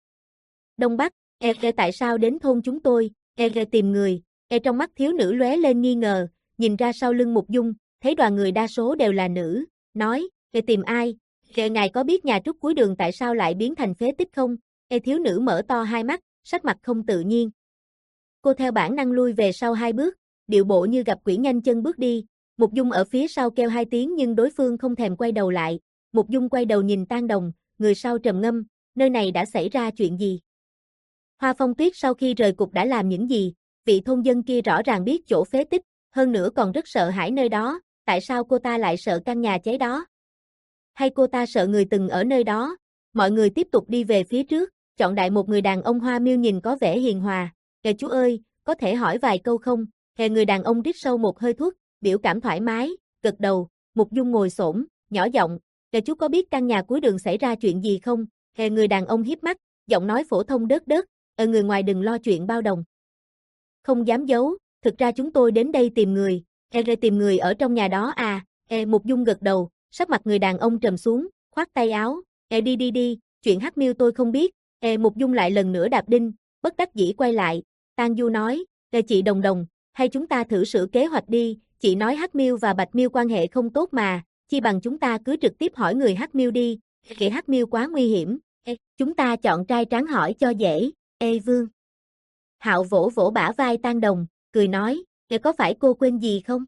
[SPEAKER 1] Đông Bắc, e, e tại sao đến thôn chúng tôi, e, e tìm người, e trong mắt thiếu nữ lóe lên nghi ngờ, nhìn ra sau lưng Mục Dung, thấy đoàn người đa số đều là nữ, nói, e tìm ai, e ngài có biết nhà trúc cuối đường tại sao lại biến thành phế tích không, e thiếu nữ mở to hai mắt, sắc mặt không tự nhiên. Cô theo bản năng lui về sau hai bước, điệu bộ như gặp quỷ nhanh chân bước đi, Mục Dung ở phía sau kêu hai tiếng nhưng đối phương không thèm quay đầu lại, Mục Dung quay đầu nhìn Tang Đồng, người sau trầm ngâm, nơi này đã xảy ra chuyện gì? Hoa Phong Tuyết sau khi rời cục đã làm những gì? Vị thôn dân kia rõ ràng biết chỗ phế tích, hơn nữa còn rất sợ hãi nơi đó, tại sao cô ta lại sợ căn nhà cháy đó? Hay cô ta sợ người từng ở nơi đó? Mọi người tiếp tục đi về phía trước, chọn đại một người đàn ông Hoa Miêu nhìn có vẻ hiền hòa, "Kìa chú ơi, có thể hỏi vài câu không?" Kìa người đàn ông rít sâu một hơi thuốc, biểu cảm thoải mái, gật đầu, Mục Dung ngồi xổm, nhỏ giọng, "Kìa chú có biết căn nhà cuối đường xảy ra chuyện gì không?" Kìa người đàn ông hiếp mắt, giọng nói phổ thông đớt đớt, "Ờ người ngoài đừng lo chuyện bao đồng." Không dám giấu, thực ra chúng tôi đến đây tìm người, e rồi tìm người ở trong nhà đó à, e Mục Dung gật đầu, sắc mặt người đàn ông trầm xuống, khoát tay áo, e đi đi đi, chuyện Hắc Miêu tôi không biết, e Mục Dung lại lần nữa đạp đinh, bất đắc dĩ quay lại, Tang Du nói, e chị Đồng Đồng, hay chúng ta thử sửa kế hoạch đi, chị nói Hắc Miêu và Bạch Miêu quan hệ không tốt mà, chi bằng chúng ta cứ trực tiếp hỏi người Hắc Miêu đi, kể Hắc Miêu quá nguy hiểm, e, chúng ta chọn trai trắng hỏi cho dễ, ê Vương. Hạo vỗ vỗ bả vai Tang Đồng, cười nói, kìa có phải cô quên gì không?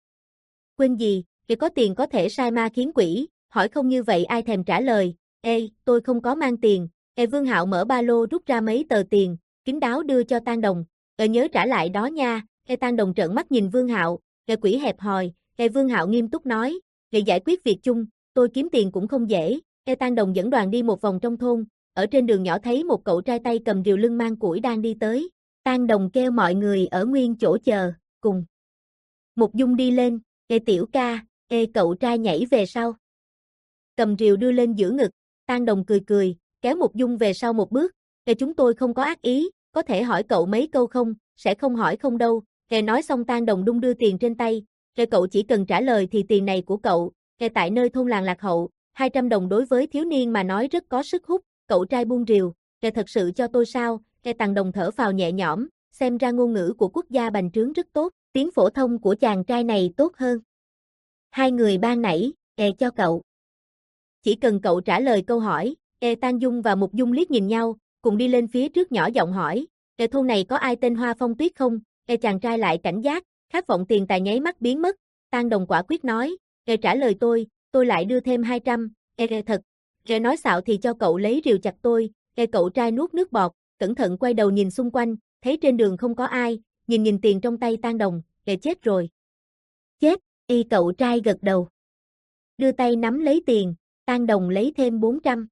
[SPEAKER 1] Quên gì, kìa có tiền có thể sai ma khiến quỷ, hỏi không như vậy ai thèm trả lời, ê, tôi không có mang tiền, ê Vương Hạo mở ba lô rút ra mấy tờ tiền, kín đáo đưa cho Tang Đồng, ê nhớ trả lại đó nha, ê Tang Đồng trợn mắt nhìn Vương Hạo, ê quỷ hẹp hòi, ê Vương Hạo nghiêm túc nói, ê giải quyết việc chung, tôi kiếm tiền cũng không dễ, ê Tang Đồng dẫn đoàn đi một vòng trong thôn, ở trên đường nhỏ thấy một cậu trai tay cầm rìu lưng mang củi đang đi tới. Tang Đồng kêu mọi người ở nguyên chỗ chờ, cùng. Mục Dung đi lên, ê tiểu ca, ê cậu trai nhảy về sau. Cầm rìu đưa lên giữa ngực, Tang Đồng cười cười, kéo Mục Dung về sau một bước, ê chúng tôi không có ác ý, có thể hỏi cậu mấy câu không, sẽ không hỏi không đâu, ê nói xong Tang Đồng đung đưa tiền trên tay, ê cậu chỉ cần trả lời thì tiền này của cậu, ê tại nơi thôn làng lạc hậu, hai trăm đồng đối với thiếu niên mà nói rất có sức hút, cậu trai buông rìu, ê thật sự cho tôi sao? Kẻ Tang Đồng thở phào nhẹ nhõm, xem ra ngôn ngữ của quốc gia bành trướng rất tốt, tiếng phổ thông của chàng trai này tốt hơn. Hai người ban nãy, e cho cậu. Chỉ cần cậu trả lời câu hỏi, e Tang Dung và Mục Dung liếc nhìn nhau, cùng đi lên phía trước nhỏ giọng hỏi, e thôn này có ai tên Hoa Phong Tuyết không? E chàng trai lại cảnh giác, khát vọng tiền tài nháy mắt biến mất, Tang Đồng quả quyết nói, e trả lời tôi, tôi lại đưa thêm hai trăm, e, e thật, e nói xạo thì cho cậu lấy rìu chặt tôi, e cậu trai nuốt nước bọt. Cẩn thận quay đầu nhìn xung quanh, thấy trên đường không có ai, nhìn nhìn tiền trong tay Tang Đồng, kẻ chết rồi. Chết, y cậu trai gật đầu. Đưa tay nắm lấy tiền, Tang Đồng lấy thêm bốn trăm.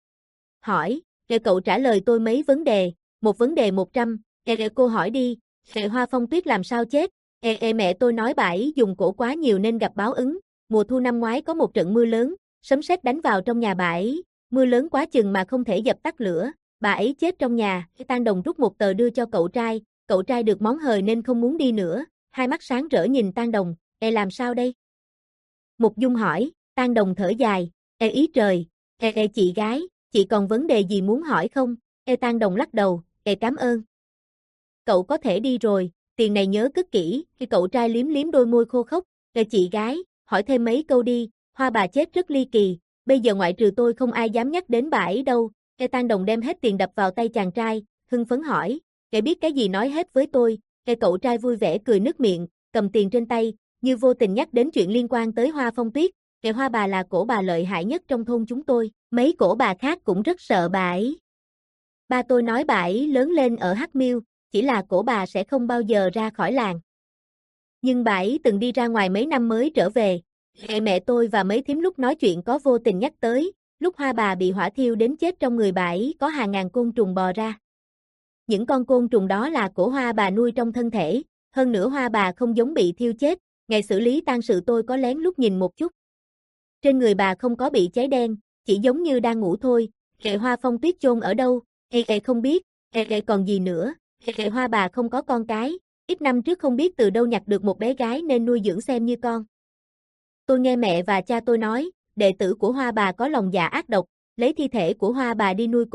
[SPEAKER 1] Hỏi, kẻ cậu trả lời tôi mấy vấn đề, một vấn đề một trăm, e, e cô hỏi đi, e Hoa Phong Tuyết làm sao chết, e, e mẹ tôi nói bà ấy dùng cổ quá nhiều nên gặp báo ứng, mùa thu năm ngoái có một trận mưa lớn, sấm sét đánh vào trong nhà bà ấy, mưa lớn quá chừng mà không thể dập tắt lửa. Bà ấy chết trong nhà, Tang Đồng rút một tờ đưa cho cậu trai, cậu trai được món hời nên không muốn đi nữa, hai mắt sáng rỡ nhìn Tang Đồng, e làm sao đây? Mục Dung hỏi, Tang Đồng thở dài, e ý trời, e e chị gái, chị còn vấn đề gì muốn hỏi không? E Tang Đồng lắc đầu, e cảm ơn. Cậu có thể đi rồi, tiền này nhớ cất kỹ, khi cậu trai liếm liếm đôi môi khô khốc, e chị gái, hỏi thêm mấy câu đi, Hoa bà chết rất ly kỳ, bây giờ ngoại trừ tôi không ai dám nhắc đến bà ấy đâu. E Tang Đồng đem hết tiền đập vào tay chàng trai, hưng phấn hỏi, kẻ biết cái gì nói hết với tôi, e cậu trai vui vẻ cười nứt miệng, cầm tiền trên tay, như vô tình nhắc đến chuyện liên quan tới Hoa Phong Tuyết, kẻ Hoa bà là cổ bà lợi hại nhất trong thôn chúng tôi, mấy cổ bà khác cũng rất sợ bà ấy. Ba tôi nói bà ấy lớn lên ở Hắc Miêu, chỉ là cổ bà sẽ không bao giờ ra khỏi làng. Nhưng bà ấy từng đi ra ngoài mấy năm mới trở về, e mẹ tôi và mấy thím lúc nói chuyện có vô tình nhắc tới, lúc Hoa bà bị hỏa thiêu đến chết trong người bà ấy có hàng ngàn côn trùng bò ra. Những con côn trùng đó là của Hoa bà nuôi trong thân thể, hơn nữa Hoa bà không giống bị thiêu chết, ngày xử lý tang sự tôi có lén lút nhìn một chút. Trên người bà không có bị cháy đen, chỉ giống như đang ngủ thôi, kệ Hoa Phong Tuyết chôn ở đâu, e e không biết, e e còn gì nữa, e e Hoa bà không có con cái, ít năm trước không biết từ đâu nhặt được một bé gái nên nuôi dưỡng xem như con. Tôi nghe mẹ và cha tôi nói, đệ tử của Hoa bà có lòng dạ ác độc, lấy thi thể của Hoa bà đi nuôi cổ,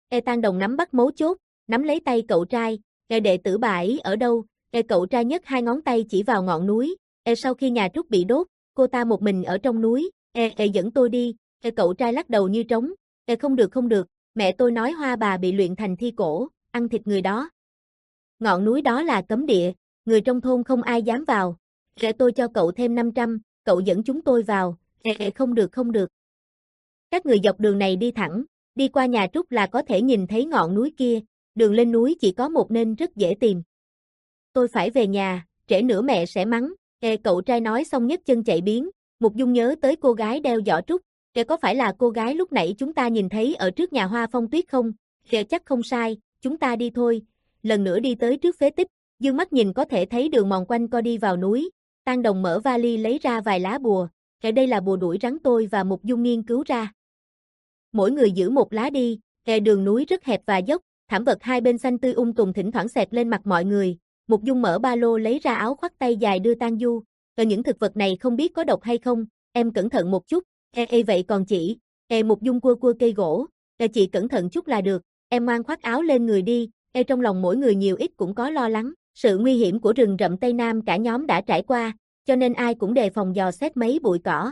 [SPEAKER 1] E Tang Đồng nắm bắt mấu chốt, nắm lấy tay cậu trai, e đệ tử bà ấy ở đâu, e cậu trai nhấc hai ngón tay chỉ vào ngọn núi, e sau khi nhà Trúc bị đốt, cô ta một mình ở trong núi, e, e dẫn tôi đi, e cậu trai lắc đầu như trống, e không được không được, mẹ tôi nói Hoa bà bị luyện thành thi cổ, ăn thịt người đó. Ngọn núi đó là cấm địa, người trong thôn không ai dám vào, e tôi cho cậu thêm năm trăm, cậu dẫn chúng tôi vào, e, e không được không được. Các người dọc đường này đi thẳng, đi qua nhà Trúc là có thể nhìn thấy ngọn núi kia, đường lên núi chỉ có một nên rất dễ tìm. Tôi phải về nhà, trễ nữa mẹ sẽ mắng, e cậu trai nói xong nhấc chân chạy biến, Mục Dung nhớ tới cô gái đeo giỏ trúc, e có phải là cô gái lúc nãy chúng ta nhìn thấy ở trước nhà Hoa Phong Tuyết không, e chắc không sai, chúng ta đi thôi, lần nữa đi tới trước phế tích, dương mắt nhìn có thể thấy đường mòn quanh co đi vào núi, Tang Đồng mở vali lấy ra vài lá bùa, e đây là bùa đuổi rắn tôi và Mục Dung nghiên cứu ra. Mỗi người giữ một lá đi, e đường núi rất hẹp và dốc, thảm vật hai bên xanh tươi um tùm thỉnh thoảng xẹt lên mặt mọi người. Mục Dung mở ba lô lấy ra áo khoác tay dài đưa Tang Du, ở những thực vật này không biết có độc hay không, em cẩn thận một chút, e, e vậy còn chị, e Mục Dung cua cua cây gỗ, e chị cẩn thận chút là được, em ngoan khoác áo lên người đi, e trong lòng mỗi người nhiều ít cũng có lo lắng, sự nguy hiểm của rừng rậm Tây Nam cả nhóm đã trải qua, cho nên ai cũng đề phòng dò xét mấy bụi cỏ.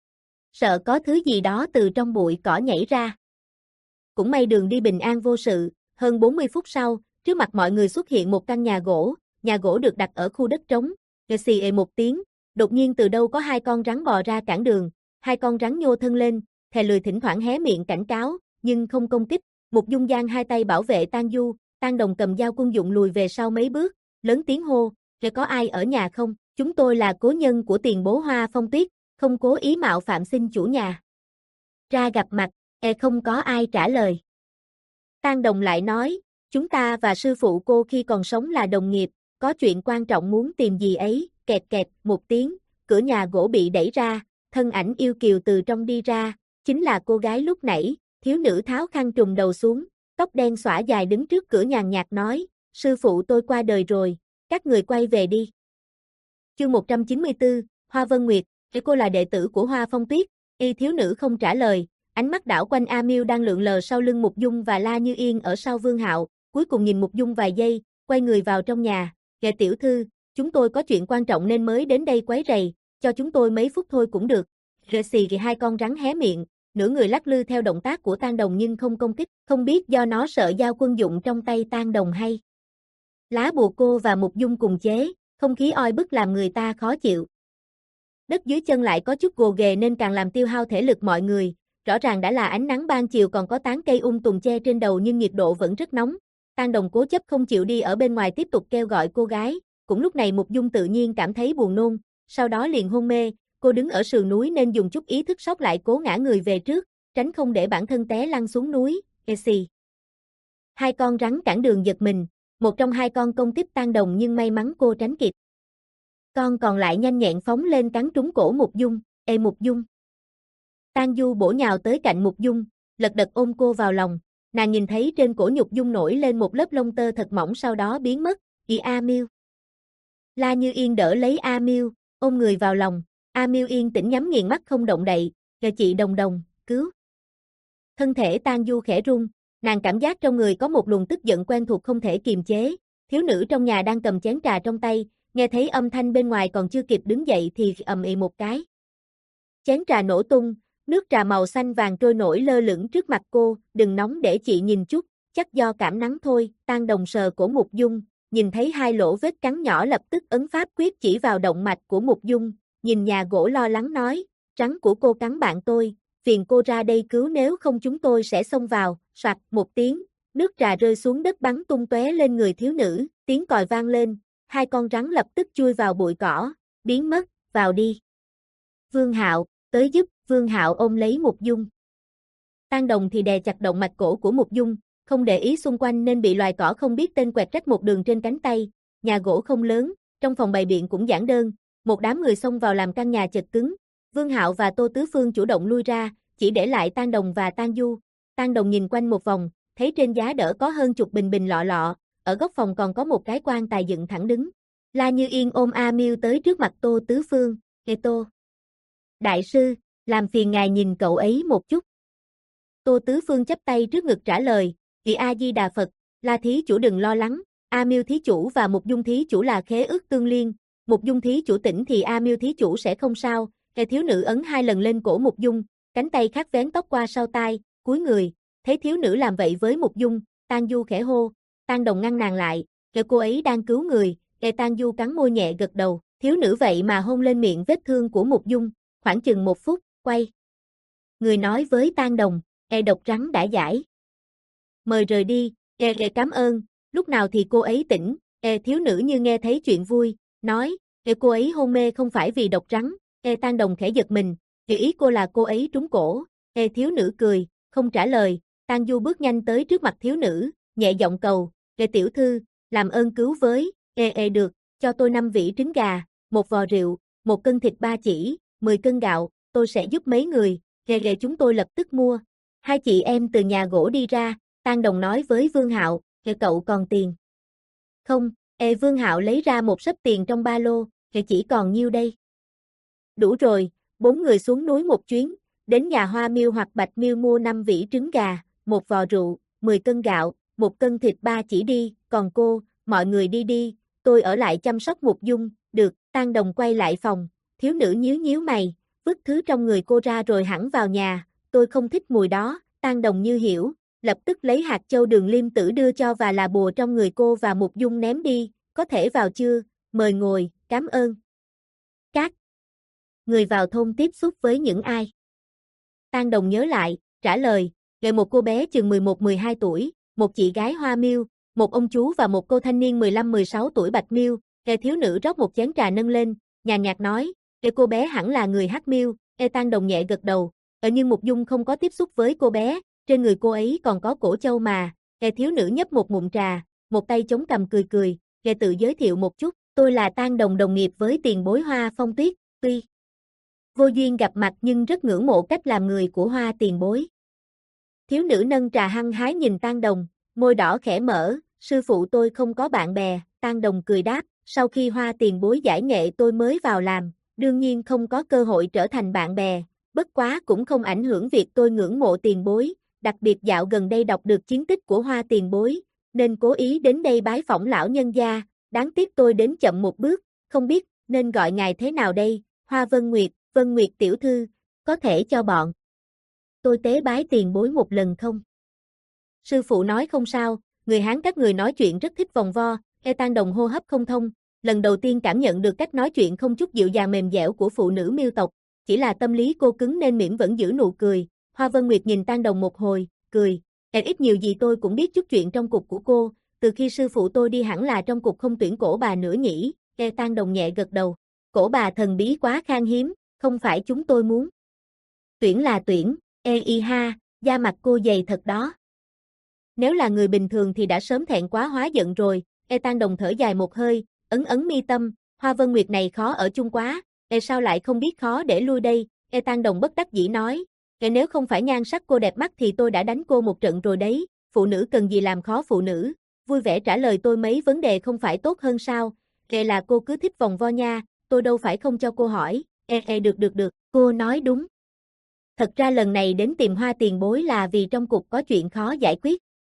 [SPEAKER 1] Sợ có thứ gì đó từ trong bụi cỏ nhảy ra. Cũng may đường đi bình an vô sự, hơn bốn mươi phút sau, trước mặt mọi người xuất hiện một căn nhà gỗ, nhà gỗ được đặt ở khu đất trống, nghe xì ề một tiếng, đột nhiên từ đâu có hai con rắn bò ra cản đường, hai con rắn nhô thân lên, thè lười thỉnh thoảng hé miệng cảnh cáo, nhưng không công kích, Mục Dung giang hai tay bảo vệ Tang Du, Tang Đồng cầm dao quân dụng lùi về sau mấy bước, lớn tiếng hô, "Rồi có ai ở nhà không? Chúng tôi là cố nhân của tiền bối Hoa Phong Tuyết, không cố ý mạo phạm xin chủ nhà." Ra gặp mặt, e không có ai trả lời. Tang Đồng lại nói, "Chúng ta và sư phụ cô khi còn sống là đồng nghiệp, có chuyện quan trọng muốn tìm gì ấy." Kẹt kẹt một tiếng, cửa nhà gỗ bị đẩy ra, thân ảnh yêu kiều từ trong đi ra, chính là cô gái lúc nãy, thiếu nữ tháo khăn trùm đầu xuống, tóc đen xõa dài đứng trước cửa nhàn nhạt nói, "Sư phụ tôi qua đời rồi, các người quay về đi." Chương một trăm chín mươi tư, Hoa Vân Nguyệt, cô là đệ tử của Hoa Phong Tuyết, y thiếu nữ không trả lời, ánh mắt đảo quanh A Miêu đang lượn lờ sau lưng Mục Dung và La Như Yên ở sau Vương Hạo, cuối cùng nhìn Mục Dung vài giây, quay người vào trong nhà, "Kệ tiểu thư, chúng tôi có chuyện quan trọng nên mới đến đây quấy rầy, cho chúng tôi mấy phút thôi cũng được." Rờ xì thì hai con rắn hé miệng, nửa người lắc lư theo động tác của Tang Đồng nhưng không công kích, không biết do nó sợ dao quân dụng trong tay Tang Đồng hay lá bùa cô và Mục Dung cùng chế, không khí oi bức làm người ta khó chịu. Đất dưới chân lại có chút gồ ghề nên càng làm tiêu hao thể lực mọi người, rõ ràng đã là ánh nắng ban chiều còn có tán cây um tùm che trên đầu nhưng nhiệt độ vẫn rất nóng. Tang Đồng cố chấp không chịu đi ở bên ngoài tiếp tục kêu gọi cô gái, cũng lúc này Mục Dung tự nhiên cảm thấy buồn nôn, sau đó liền hôn mê, cô đứng ở sườn núi nên dùng chút ý thức sốc lại cố ngã người về trước, tránh không để bản thân té lăn xuống núi, e xì. Hai con rắn cản đường giật mình, một trong hai con công kích Tang Đồng nhưng may mắn cô tránh kịp. Con còn lại nhanh nhẹn phóng lên cắn trúng cổ Mục Dung, "Ê Mục Dung." Tang Du bổ nhào tới cạnh Mục Dung, lật đật ôm cô vào lòng, nàng nhìn thấy trên cổ Nhục Dung nổi lên một lớp lông tơ thật mỏng sau đó biến mất, "Ị A Miêu." La Như Yên đỡ lấy A Miêu, ôm người vào lòng, A Miêu yên tĩnh nhắm nghiền mắt không động đậy, "Kìa chị Đồng Đồng, cứu." Thân thể Tang Du khẽ rung, nàng cảm giác trong người có một luồng tức giận quen thuộc không thể kiềm chế, thiếu nữ trong nhà đang cầm chén trà trong tay, nghe thấy âm thanh bên ngoài còn chưa kịp đứng dậy thì ầm ĩ một cái. Chén trà nổ tung, nước trà màu xanh vàng trôi nổi lơ lửng trước mặt cô, "Đừng nóng để chị nhìn chút, chắc do cảm nắng thôi." Tang Đồng sờ cổ Mục Dung, nhìn thấy hai lỗ vết cắn nhỏ lập tức ấn pháp quyết chỉ vào động mạch của Mục Dung, nhìn nhà gỗ lo lắng nói, "Rắn của cô cắn bạn tôi, phiền cô ra đây cứu nếu không chúng tôi sẽ xông vào." Soạt một tiếng, nước trà rơi xuống đất bắn tung tóe lên người thiếu nữ, tiếng còi vang lên, hai con rắn lập tức chui vào bụi cỏ, biến mất, "Vào đi." Vương Hạo, tới giúp, Vương Hạo ôm lấy Mục Dung. Tang Đồng thì đè chặt động mạch cổ của Mục Dung, không để ý xung quanh nên bị loài cỏ không biết tên quẹt rách một đường trên cánh tay, nhà gỗ không lớn, trong phòng bày biện cũng giản đơn, một đám người xông vào làm căn nhà chật cứng, Vương Hạo và Tô Tứ Phương chủ động lui ra, chỉ để lại Tang Đồng và Tang Du. Tang Đồng nhìn quanh một vòng, thấy trên giá đỡ có hơn chục bình bình lọ lọ, ở góc phòng còn có một cái quan tài dựng thẳng đứng. La Như Yên ôm A Miêu tới trước mặt Tô Tứ Phương, "Kệ Tô đại sư, làm phiền ngài nhìn cậu ấy một chút." Tô Tứ Phương chắp tay trước ngực trả lời, Vì A Di Đà Phật, La thí chủ đừng lo lắng, A Miêu thí chủ và Mục Dung thí chủ là khế ước tương liên, Mục Dung thí chủ tỉnh thì A Miêu thí chủ sẽ không sao. Kẻ thiếu nữ ấn hai lần lên cổ Mục Dung, cánh tay khác vén tóc qua sau tai, cúi người, thấy thiếu nữ làm vậy với Mục Dung, Tang Du khẽ hô, Tang Đồng ngăn nàng lại, kẻ cô ấy đang cứu người. Kẻ Tang Du cắn môi nhẹ gật đầu, thiếu nữ vậy mà hôn lên miệng vết thương của Mục Dung, khoảng chừng một phút, quay. Người nói với Tang Đồng, e độc rắn đã giải. Mời rời đi, e e cảm ơn, lúc nào thì cô ấy tỉnh, e thiếu nữ như nghe thấy chuyện vui, nói, e cô ấy hôn mê không phải vì độc rắn, e Tang Đồng khẽ giật mình, vì ý cô là cô ấy trúng cổ, e thiếu nữ cười, không trả lời, Tang Du bước nhanh tới trước mặt thiếu nữ, nhẹ giọng cầu, e tiểu thư, làm ơn cứu với, e e được, cho tôi năm vỉ trứng gà, một vò rượu, một cân thịt ba chỉ, mười cân gạo, tôi sẽ giúp mấy người, e e chúng tôi lập tức mua. Hai chị em từ nhà gỗ đi ra, Tang Đồng nói với Vương Hạo, e cậu còn tiền. Không, e Vương Hạo lấy ra một xấp tiền trong ba lô, e chỉ còn nhiêu đây. Đủ rồi, bốn người xuống núi một chuyến, đến nhà Hoa Miêu hoặc Bạch Miêu mua năm vỉ trứng gà, một vò rượu, mười cân gạo, một cân thịt ba chỉ đi, còn cô, mọi người đi đi, tôi ở lại chăm sóc Mục Dung, được, Tang Đồng quay lại phòng, thiếu nữ nhíu nhíu mày, vứt thứ trong người cô ra rồi hẳn vào nhà, tôi không thích mùi đó, Tang Đồng như hiểu, lập tức lấy hạt châu đường liêm tử đưa cho và là bùa trong người cô và Mục Dung ném đi, có thể vào chưa, mời ngồi, cảm ơn. Các người vào thôn tiếp xúc với những ai? Tang Đồng nhớ lại, trả lời, gợi một cô bé chừng mười một mười hai tuổi, một chị gái Hoa Miêu, một ông chú và một cô thanh niên mười lăm mười sáu tuổi Bạch Miêu, e thiếu nữ rót một chén trà nâng lên, nhàn nhạt nói, e cô bé hẳn là người Hắc Miêu, e Tang Đồng nhẹ gật đầu, ở nhưng Mục Dung không có tiếp xúc với cô bé, trên người cô ấy còn có cổ châu mà, e thiếu nữ nhấp một ngụm trà, một tay chống cằm cười cười, e tự giới thiệu một chút, tôi là Tang Đồng đồng nghiệp với tiền bối Hoa Phong Tuyết, tuy vô duyên gặp mặt nhưng rất ngưỡng mộ cách làm người của Hoa tiền bối. Thiếu nữ nâng trà hăng hái nhìn Tang Đồng, môi đỏ khẽ mở, sư phụ tôi không có bạn bè, Tang Đồng cười đáp, sau khi Hoa tiền bối giải nghệ tôi mới vào làm, đương nhiên không có cơ hội trở thành bạn bè, bất quá cũng không ảnh hưởng việc tôi ngưỡng mộ tiền bối, đặc biệt dạo gần đây đọc được chiến tích của Hoa tiền bối, nên cố ý đến đây bái phỏng lão nhân gia, đáng tiếc tôi đến chậm một bước, không biết nên gọi ngài thế nào đây, Hoa Vân Nguyệt, Vân Nguyệt tiểu thư, có thể cho bọn tôi tế bái tiền bối một lần không? Sư phụ nói không sao, người Hán các người nói chuyện rất thích vòng vo, e Tang Đồng hô hấp không thông, lần đầu tiên cảm nhận được cách nói chuyện không chút dịu dàng mềm dẻo của phụ nữ Miêu tộc, chỉ là tâm lý cô cứng nên miễn vẫn giữ nụ cười, Hoa Vân Nguyệt nhìn Tang Đồng một hồi, cười, e ít nhiều gì tôi cũng biết chút chuyện trong cục của cô, từ khi sư phụ tôi đi hẳn là trong cục không tuyển cổ bà nữa nhỉ, e Tang Đồng nhẹ gật đầu, cổ bà thần bí quá khan hiếm, không phải chúng tôi muốn. Tuyển là tuyển, e y ha, da mặt cô dày thật đó. Nếu là người bình thường thì đã sớm thẹn quá hóa giận rồi, e Tang Đồng thở dài một hơi, ấn ấn mi tâm, Hoa Vân Nguyệt này khó ở chung quá, e sao lại không biết khó để lui đây, e Tang Đồng bất đắc dĩ nói, e nếu không phải nhan sắc cô đẹp mắt thì tôi đã đánh cô một trận rồi đấy, phụ nữ cần gì làm khó phụ nữ, vui vẻ trả lời tôi mấy vấn đề không phải tốt hơn sao, e là cô cứ thích vòng vo nha, tôi đâu phải không cho cô hỏi, e e được được được, cô nói đúng. Thật ra lần này đến tìm Hoa tiền bối là vì trong cục có chuyện khó giải quyết.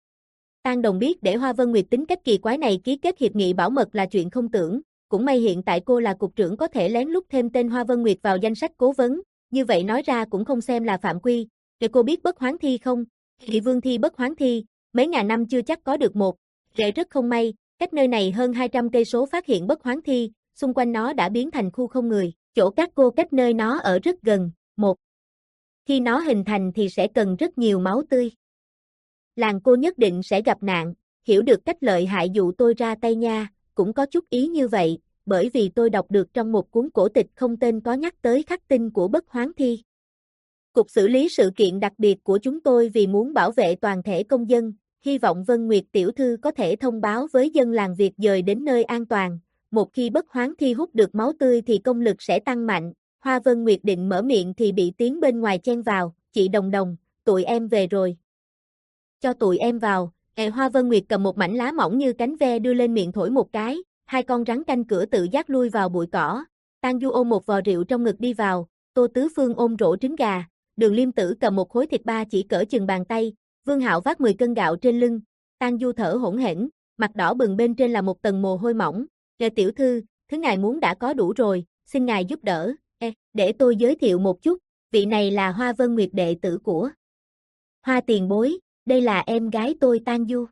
[SPEAKER 1] Tang Đồng biết để Hoa Vân Nguyệt tính cách kỳ quái này ký kết hiệp nghị bảo mật là chuyện không tưởng, cũng may hiện tại cô là cục trưởng có thể lén lút thêm tên Hoa Vân Nguyệt vào danh sách cố vấn, như vậy nói ra cũng không xem là phạm quy. Để cô biết bất hoán thi không? Thị vương thi bất hoán thi, mấy ngàn năm chưa chắc có được một. Rễ rất không may, cách nơi này hơn hai trăm cây số phát hiện bất hoán thi, xung quanh nó đã biến thành khu không người, chỗ các cô cách nơi nó ở rất gần. Một. Khi nó hình thành thì sẽ cần rất nhiều máu tươi. Làng cô nhất định sẽ gặp nạn, hiểu được cách lợi hại dụ tôi ra tay nha, cũng có chút ý như vậy, bởi vì tôi đọc được trong một cuốn cổ tịch không tên có nhắc tới khắc tinh của bất hoán thi. Cục xử lý sự kiện đặc biệt của chúng tôi vì muốn bảo vệ toàn thể công dân, hy vọng Vân Nguyệt tiểu thư có thể thông báo với dân làng việc dời đến nơi an toàn, một khi bất hoán thi hút được máu tươi thì công lực sẽ tăng mạnh. Hoa Vân Nguyệt định mở miệng thì bị tiếng bên ngoài chen vào, chị Đồng Đồng, tụi em về rồi. Cho tụi em vào, e Hoa Vân Nguyệt cầm một mảnh lá mỏng như cánh ve đưa lên miệng thổi một cái, hai con rắn canh cửa tự giác lui vào bụi cỏ, Tang Du ôm một vò rượu trong ngực đi vào, Tô Tứ Phương ôm rổ trứng gà, Đường Liêm Tử cầm một khối thịt ba chỉ cỡ chừng bàn tay, Vương Hạo vác mười cân gạo trên lưng, Tang Du thở hổn hển, mặt đỏ bừng bên trên là một tầng mồ hôi mỏng. "Kệ tiểu thư, thứ ngài muốn đã có đủ rồi, xin ngài giúp đỡ." "Ê, để tôi giới thiệu một chút, vị này là Hoa Vân Nguyệt đệ tử của Hoa tiền bối, đây là em gái tôi Tang Du."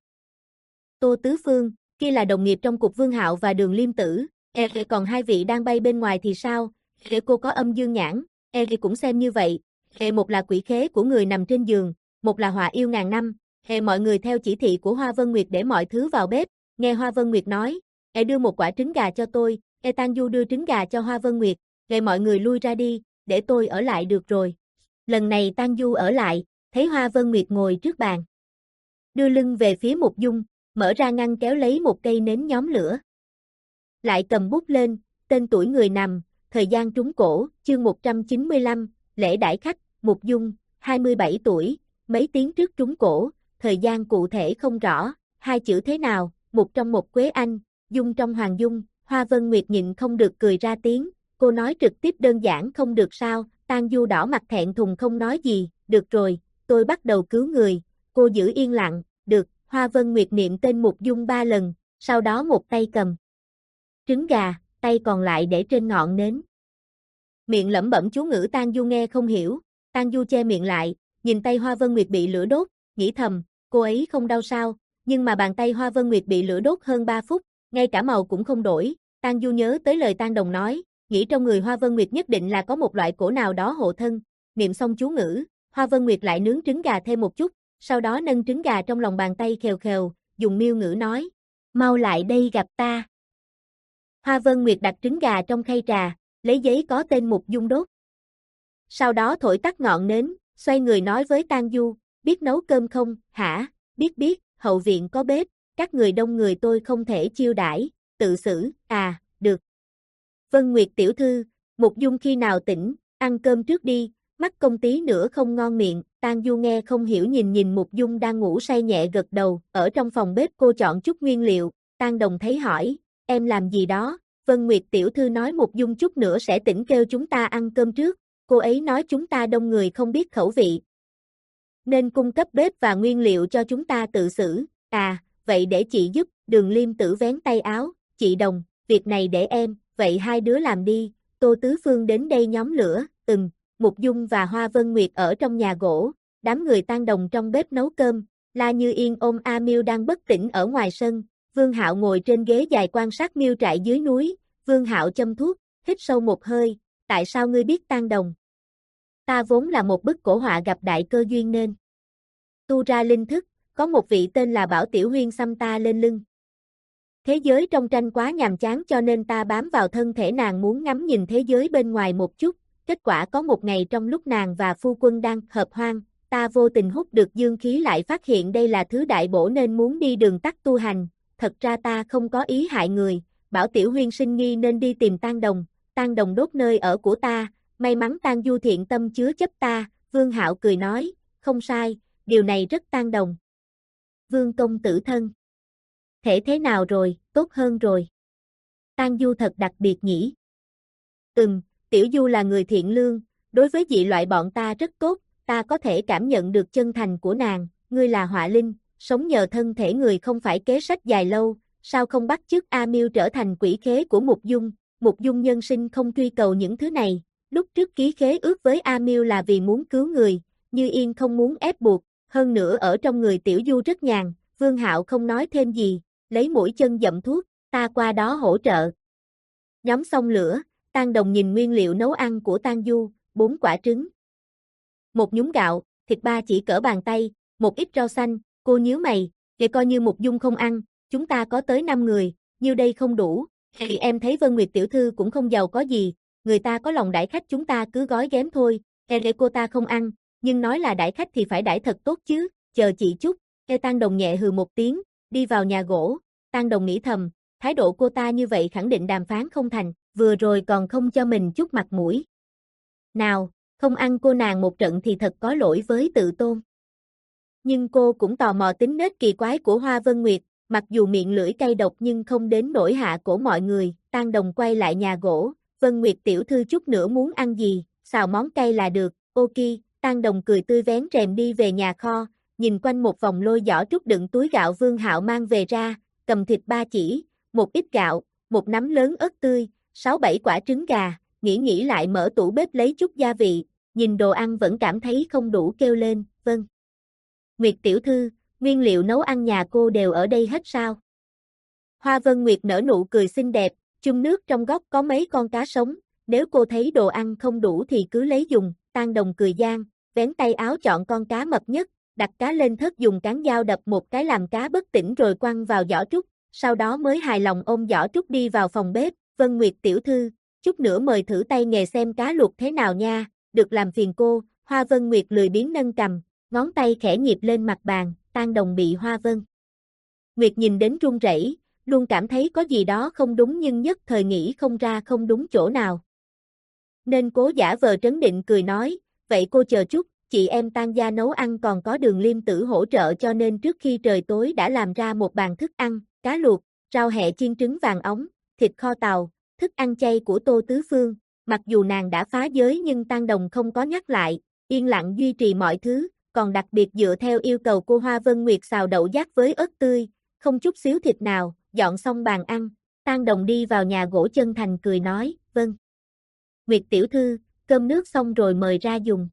[SPEAKER 1] Tô Tứ Phương, kia là đồng nghiệp trong cục Vương Hạo và Đường Liêm Tử. "Ê, còn hai vị đang bay bên ngoài thì sao?" "Ê, cô có âm dương nhãn." "Ê, cũng xem như vậy." "Ê, một là quỷ khế của người nằm trên giường, một là họa yêu ngàn năm." "Ê, mọi người theo chỉ thị của Hoa Vân Nguyệt để mọi thứ vào bếp." Nghe Hoa Vân Nguyệt nói, "Ê, đưa một quả trứng gà cho tôi." Ê, Tang Du đưa trứng gà cho Hoa Vân Nguyệt. "Ê, mọi người lui ra đi, để tôi ở lại được rồi." Lần này Tang Du ở lại, thấy Hoa Vân Nguyệt ngồi trước bàn, đưa lưng về phía Mục Dung, mở ra ngăn kéo lấy một cây nến nhóm lửa. Lại cầm bút lên, tên tuổi người nằm, thời gian trúng cổ, chương một trăm chín mươi lăm, lễ đãi khách, Mục Dung, hai mươi bảy tuổi, mấy tiếng trước trúng cổ, thời gian cụ thể không rõ, hai chữ thế nào, Mục trong một Quế Anh, Dung trong Hoàng Dung. Hoa Vân Nguyệt nhịn không được cười ra tiếng, cô nói trực tiếp đơn giản không được sao? Tang Du đỏ mặt thẹn thùng không nói gì. "Được rồi, tôi bắt đầu cứu người." Cô giữ yên lặng. "Được." Hoa Vân Nguyệt niệm tên Mục Dung ba lần, sau đó một tay cầm trứng gà, tay còn lại để trên ngọn nến. Miệng lẩm bẩm chú ngữ Tang Du nghe không hiểu. Tang Du che miệng lại, nhìn tay Hoa Vân Nguyệt bị lửa đốt, nghĩ thầm, cô ấy không đau sao? Nhưng mà bàn tay Hoa Vân Nguyệt bị lửa đốt hơn ba phút, ngay cả màu cũng không đổi. Tang Du nhớ tới lời Tang Đồng nói, nghĩ trong người Hoa Vân Nguyệt nhất định là có một loại cổ nào đó hộ thân. Niệm xong chú ngữ, Hoa Vân Nguyệt lại nướng trứng gà thêm một chút, sau đó nâng trứng gà trong lòng bàn tay khều khều, dùng miêu ngữ nói, "Mau lại đây gặp ta." Hoa Vân Nguyệt đặt trứng gà trong khay trà, lấy giấy có tên Mục Dung đốt. Sau đó thổi tắt ngọn nến, xoay người nói với Tang Du, "Biết nấu cơm không?" "Hả?" "Biết biết, hậu viện có bếp, các người đông người tôi không thể chiêu đãi, tự xử." "À, được." "Vân Nguyệt tiểu thư, Mục Dung khi nào tỉnh, ăn cơm trước đi." Mắt công tí nữa không ngon miệng. Tang Du nghe không hiểu nhìn nhìn Mục Dung đang ngủ say nhẹ gật đầu. Ở trong phòng bếp cô chọn chút nguyên liệu. Tang Đồng thấy hỏi, "Em làm gì đó?" "Vân Nguyệt tiểu thư nói Mục Dung chút nữa sẽ tỉnh kêu chúng ta ăn cơm trước. Cô ấy nói chúng ta đông người không biết khẩu vị, nên cung cấp bếp và nguyên liệu cho chúng ta tự xử." "À, vậy để chị giúp." Đường Liêm Tử vén tay áo, "Chị Đồng, việc này để em." "Vậy hai đứa làm đi." Tô Tứ Phương đến đây nhóm lửa. "Ừm." Mục Dung và Hoa Vân Nguyệt ở trong nhà gỗ, đám người Tang Đồng trong bếp nấu cơm. La Như Yên ôm A Miêu đang bất tỉnh ở ngoài sân. Vương Hạo ngồi trên ghế dài quan sát miêu trại dưới núi. Vương Hạo châm thuốc, hít sâu một hơi, "Tại sao ngươi biết Tang Đồng?" "Ta vốn là một bức cổ họa gặp đại cơ duyên nên tu ra linh thức, có một vị tên là Bảo Tiểu Huyên xăm ta lên lưng. Thế giới trong tranh quá nhàm chán cho nên ta bám vào thân thể nàng muốn ngắm nhìn thế giới bên ngoài một chút. Kết quả có một ngày trong lúc nàng và phu quân đang hợp hoan, ta vô tình hút được dương khí lại phát hiện đây là thứ đại bổ nên muốn đi đường tắt tu hành. Thật ra ta không có ý hại người." Bảo Tiểu Huyên sinh nghi nên đi tìm Tang Đồng. "Tang Đồng đốt nơi ở của ta, may mắn Tang Du thiện tâm chứa chấp ta." Vương Hạo cười nói, "Không sai, điều này rất Tang Đồng. Vương công tử thân thể thế nào rồi?" "Tốt hơn rồi." "Tang Du thật đặc biệt nhỉ?" "Ừm, Tiểu Du là người thiện lương, đối với dị loại bọn ta rất tốt, ta có thể cảm nhận được chân thành của nàng." "Ngươi là họa linh, sống nhờ thân thể người không phải kế sách dài lâu, sao không bắt chước A Miêu trở thành quỷ khế của Mục Dung?" "Mục Dung nhân sinh không truy cầu những thứ này, lúc trước ký khế ước với A Miêu là vì muốn cứu người, Như Yên không muốn ép buộc, hơn nữa ở trong người Tiểu Du rất nhàn." Vương Hạo không nói thêm gì, lấy mũi chân dậm thuốc, "Ta qua đó hỗ trợ." Nhóm xong lửa, Tang Đồng nhìn nguyên liệu nấu ăn của Tang Du, bốn quả trứng, một nhúng gạo, thịt ba chỉ cỡ bàn tay, một ít rau xanh. Cô nhíu mày, "Vậy coi như Mục Dung không ăn, chúng ta có tới năm người, như đây không đủ." "Thì em thấy Vân Nguyệt tiểu thư cũng không giàu có gì, người ta có lòng đãi khách chúng ta cứ gói ghém thôi." "E để cô ta không ăn, nhưng nói là đãi khách thì phải đãi thật tốt chứ, chờ chị chút." E Tang Đồng nhẹ hừ một tiếng, đi vào nhà gỗ. Tang Đồng nghĩ thầm, thái độ cô ta như vậy khẳng định đàm phán không thành, vừa rồi còn không cho mình chút mặt mũi nào, không ăn cô nàng một trận thì thật có lỗi với tự tôn. Nhưng cô cũng tò mò tính nết kỳ quái của Hoa Vân Nguyệt, mặc dù miệng lưỡi cay độc nhưng không đến nỗi hạ cổ mọi người. Tang Đồng quay lại nhà gỗ, "Vân Nguyệt tiểu thư chút nữa muốn ăn gì, xào món cay là được." "Ok." Tang Đồng cười tươi vén rèm đi về nhà kho, nhìn quanh một vòng lôi giỏ trúc đựng túi gạo Vương Hạo mang về ra, cầm thịt ba chỉ, một ít gạo, một nắm lớn ớt tươi, sáu bảy quả trứng gà, nghĩ nghĩ lại mở tủ bếp lấy chút gia vị, nhìn đồ ăn vẫn cảm thấy không đủ kêu lên, vâng. Nguyệt tiểu thư, nguyên liệu nấu ăn nhà cô đều ở đây hết sao? Hoa Vân Nguyệt nở nụ cười xinh đẹp, chung nước trong góc có mấy con cá sống, nếu cô thấy đồ ăn không đủ thì cứ lấy dùng, Tang Đồng cười gian, vén tay áo chọn con cá mập nhất, đặt cá lên thớt dùng cán dao đập một cái làm cá bất tỉnh rồi quăng vào giỏ trúc, sau đó mới hài lòng ôm giỏ trúc đi vào phòng bếp, Vân Nguyệt tiểu thư, chút nữa mời thử tay nghề xem cá luộc thế nào nha, được làm phiền cô, Hoa Vân Nguyệt lười biếng nâng cầm, ngón tay khẽ nhịp lên mặt bàn, Tang Đồng bị Hoa Vân Nguyệt nhìn đến run rẩy, luôn cảm thấy có gì đó không đúng nhưng nhất thời nghĩ không ra không đúng chỗ nào. Nên cố giả vờ trấn định cười nói, vậy cô chờ chút, chị em Tang gia nấu ăn còn có Đường Liêm Tử hỗ trợ cho nên trước khi trời tối đã làm ra một bàn thức ăn, cá luộc, rau hẹ chiên trứng vàng óng, thịt kho tàu, thức ăn chay của Tô Tứ Phương. Mặc dù nàng đã phá giới nhưng Tang Đồng không có nhắc lại, yên lặng duy trì mọi thứ, còn đặc biệt dựa theo yêu cầu cô Hoa Vân Nguyệt xào đậu giác với ớt tươi, không chút xíu thịt nào, dọn xong bàn ăn, Tang Đồng đi vào nhà gỗ chân thành cười nói, vâng. Nguyệt tiểu thư, cơm nước xong rồi mời ra dùng.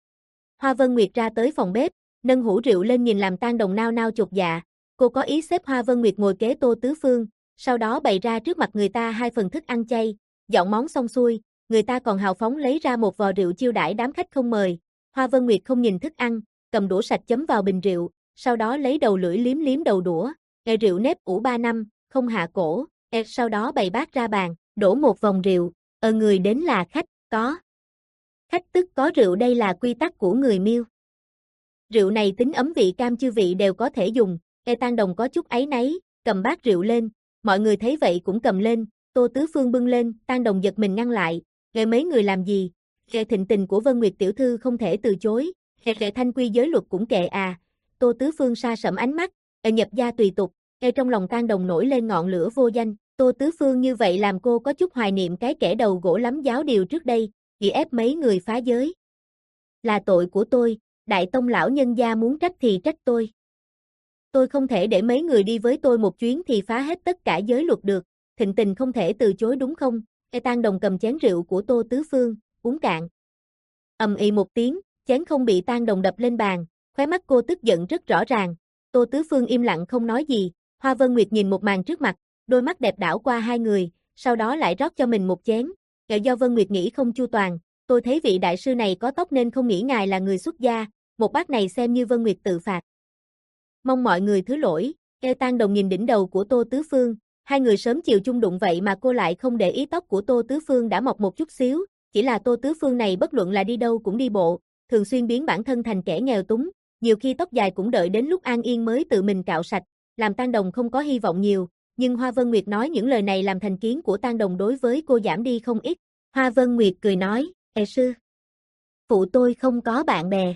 [SPEAKER 1] Hoa Vân Nguyệt ra tới phòng bếp, nâng hũ rượu lên nhìn làm Tang Đồng nao nao chột dạ, cô có ý xếp Hoa Vân Nguyệt ngồi kế Tô Tứ Phương, sau đó bày ra trước mặt người ta hai phần thức ăn chay, dọn món xong xuôi, người ta còn hào phóng lấy ra một vò rượu chiêu đãi đám khách không mời. Hoa Vân Nguyệt không nhìn thức ăn, cầm đũa sạch chấm vào bình rượu, sau đó lấy đầu lưỡi liếm liếm đầu đũa, nghe rượu nếp ủ ba năm, không hạ cổ, e, sau đó bày bát ra bàn, đổ một vòng rượu, ờ người đến là khách, có. Khách tức có rượu đây là quy tắc của người Miêu. Rượu này tính ấm vị cam chư vị đều có thể dùng, e Tang Đồng có chút áy náy, cầm bát rượu lên, mọi người thấy vậy cũng cầm lên, Tô Tứ Phương bưng lên, Tang Đồng giật mình ngăn lại, nghe mấy người làm gì, nghe thịnh tình của Vân Nguyệt tiểu thư không thể từ chối, nghe thanh quy giới luật cũng kệ à, Tô Tứ Phương sa sẫm ánh mắt, e nhập gia tùy tục, e trong lòng Tang Đồng nổi lên ngọn lửa vô danh, Tô Tứ Phương như vậy làm cô có chút hoài niệm cái kẻ đầu gỗ lắm giáo điều trước đây, chỉ ép mấy người phá giới. Là tội của tôi, Đại Tông lão nhân gia muốn trách thì trách tôi. Tôi không thể để mấy người đi với tôi một chuyến thì phá hết tất cả giới luật được, thịnh tình không thể từ chối đúng không? E Tang Đồng cầm chén rượu của Tô Tứ Phương, uống cạn. Ầm ĩ một tiếng, chén không bị Tang Đồng đập lên bàn, khóe mắt cô tức giận rất rõ ràng. Tô Tứ Phương im lặng không nói gì, Hoa Vân Nguyệt nhìn một màn trước mặt, đôi mắt đẹp đảo qua hai người, sau đó lại rót cho mình một chén. Kể do Vân Nguyệt nghĩ không chu toàn, tôi thấy vị đại sư này có tóc nên không nghĩ ngài là người xuất gia, một bát này xem như Vân Nguyệt tự phạt. Mong mọi người thứ lỗi, e Tang Đồng nhìn đỉnh đầu của Tô Tứ Phương, hai người sớm chiều chung đụng vậy mà cô lại không để ý tóc của Tô Tứ Phương đã mọc một chút xíu, chỉ là Tô Tứ Phương này bất luận là đi đâu cũng đi bộ, thường xuyên biến bản thân thành kẻ nghèo túng, nhiều khi tóc dài cũng đợi đến lúc an yên mới tự mình cạo sạch, làm Tang Đồng không có hy vọng nhiều, nhưng Hoa Vân Nguyệt nói những lời này làm thành kiến của Tang Đồng đối với cô giảm đi không ít. Hoa Vân Nguyệt cười nói, "Ê sư, phụ tôi không có bạn bè.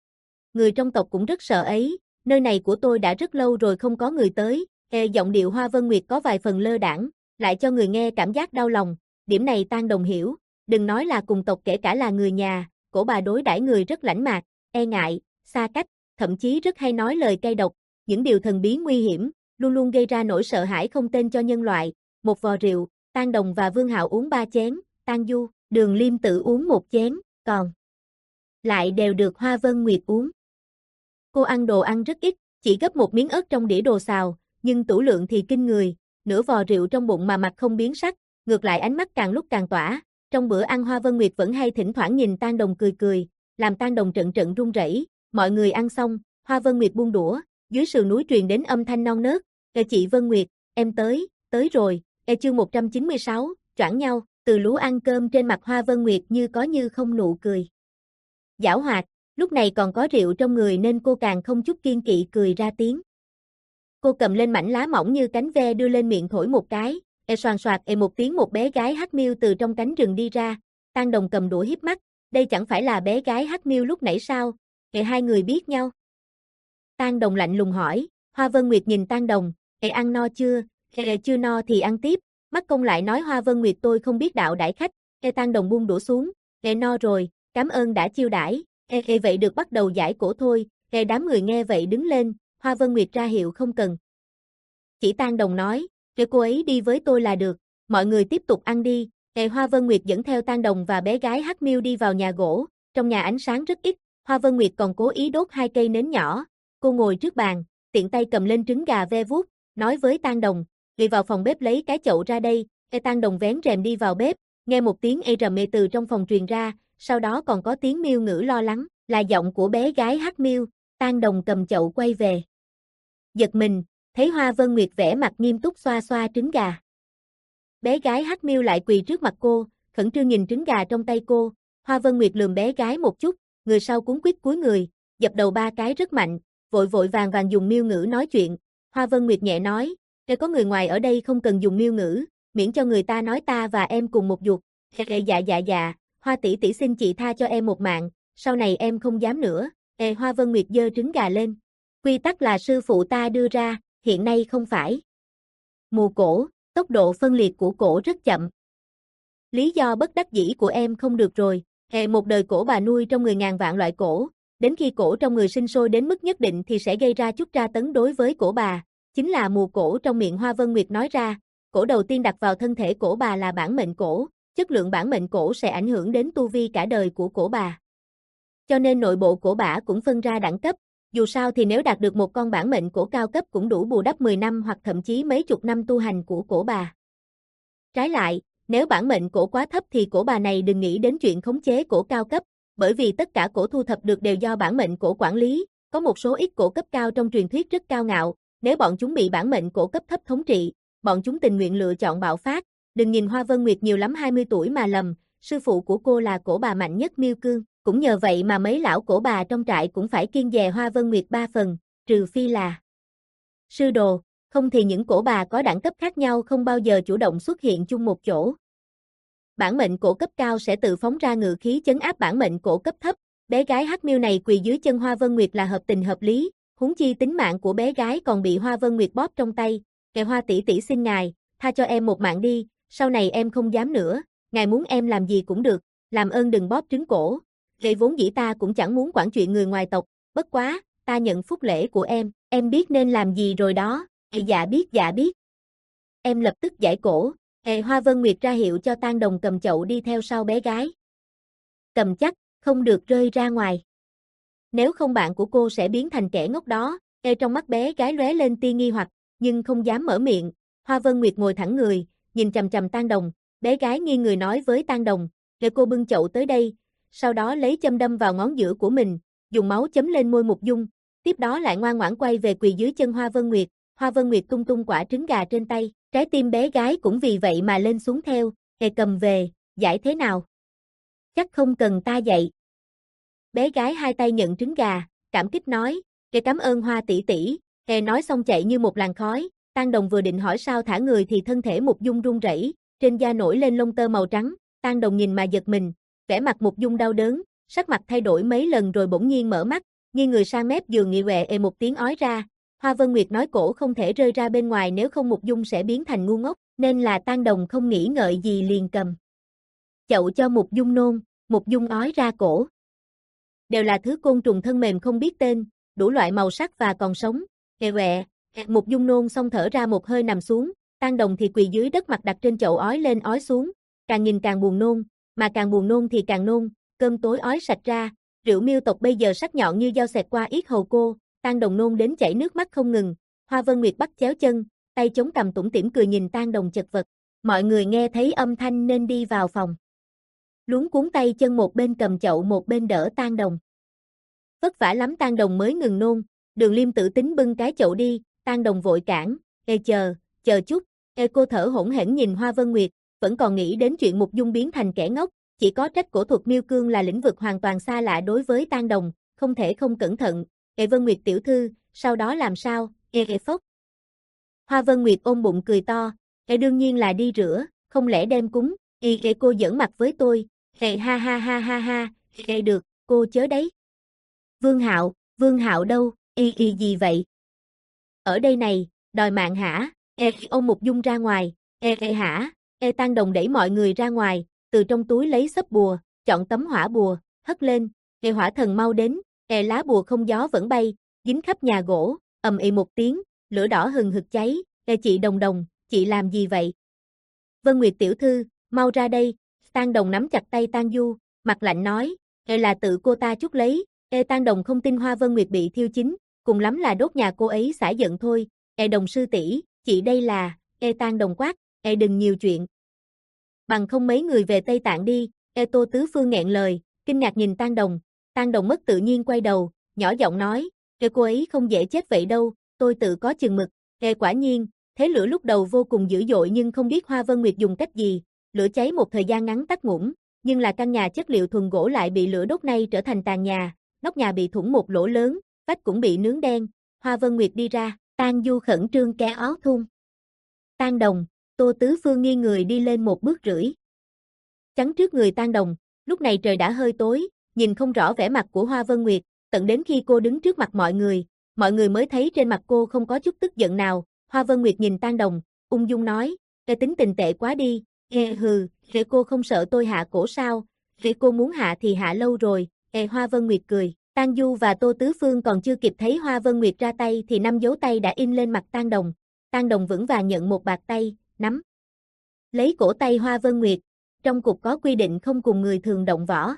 [SPEAKER 1] Người trong tộc cũng rất sợ ấy, nơi này của tôi đã rất lâu rồi không có người tới." Ê, giọng điệu Hoa Vân Nguyệt có vài phần lơ đãng, lại cho người nghe cảm giác đau lòng, điểm này Tang Đồng hiểu, đừng nói là cùng tộc kể cả là người nhà, cổ bà đối đãi người rất lãnh mạc, e ngại, xa cách, thậm chí rất hay nói lời cay độc, những điều thần bí nguy hiểm, luôn luôn gây ra nỗi sợ hãi không tên cho nhân loại. Một vò rượu, Tang Đồng và Vương Hạo uống ba chén, Tang Du, Đường Liêm Tự uống một chén, còn lại đều được Hoa Vân Nguyệt uống. Cô ăn đồ ăn rất ít, chỉ gấp một miếng ớt trong đĩa đồ xào, nhưng tửu lượng thì kinh người, nửa vò rượu trong bụng mà mặt không biến sắc, ngược lại ánh mắt càng lúc càng tỏa. Trong bữa ăn Hoa Vân Nguyệt vẫn hay thỉnh thoảng nhìn Tang Đồng cười cười, làm Tang Đồng trận trận run rẩy. Mọi người ăn xong, Hoa Vân Nguyệt buông đũa, dưới sườn núi truyền đến âm thanh non nớt, "Ê chị Vân Nguyệt, em tới, tới rồi." Ê chương một trăm chín mươi sáu, choảng nhau, từ lú ăn cơm trên mặt Hoa Vân Nguyệt như có như không nụ cười. Giảo hoạt, lúc này còn có rượu trong người nên cô càng không chút kiên kỵ cười ra tiếng. Cô cầm lên mảnh lá mỏng như cánh ve đưa lên miệng thổi một cái, e xoàn xoạt e một tiếng một bé gái hắc miêu từ trong cánh rừng đi ra, Tang Đồng cầm đũa hiếp mắt, đây chẳng phải là bé gái hắc miêu lúc nãy sao, e hai người biết nhau. Tang Đồng lạnh lùng hỏi, Hoa Vân Nguyệt nhìn Tang Đồng, e ăn no chưa, e chưa no thì ăn tiếp, mắt công lại nói Hoa Vân Nguyệt tôi không biết đạo đãi khách, e Tang Đồng buông đũa xuống, e no rồi, cảm ơn đã chiêu đãi, e, e vậy được bắt đầu giải cổ thôi, Ê đám người nghe vậy đứng lên, Hoa Vân Nguyệt ra hiệu không cần. Chỉ Tang Đồng nói, để cô ấy đi với tôi là được, mọi người tiếp tục ăn đi. Ê Hoa Vân Nguyệt dẫn theo Tang Đồng và bé gái Hắc Miêu đi vào nhà gỗ, trong nhà ánh sáng rất ít, Hoa Vân Nguyệt còn cố ý đốt hai cây nến nhỏ. Cô ngồi trước bàn, tiện tay cầm lên trứng gà ve vuốt, nói với Tang Đồng, đi vào phòng bếp lấy cái chậu ra đây. Ê Tang Đồng vén rèm đi vào bếp, nghe một tiếng ê rầm ê từ trong phòng truyền ra, sau đó còn có tiếng miêu ngữ lo lắng, là giọng của bé gái Hắc Miêu. Tang Đồng cầm chậu quay về. Giật mình, thấy Hoa Vân Nguyệt vẻ mặt nghiêm túc xoa xoa trứng gà. Bé gái Hắc Miêu lại quỳ trước mặt cô, khẩn trương nhìn trứng gà trong tay cô. Hoa Vân Nguyệt lườm bé gái một chút, người sau cuống quýt cúi người, dập đầu ba cái rất mạnh, vội vội vàng vàng dùng miêu ngữ nói chuyện. Hoa Vân Nguyệt nhẹ nói, nếu có người ngoài ở đây không cần dùng miêu ngữ, miễn cho người ta nói ta và em cùng một ruột. Ê dạ dạ dạ, Hoa tỷ tỷ xin chị tha cho em một mạng, sau này em không dám nữa. Ê Hoa Vân Nguyệt giơ trứng gà lên. Quy tắc là sư phụ ta đưa ra, hiện nay không phải. Mù cổ, tốc độ phân liệt của cổ rất chậm. Lý do bất đắc dĩ của em không được rồi. Ê một đời cổ bà nuôi trong người ngàn vạn loại cổ, đến khi cổ trong người sinh sôi đến mức nhất định thì sẽ gây ra chút tra tấn đối với cổ bà, chính là mù cổ trong miệng Hoa Vân Nguyệt nói ra. Cổ đầu tiên đặt vào thân thể cổ bà là bản mệnh cổ, chất lượng bản mệnh cổ sẽ ảnh hưởng đến tu vi cả đời của cổ bà. Cho nên nội bộ cổ bả cũng phân ra đẳng cấp, dù sao thì nếu đạt được một con bản mệnh cổ cao cấp cũng đủ bù đắp mười năm hoặc thậm chí mấy chục năm tu hành của cổ bà. Trái lại, nếu bản mệnh cổ quá thấp thì cổ bà này đừng nghĩ đến chuyện khống chế cổ cao cấp, bởi vì tất cả cổ thu thập được đều do bản mệnh cổ quản lý, có một số ít cổ cấp cao trong truyền thuyết rất cao ngạo, nếu bọn chúng bị bản mệnh cổ cấp thấp thống trị, bọn chúng tình nguyện lựa chọn bạo phát. Đừng nhìn Hoa Vân Nguyệt nhiều lắm hai mươi tuổi mà lầm, sư phụ của cô là cổ bà mạnh nhất Miêu Cương, cũng nhờ vậy mà mấy lão cổ bà trong trại cũng phải kiêng dè Hoa Vân Nguyệt ba phần, trừ phi là sư đồ, không thì những cổ bà có đẳng cấp khác nhau không bao giờ chủ động xuất hiện chung một chỗ. Bản mệnh cổ cấp cao sẽ tự phóng ra ngự khí chấn áp bản mệnh cổ cấp thấp, bé gái Hắc Miêu này quỳ dưới chân Hoa Vân Nguyệt là hợp tình hợp lý, huống chi tính mạng của bé gái còn bị Hoa Vân Nguyệt bóp trong tay. Ngài Hoa tỷ tỷ xin ngài, tha cho em một mạng đi, sau này em không dám nữa, ngài muốn em làm gì cũng được, làm ơn đừng bóp trứng cổ. Vậy vốn dĩ ta cũng chẳng muốn quản chuyện người ngoài tộc, bất quá, ta nhận phúc lễ của em, em biết nên làm gì rồi đó. Ê dạ biết dạ biết. Em lập tức giải cổ. Ê Hoa Vân Nguyệt ra hiệu cho Tang Đồng cầm chậu đi theo sau bé gái. Cầm chắc, không được rơi ra ngoài. Nếu không bạn của cô sẽ biến thành kẻ ngốc đó. Ê trong mắt bé gái lóe lên tia nghi hoặc, nhưng không dám mở miệng. Hoa Vân Nguyệt ngồi thẳng người, nhìn chằm chằm Tang Đồng, bé gái nghiêng người nói với Tang Đồng, để cô bưng chậu tới đây, sau đó lấy châm đâm vào ngón giữa của mình, dùng máu chấm lên môi Mục Dung, tiếp đó lại ngoan ngoãn quay về quỳ dưới chân Hoa Vân Nguyệt. Hoa Vân Nguyệt tung tung quả trứng gà trên tay, trái tim bé gái cũng vì vậy mà lên xuống theo. Ê cầm về, giải thế nào? Chắc không cần ta dạy. Bé gái hai tay nhận trứng gà, cảm kích nói, Ê cảm ơn Hoa tỷ tỷ. Ê nói xong chạy như một làn khói. Tang Đồng vừa định hỏi sao thả người thì thân thể Mục Dung run rẩy, trên da nổi lên lông tơ màu trắng. Tang Đồng nhìn mà giật mình, vẻ mặt Mục Dung đau đớn, sắc mặt thay đổi mấy lần rồi bỗng nhiên mở mắt, nghiêng người sang mép giường nghị quẹ ê một tiếng ói ra. Hoa Vân Nguyệt nói cổ không thể rơi ra bên ngoài nếu không Mục Dung sẽ biến thành ngu ngốc, nên là Tang Đồng không nghĩ ngợi gì liền cầm chậu cho Mục Dung nôn. Mục Dung ói ra cổ. Đều là thứ côn trùng thân mềm không biết tên, đủ loại màu sắc và còn sống. Ê quẹ, Mục Dung nôn xong thở ra một hơi nằm xuống, Tang Đồng thì quỳ dưới đất mặt đặt trên chậu ói lên ói xuống, càng nhìn càng buồn nôn, mà càng buồn nôn thì càng nôn, cơm tối ói sạch ra, rượu miêu tộc bây giờ sắc nhọn như dao xẹt qua yết hầu cô. Tang Đồng nôn đến chảy nước mắt không ngừng. Hoa Vân Nguyệt bắt chéo chân, tay chống cằm tủm tỉm cười nhìn Tang Đồng chật vật. Mọi người nghe thấy âm thanh nên đi vào phòng. Luống cuống tay chân một bên cầm chậu một bên đỡ Tang Đồng. Vất vả lắm Tang Đồng mới ngừng nôn, Đường Liêm tự tính bưng cái chậu đi, Tang Đồng vội cản, "Ê chờ, chờ chút." Ê cô thở hổn hển nhìn Hoa Vân Nguyệt, vẫn còn nghĩ đến chuyện Mục Dung biến thành kẻ ngốc, chỉ có trách cổ thuật miêu cương là lĩnh vực hoàn toàn xa lạ đối với Tang Đồng, không thể không cẩn thận. "Ê Vân Nguyệt tiểu thư, sau đó làm sao?" Ê ê phốc. Hoa Vân Nguyệt ôm bụng cười to, "Ê đương nhiên là đi rửa, không lẽ đem cúng?" "Ê ê cô giỡn mặt với tôi." "Ê ha ha ha ha ha." "Ê được, cô chớ đấy." "Vương Hạo, Vương Hạo đâu?" "Y y gì vậy?" "Ở đây này, đòi mạng hả?" "Ê ôm Mục Dung ra ngoài." "Ê ê hả?" Ê Tang Đồng đẩy mọi người ra ngoài, từ trong túi lấy xấp bùa, chọn tấm hỏa bùa, hất lên, "Ê hỏa thần mau đến." e lá bùa không gió vẫn bay, dính khắp nhà gỗ, ầm ĩ một tiếng, lửa đỏ hừng hực cháy, e chị Đồng Đồng, chị làm gì vậy? Vân Nguyệt tiểu thư, mau ra đây, Tang Đồng nắm chặt tay Tang Du, mặt lạnh nói, e là tự cô ta chuốc lấy, e Tang Đồng không tin Hoa Vân Nguyệt bị thiêu chín, cùng lắm là đốt nhà cô ấy xả giận thôi, e Đồng sư tỷ, chị đây là, e Tang Đồng quát, e đừng nhiều chuyện. Bằng không mấy người về Tây Tạng đi, e Tô Tứ Phương nghẹn lời, kinh ngạc nhìn Tang Đồng, Tang Đồng mất tự nhiên quay đầu, nhỏ giọng nói, e cô ấy không dễ chết vậy đâu, tôi tự có chừng mực, e quả nhiên, thế lửa lúc đầu vô cùng dữ dội nhưng không biết Hoa Vân Nguyệt dùng cách gì, lửa cháy một thời gian ngắn tắt ngủm, nhưng là căn nhà chất liệu thuần gỗ lại bị lửa đốt nay trở thành tàn nhà, nóc nhà bị thủng một lỗ lớn, vách cũng bị nướng đen, Hoa Vân Nguyệt đi ra, Tang Du khẩn trương kéo áo thun. Tang Đồng, Tô Tứ Phương nghiêng người đi lên một bước rưỡi. Chắn trước người Tang Đồng, lúc này trời đã hơi tối, nhìn không rõ vẻ mặt của Hoa Vân Nguyệt, tận đến khi cô đứng trước mặt mọi người, mọi người mới thấy trên mặt cô không có chút tức giận nào, Hoa Vân Nguyệt nhìn Tang Đồng, ung dung nói, "Ê tính tình tệ quá đi, ê hừ, rễ cô không sợ tôi hạ cổ sao, rễ cô muốn hạ thì hạ lâu rồi." Ê Hoa Vân Nguyệt cười, Tang Du và Tô Tứ Phương còn chưa kịp thấy Hoa Vân Nguyệt ra tay thì năm dấu tay đã in lên mặt Tang Đồng. Tang Đồng vững vàng nhận một bạt tay, nắm lấy cổ tay Hoa Vân Nguyệt, trong cục có quy định không cùng người thường động võ.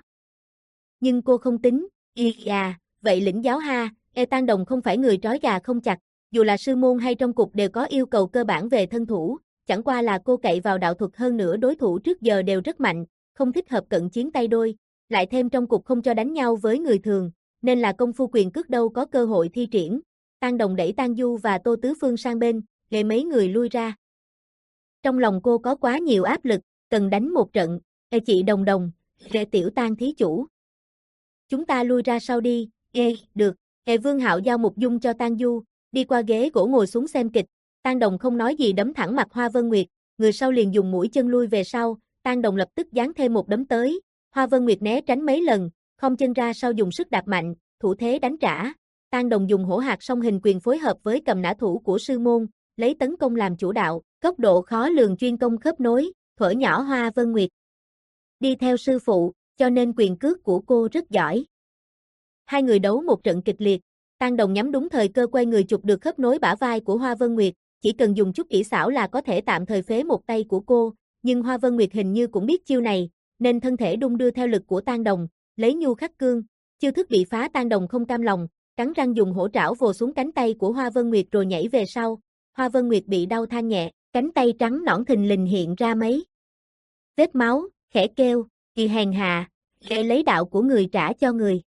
[SPEAKER 1] Nhưng cô không tính, y à, vậy lĩnh giáo ha, e Tang Đồng không phải người trói gà không chặt, dù là sư môn hay trong cục đều có yêu cầu cơ bản về thân thủ, chẳng qua là cô cậy vào đạo thuật hơn nữa đối thủ trước giờ đều rất mạnh, không thích hợp cận chiến tay đôi, lại thêm trong cục không cho đánh nhau với người thường, nên là công phu quyền cước đâu có cơ hội thi triển. Tang Đồng đẩy Tang Du và Tô Tứ Phương sang bên, để mấy người lui ra. Trong lòng cô có quá nhiều áp lực, cần đánh một trận, ê chị Đồng Đồng, rể tiểu Tang thí chủ. Chúng ta lui ra sau đi, ê, được, ê Vương Hạo giao một dung cho Tang Du, đi qua ghế gỗ ngồi xuống xem kịch, Tang Đồng không nói gì đấm thẳng mặt Hoa Vân Nguyệt, người sau liền dùng mũi chân lui về sau, Tang Đồng lập tức giáng thêm một đấm tới, Hoa Vân Nguyệt né tránh mấy lần, khom chân ra sau dùng sức đạp mạnh, thủ thế đánh trả, Tang Đồng dùng hổ hạt song hình quyền phối hợp với cầm nã thủ của sư môn, lấy tấn công làm chủ đạo, góc độ khó lường chuyên công khớp nối, thuở nhỏ Hoa Vân Nguyệt. Đi theo sư phụ, cho nên quyền cước của cô rất giỏi. Hai người đấu một trận kịch liệt, Tang Đồng nhắm đúng thời cơ quay người chụp được khớp nối bả vai của Hoa Vân Nguyệt, chỉ cần dùng chút kỹ xảo là có thể tạm thời phế một tay của cô, nhưng Hoa Vân Nguyệt hình như cũng biết chiêu này, nên thân thể đung đưa theo lực của Tang Đồng, lấy nhu khắc cương, chiêu thức bị phá Tang Đồng không cam lòng, cắn răng dùng hổ trảo vồ xuống cánh tay của Hoa Vân Nguyệt rồi nhảy về sau, Hoa Vân Nguyệt bị đau than nhẹ, cánh tay trắng nõn thình lình hiện ra mấy vết máu, khẽ kêu, "Kỳ hèn hạ, để lấy đạo của người trả cho người."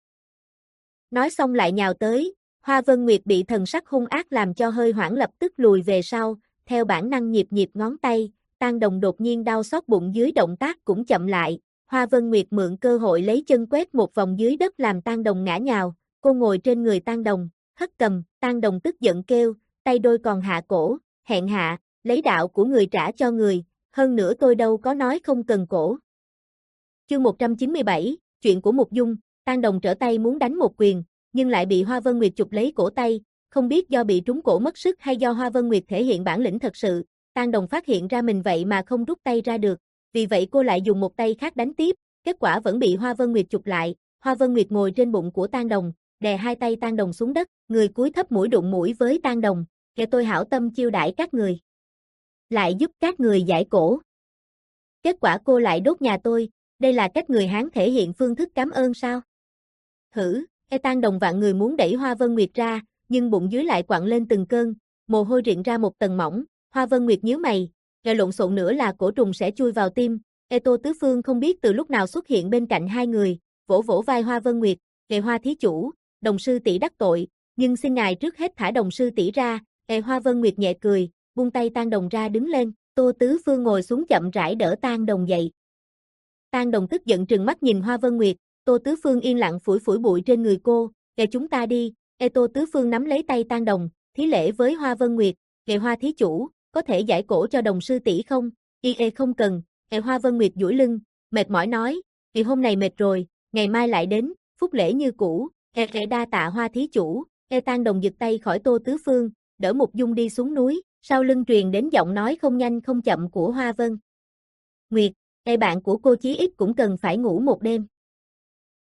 [SPEAKER 1] Nói xong lại nhào tới, Hoa Vân Nguyệt bị thần sắc hung ác làm cho hơi hoảng lập tức lùi về sau, theo bản năng nhịp nhịp ngón tay, Tang Đồng đột nhiên đau xót bụng dưới động tác cũng chậm lại, Hoa Vân Nguyệt mượn cơ hội lấy chân quét một vòng dưới đất làm Tang Đồng ngã nhào, cô ngồi trên người Tang Đồng, hất cầm, Tang Đồng tức giận kêu, tay đôi còn hạ cổ, hẹn hạ, lấy đạo của người trả cho người, hơn nữa tôi đâu có nói không cần cổ. Chương một trăm chín mươi bảy, chuyện của Mục Dung, Tang Đồng trở tay muốn đánh một quyền, nhưng lại bị Hoa Vân Nguyệt chụp lấy cổ tay, không biết do bị trúng cổ mất sức hay do Hoa Vân Nguyệt thể hiện bản lĩnh thật sự, Tang Đồng phát hiện ra mình vậy mà không rút tay ra được, vì vậy cô lại dùng một tay khác đánh tiếp, kết quả vẫn bị Hoa Vân Nguyệt chụp lại, Hoa Vân Nguyệt ngồi trên bụng của Tang Đồng, đè hai tay Tang Đồng xuống đất, người cúi thấp mũi đụng mũi với Tang Đồng, "Kẻ tôi hảo tâm chiêu đãi các người, lại giúp các người giải cổ. Kết quả cô lại đốt nhà tôi, đây là cách người Hán thể hiện phương thức cảm ơn sao?" Hử, e Tang Đồng vạn người muốn đẩy Hoa Vân Nguyệt ra, nhưng bụng dưới lại quặn lên từng cơn, mồ hôi rịn ra một tầng mỏng, Hoa Vân Nguyệt nhíu mày, rồi lộn xộn nữa là cổ trùng sẽ chui vào tim, e Tô Tứ Phương không biết từ lúc nào xuất hiện bên cạnh hai người, vỗ vỗ vai Hoa Vân Nguyệt, "Ê Hoa thí chủ, đồng sư tỷ đắc tội, nhưng xin ngài trước hết thả đồng sư tỷ ra." E Hoa Vân Nguyệt nhẹ cười, buông tay Tang Đồng ra đứng lên, Tô Tứ Phương ngồi xuống chậm rãi đỡ Tang Đồng dậy. Tang Đồng tức giận trừng mắt nhìn Hoa Vân Nguyệt, Tô Tứ Phương yên lặng phủi phủi bụi trên người cô, "Để chúng ta đi." E Tô Tứ Phương nắm lấy tay Tang Đồng, thí lễ với Hoa Vân Nguyệt, "Ê Hoa thí chủ, có thể giải cổ cho đồng sư tỷ không?" "Y e không cần." E Hoa Vân Nguyệt duỗi lưng, mệt mỏi nói, "Vì hôm này mệt rồi, ngày mai lại đến, phúc lễ như cũ." E e đa tạ Hoa thí chủ. E Tang Đồng giật tay khỏi Tô Tứ Phương, đỡ Mục Dung đi xuống núi, sau lưng truyền đến giọng nói không nhanh không chậm của Hoa Vân Nguyệt, "E bạn của cô chí ít cũng cần phải ngủ một đêm."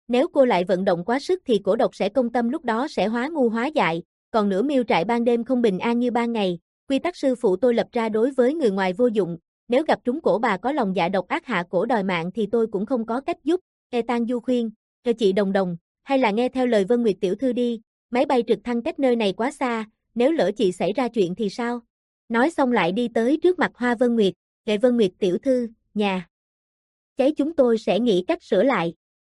[SPEAKER 1] Nếu cô lại vận động quá sức thì cổ độc sẽ công tâm, lúc đó sẽ hóa ngu hóa dại, còn nữa miêu trại ban đêm không bình an như ban ngày, quy tắc sư phụ tôi lập ra đối với người ngoài vô dụng, nếu gặp trúng cổ bà có lòng dạ độc ác hạ cổ đòi mạng thì tôi cũng không có cách giúp. E Tang Du khuyên, cho chị Đồng Đồng, hay là nghe theo lời Vân Nguyệt tiểu thư đi, máy bay trực thăng cách nơi này quá xa, nếu lỡ chị xảy ra chuyện thì sao? Nói xong lại đi tới trước mặt Hoa Vân Nguyệt, kệ Vân Nguyệt tiểu thư, nhà cháy chúng tôi sẽ nghĩ cách sửa lại.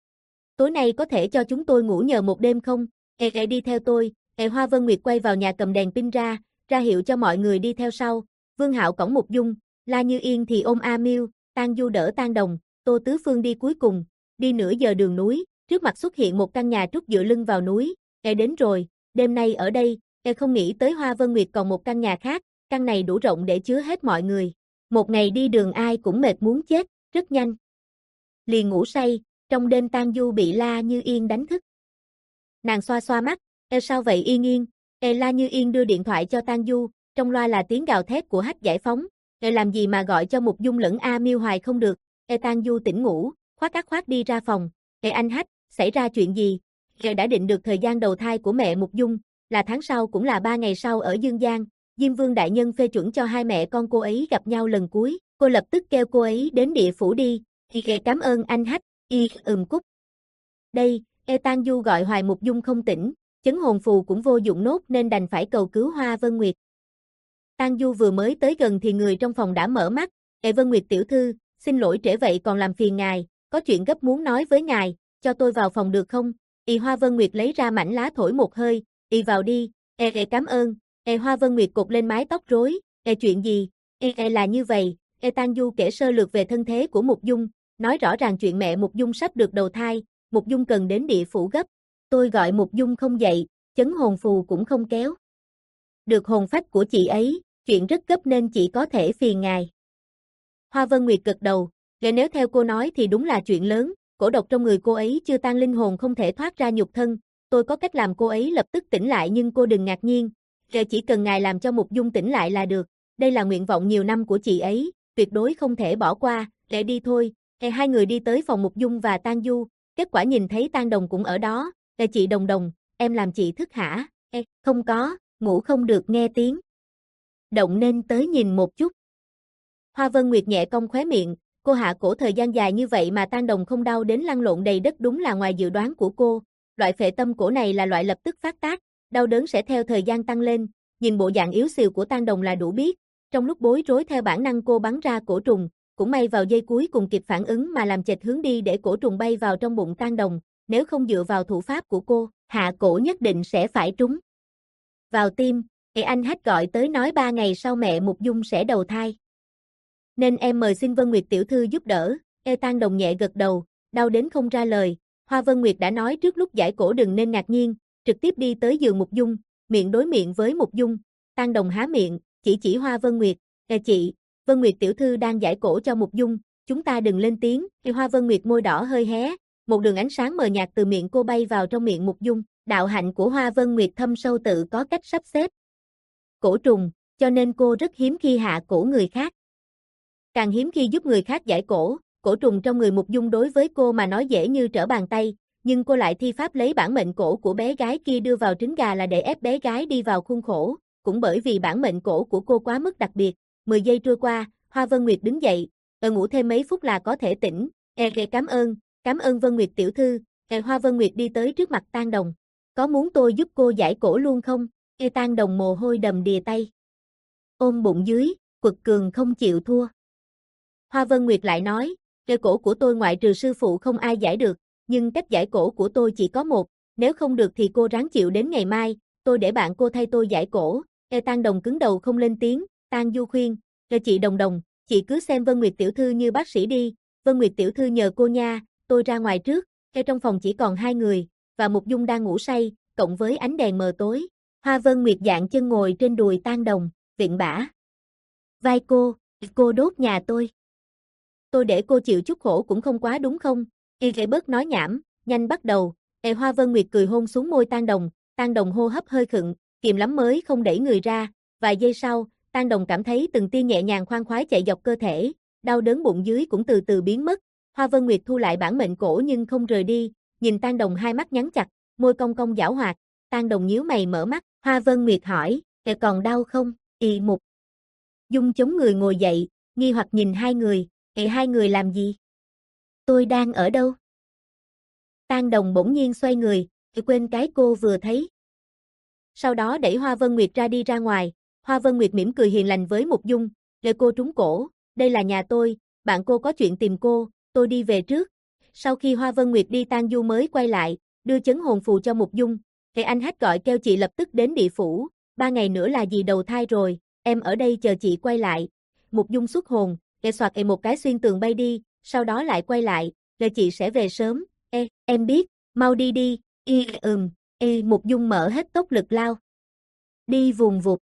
[SPEAKER 1] Tối nay có thể cho chúng tôi ngủ nhờ một đêm không? Ê ê đi theo tôi. Ê Hoa Vân Nguyệt quay vào nhà cầm đèn pin ra, ra hiệu cho mọi người đi theo sau. Vương Hạo cõng Mục Dung, La Như Yên thì ôm A Miêu, Tang Du đỡ Tang Đồng, Tô Tứ Phương đi cuối cùng. Đi nửa giờ đường núi, trước mặt xuất hiện một căn nhà trúc dựa lưng vào núi. Ê đến rồi, đêm nay ở đây. Ê không nghĩ tới Hoa Vân Nguyệt còn một căn nhà khác, căn này đủ rộng để chứa hết mọi người. Một ngày đi đường ai cũng mệt muốn chết, rất nhanh liền ngủ say. Trong đêm Tang Du bị La Như Yên đánh thức. Nàng xoa xoa mắt, "Ê sao vậy Yên Yên?" Ê La Như Yên đưa điện thoại cho Tang Du, trong loa là tiếng gào thét của Hách Giải Phóng. Ê làm gì mà gọi cho Mục Dung lẫn A Miêu hoài không được. Ê Tang Du tỉnh ngủ, khoác ác khoác đi ra phòng. Ê anh Hách, xảy ra chuyện gì? Ê đã định được thời gian đầu thai của mẹ Mục Dung, là tháng sau cũng là ba ngày sau ở Dương Giang. Diêm Vương đại nhân phê chuẩn cho hai mẹ con cô ấy gặp nhau lần cuối. Cô lập tức kêu cô ấy đến địa phủ đi. Ê cảm ơn anh Hách. Y ừm cúc. Đây, E Tang Du gọi hoài Mục Dung không tỉnh, chấn hồn phù cũng vô dụng nốt nên đành phải cầu cứu Hoa Vân Nguyệt. Tang Du vừa mới tới gần thì người trong phòng đã mở mắt. E Vân Nguyệt tiểu thư, xin lỗi trễ vậy còn làm phiền ngài, có chuyện gấp muốn nói với ngài, cho tôi vào phòng được không? Y Hoa Vân Nguyệt lấy ra mảnh lá thổi một hơi, y vào đi. E e cảm ơn. E Hoa Vân Nguyệt cột lên mái tóc rối. E chuyện gì? E e là như vậy. E Tang Du kể sơ lược về thân thế của Mục Dung, nói rõ ràng chuyện mẹ Mục Dung sắp được đầu thai, Mục Dung cần đến địa phủ gấp. Tôi gọi Mục Dung không dậy, chấn hồn phù cũng không kéo được hồn phách của chị ấy, chuyện rất gấp nên chỉ có thể phiền ngài. Hoa Vân Nguyệt gật đầu, để nếu theo cô nói thì đúng là chuyện lớn, cổ độc trong người cô ấy chưa tan linh hồn không thể thoát ra nhục thân, tôi có cách làm cô ấy lập tức tỉnh lại nhưng cô đừng ngạc nhiên, giờ chỉ cần ngài làm cho Mục Dung tỉnh lại là được, đây là nguyện vọng nhiều năm của chị ấy, tuyệt đối không thể bỏ qua, để đi thôi. Ê, hai người đi tới phòng Mục Dung và Tang Du, kết quả nhìn thấy Tang Đồng cũng ở đó. Ê chị Đồng Đồng, em làm chị thức hả? Ê, không có, ngủ không được nghe tiếng động nên tới nhìn một chút. Hoa Vân Nguyệt nhẹ cong khóe miệng, cô hạ cổ thời gian dài như vậy mà Tang Đồng không đau đến lăn lộn đầy đất đúng là ngoài dự đoán của cô. Loại phệ tâm cổ này là loại lập tức phát tác, đau đớn sẽ theo thời gian tăng lên, nhìn bộ dạng yếu xìu của Tang Đồng là đủ biết. Trong lúc bối rối theo bản năng cô bắn ra cổ trùng, cũng may vào giây cuối cùng kịp phản ứng mà làm chệch hướng đi để cổ trùng bay vào trong bụng Tang Đồng, nếu không dựa vào thủ pháp của cô, hạ cổ nhất định sẽ phải trúng vào tim. Ê anh Hách gọi tới nói ba ngày sau mẹ Mục Dung sẽ đầu thai, nên em mời xin Vân Nguyệt tiểu thư giúp đỡ. Ê Tang Đồng nhẹ gật đầu, đau đến không ra lời. Hoa Vân Nguyệt đã nói trước lúc giải cổ đừng nên ngạc nhiên, trực tiếp đi tới giường Mục Dung, miệng đối miệng với Mục Dung. Tang Đồng há miệng, chỉ chỉ Hoa Vân Nguyệt, "Ê chị, Vân Nguyệt tiểu thư đang giải cổ cho Mục Dung, chúng ta đừng lên tiếng." Ê Hoa Vân Nguyệt môi đỏ hơi hé, một đường ánh sáng mờ nhạt từ miệng cô bay vào trong miệng Mục Dung. Đạo hạnh của Hoa Vân Nguyệt thâm sâu tự có cách sắp xếp cổ trùng, cho nên cô rất hiếm khi hạ cổ người khác. Càng hiếm khi giúp người khác giải cổ, cổ trùng trong người Mục Dung đối với cô mà nói dễ như trở bàn tay, nhưng cô lại thi pháp lấy bản mệnh cổ của bé gái kia đưa vào trứng gà là để ép bé gái đi vào khuôn khổ, cũng bởi vì bản mệnh cổ của cô quá mức đặc biệt. mười giây trôi qua, Hoa Vân Nguyệt đứng dậy, "Ờ ngủ thêm mấy phút là có thể tỉnh." "Ê ê cảm ơn, cảm ơn Vân Nguyệt tiểu thư." Ê Hoa Vân Nguyệt đi tới trước mặt Tang Đồng, "Có muốn tôi giúp cô giải cổ luôn không?" Ê Tang Đồng mồ hôi đầm đìa tay, ôm bụng dưới, quật cường không chịu thua. Hoa Vân Nguyệt lại nói, "Ê cổ của tôi ngoại trừ sư phụ không ai giải được, nhưng cách giải cổ của tôi chỉ có một, nếu không được thì cô ráng chịu đến ngày mai, tôi để bạn cô thay tôi giải cổ." Ê Tang Đồng cứng đầu không lên tiếng. Tang Du khuyên, "Ê chị Đồng Đồng, chị cứ xem Vân Nguyệt tiểu thư như bác sĩ đi, Vân Nguyệt tiểu thư nhờ cô nha, tôi ra ngoài trước." Ê trong phòng chỉ còn hai người, và Mục Dung đang ngủ say, cộng với ánh đèn mờ tối. Hoa Vân Nguyệt dạng chân ngồi trên đùi Tang Đồng, viện bả vai cô, "Cô đốt nhà tôi. Tôi để cô chịu chút khổ cũng không quá đúng không?" Y ghệ bớt nói nhảm, nhanh bắt đầu. Ê Hoa Vân Nguyệt cười hôn xuống môi Tang Đồng, Tang Đồng hô hấp hơi khựng, kìm lắm mới không đẩy người ra. Vài giây sau, Tang Đồng cảm thấy từng tia nhẹ nhàng khoan khoái chạy dọc cơ thể, đau đớn bụng dưới cũng từ từ biến mất. Hoa Vân Nguyệt thu lại bản mệnh cổ nhưng không rời đi, nhìn Tang Đồng hai mắt nhắn chặt, môi cong cong giảo hoạt. Tang Đồng nhíu mày mở mắt, Hoa Vân Nguyệt hỏi, "Kẻ còn đau không?" Y Mục Dung chống người ngồi dậy, nghi hoặc nhìn hai người, "Kẻ hai người làm gì? Tôi đang ở đâu?" Tang Đồng bỗng nhiên xoay người, quên cái cô vừa thấy. Sau đó đẩy Hoa Vân Nguyệt ra đi ra ngoài. Hoa Vân Nguyệt mỉm cười hiền lành với Mục Dung, "Để cô trúng cổ, đây là nhà tôi, bạn cô có chuyện tìm cô, tôi đi về trước." Sau khi Hoa Vân Nguyệt đi Tang Du mới quay lại, đưa chấn hồn phù cho Mục Dung. "Thì anh Hách gọi kêu chị lập tức đến địa phủ, ba ngày nữa là dì đầu thai rồi, em ở đây chờ chị quay lại." Mục Dung xuất hồn, kẻ soạt ề một cái xuyên tường bay đi, sau đó lại quay lại, "Rồi chị sẽ về sớm." "Ê, em biết, mau đi đi." "Y ừm." "Ê." Mục Dung mở hết tốc lực lao đi vùng vụt.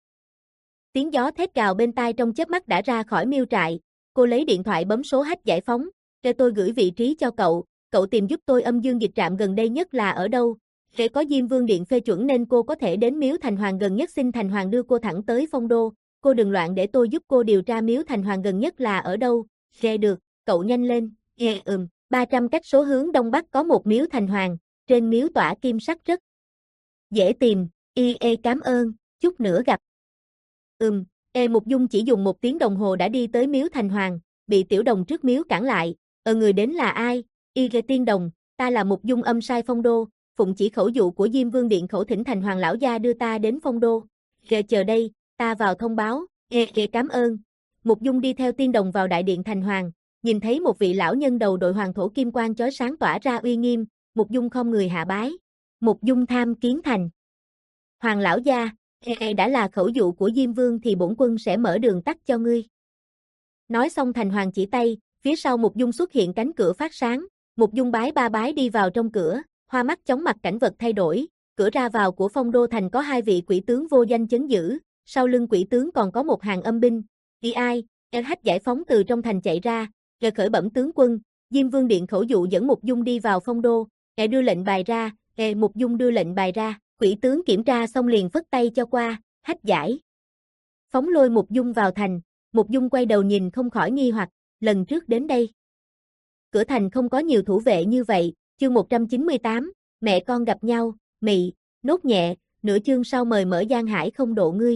[SPEAKER 1] Tiếng gió thét gào bên tai trong chớp mắt đã ra khỏi miêu trại. Cô lấy điện thoại bấm số Hách giải phóng, "Để tôi gửi vị trí cho cậu, cậu tìm giúp tôi âm dương dịch trạm gần đây nhất là ở đâu." Để có Diêm Vương Điện phê chuẩn nên cô có thể đến Miếu Thành Hoàng gần nhất, xin Thành Hoàng đưa cô thẳng tới Phong Đô. "Cô đừng loạn, để tôi giúp cô điều tra Miếu Thành Hoàng gần nhất là ở đâu." "Ghê được, cậu nhanh lên." "Ghê ừm." ba trăm cách số hướng đông bắc có một Miếu Thành Hoàng, trên miếu tỏa kim sắc rất dễ tìm. "Y ê cảm ơn, chút nữa gặp." "Ừm." Ê Mục Dung chỉ dùng một tiếng đồng hồ đã đi tới Miếu Thành Hoàng, bị tiểu đồng trước miếu cản lại. "Ờ người đến là ai?" "Y ghê tiên đồng, ta là Mục Dung âm sai Phong Đô, phụng chỉ khẩu dụ của Diêm Vương Điện khẩu thỉnh Thành Hoàng lão gia đưa ta đến Phong Đô." "Ghê chờ đây, ta vào thông báo." "Ghê ghê cảm ơn." Mục Dung đi theo tiên đồng vào đại điện Thành Hoàng, nhìn thấy một vị lão nhân đầu đội hoàng thổ kim quang chói sáng tỏa ra uy nghiêm, Mục Dung không người hạ bái. "Mục Dung tham kiến Thành Hoàng lão gia, "Ê, đã là khẩu dụ của Diêm Vương thì bổn quân sẽ mở đường tắt cho ngươi." Nói xong Thành Hoàng chỉ tay, phía sau Mục Dung xuất hiện cánh cửa phát sáng. Mục Dung bái ba bái đi vào trong cửa, hoa mắt chóng mặt cảnh vật thay đổi. Cửa ra vào của Phong Đô Thành có hai vị quỷ tướng vô danh chấn giữ, sau lưng quỷ tướng còn có một hàng âm binh. "Đi ai?" El Hách giải phóng từ trong thành chạy ra, "Gờ khởi bẩm tướng quân, Diêm Vương Điện khẩu dụ dẫn Mục Dung đi vào Phong Đô." "Ngài đưa lệnh bài ra." "Ê." Mục Dung đưa lệnh bài ra, quỷ tướng kiểm tra xong liền phất tay cho qua. Hách giải phóng lôi Mục Dung vào thành. Mục Dung quay đầu nhìn không khỏi nghi hoặc, lần trước đến đây cửa thành không có nhiều thủ vệ như vậy. Chương một trăm chín mươi tám, mẹ con gặp nhau. Mị, nốt nhẹ, nửa chương sau mời mở Giang Hải không độ ngươi.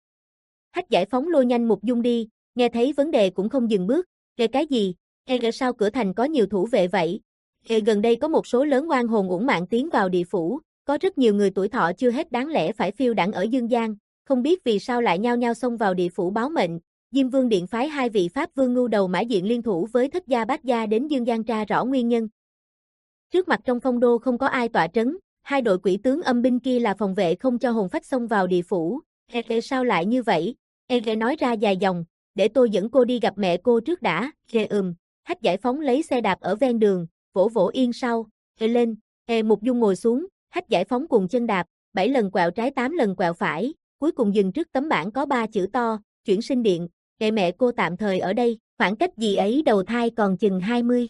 [SPEAKER 1] Hách giải phóng lôi nhanh Mục Dung đi, nghe thấy vấn đề cũng không dừng bước. "Nghe cái gì? Nghe sao cửa thành có nhiều thủ vệ vậy?" "Nghe gần đây có một số lớn oan hồn uổng mạng tiến vào địa phủ, có rất nhiều người tuổi thọ chưa hết đáng lẽ phải phiêu đãng ở dương gian, không biết vì sao lại nhao nhao xông vào địa phủ báo mệnh. Diêm Vương Điện phái hai vị pháp vương ngưu đầu mã diện liên thủ với thất gia bát gia đến dương gian tra rõ nguyên nhân." Trước mặt trong Phong Đô không có ai tọa trấn, hai đội quỷ tướng âm binh kia là phòng vệ không cho hồn phách xông vào địa phủ. "Ê, sao lại như vậy?" Ê nói ra dài dòng, "Để tôi dẫn cô đi gặp mẹ cô trước đã." "Ê ừm." Hách giải phóng lấy xe đạp ở ven đường, vỗ vỗ yên sau. "Ê lên." Ê Mục Dung ngồi xuống, Hách giải phóng cùng chân đạp, bảy lần quẹo trái tám lần quẹo phải, cuối cùng dừng trước tấm bảng có ba chữ to, "Chuyển sinh điện." "Kệ mẹ cô tạm thời ở đây, khoảng cách dì ấy đầu thai còn chừng hai mươi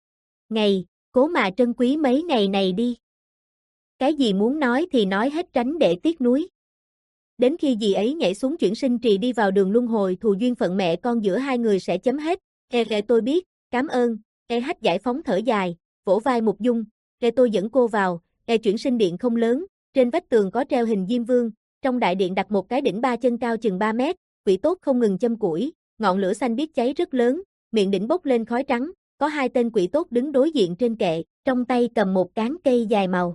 [SPEAKER 1] ngày, cố mà trân quý mấy ngày này đi. Cái gì muốn nói thì nói hết, tránh để tiếc nuối. Đến khi dì ấy nhảy xuống chuyển sinh trì đi vào đường luân hồi, thù duyên phận mẹ con giữa hai người sẽ chấm hết." "Ê ê tôi biết, cảm ơn." Ê Hách giải phóng thở dài, vỗ vai Mục Dung, "Ê tôi dẫn cô vào." Ê chuyển sinh điện không lớn, trên vách tường có treo hình Diêm Vương, trong đại điện đặt một cái đỉnh ba chân cao chừng ba mét, quỷ tốt không ngừng châm củi, ngọn lửa xanh biếc cháy rất lớn, miệng đỉnh bốc lên khói trắng, có hai tên quỷ tốt đứng đối diện trên kệ, trong tay cầm một cán cây dài màu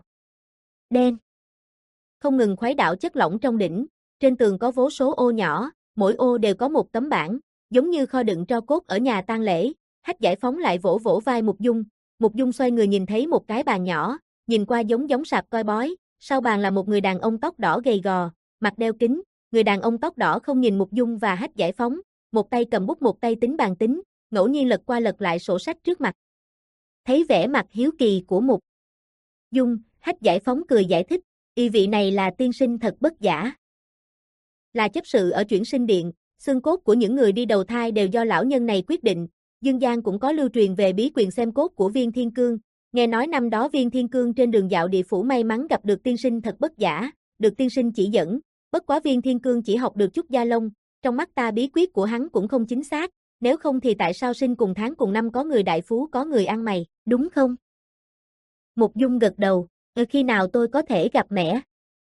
[SPEAKER 1] đen, không ngừng khuấy đảo chất lỏng trong đỉnh. Trên tường có vô số ô nhỏ, mỗi ô đều có một tấm bảng, giống như kho đựng tro cốt ở nhà tang lễ. Hách giải phóng lại vỗ vỗ vai Mục Dung. Mục Dung xoay người nhìn thấy một cái bàn nhỏ, nhìn qua giống giống sạp coi bói, sau bàn là một người đàn ông tóc đỏ gầy gò, mặt đeo kính. Người đàn ông tóc đỏ không nhìn Mục Dung và Hách giải phóng, một tay cầm bút một tay tính bàn tính, ngẫu nhiên lật qua lật lại sổ sách trước mặt. Thấy vẻ mặt hiếu kỳ của Mục Dung, Hách giải phóng cười giải thích, "Y vị này là tiên sinh thật bất giả, là chấp sự ở chuyển sinh điện, xương cốt của những người đi đầu thai đều do lão nhân này quyết định. Dương gian cũng có lưu truyền về bí quyền xem cốt của Viên Thiên Cương. Nghe nói năm đó Viên Thiên Cương trên đường dạo địa phủ may mắn gặp được tiên sinh thật bất giả, được tiên sinh chỉ dẫn, bất quá Viên Thiên Cương chỉ học được chút gia lông, trong mắt ta bí quyết của hắn cũng không chính xác, nếu không thì tại sao sinh cùng tháng cùng năm có người đại phú có người ăn mày, đúng không?" Mục Dung gật đầu, "Ờ, khi nào tôi có thể gặp mẹ?"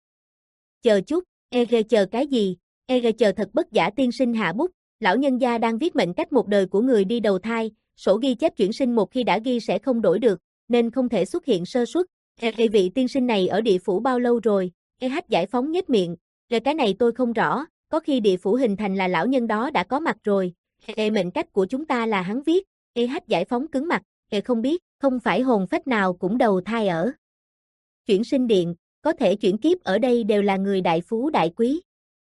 [SPEAKER 1] "Chờ chút." "E chờ cái gì?" "E chờ thật bất giả tiên sinh hạ bút, lão nhân gia đang viết mệnh cách một đời của người đi đầu thai, sổ ghi chép chuyển sinh một khi đã ghi sẽ không đổi được, nên không thể xuất hiện sơ suất. E vị tiên sinh này ở địa phủ bao lâu rồi?" E giải phóng nhếch miệng, "Rồi cái này tôi không rõ, có khi địa phủ hình thành là lão nhân đó đã có mặt rồi. E mệnh cách của chúng ta là hắn viết." E giải phóng cứng mặt, "E không biết, không phải hồn phách nào cũng đầu thai ở chuyển sinh điện, có thể chuyển kiếp ở đây đều là người đại phú đại quý.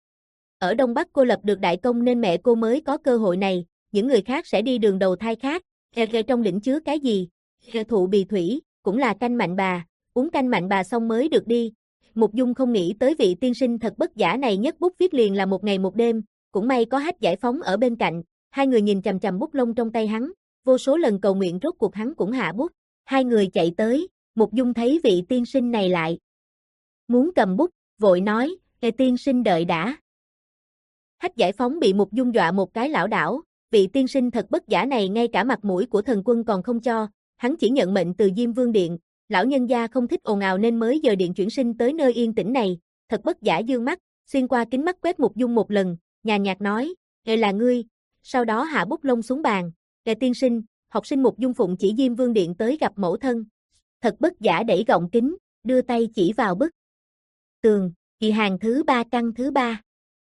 [SPEAKER 1] Ở Đông Bắc cô lập được đại công nên mẹ cô mới có cơ hội này, những người khác sẽ đi đường đầu thai khác." E trong đỉnh chứa cái gì? E thụ bì thủy, cũng là canh mạnh bà, uống canh mạnh bà xong mới được đi. Mục Dung không nghĩ tới vị tiên sinh thật bất giả này nhất bút viết liền là một ngày một đêm, cũng may có Hách giải phóng ở bên cạnh, hai người nhìn chằm chằm bút lông trong tay hắn, vô số lần cầu nguyện rốt cuộc hắn cũng hạ bút, hai người chạy tới, Mục Dung thấy vị tiên sinh này lại muốn cầm bút, vội nói, "Ê tiên sinh đợi đã." Hách giải phóng bị Mục Dung dọa một cái lảo đảo, vị tiên sinh thật bất giả này ngay cả mặt mũi của thần quân còn không cho, hắn chỉ nhận mệnh từ Diêm Vương Điện, lão nhân gia không thích ồn ào nên mới dời điện chuyển sinh tới nơi yên tĩnh này, thật bất giả dương mắt, xuyên qua kính mắt quét Mục Dung một lần, nhàn nhạt nói, "Ê là ngươi." Sau đó hạ bút lông xuống bàn, "Ê tiên sinh." Học sinh Mục Dung phụng chỉ Diêm Vương Điện tới gặp mẫu thân. Thật bất giả đẩy gọng kính, đưa tay chỉ vào bức tường, "Kỳ hàng thứ ba căn thứ ba."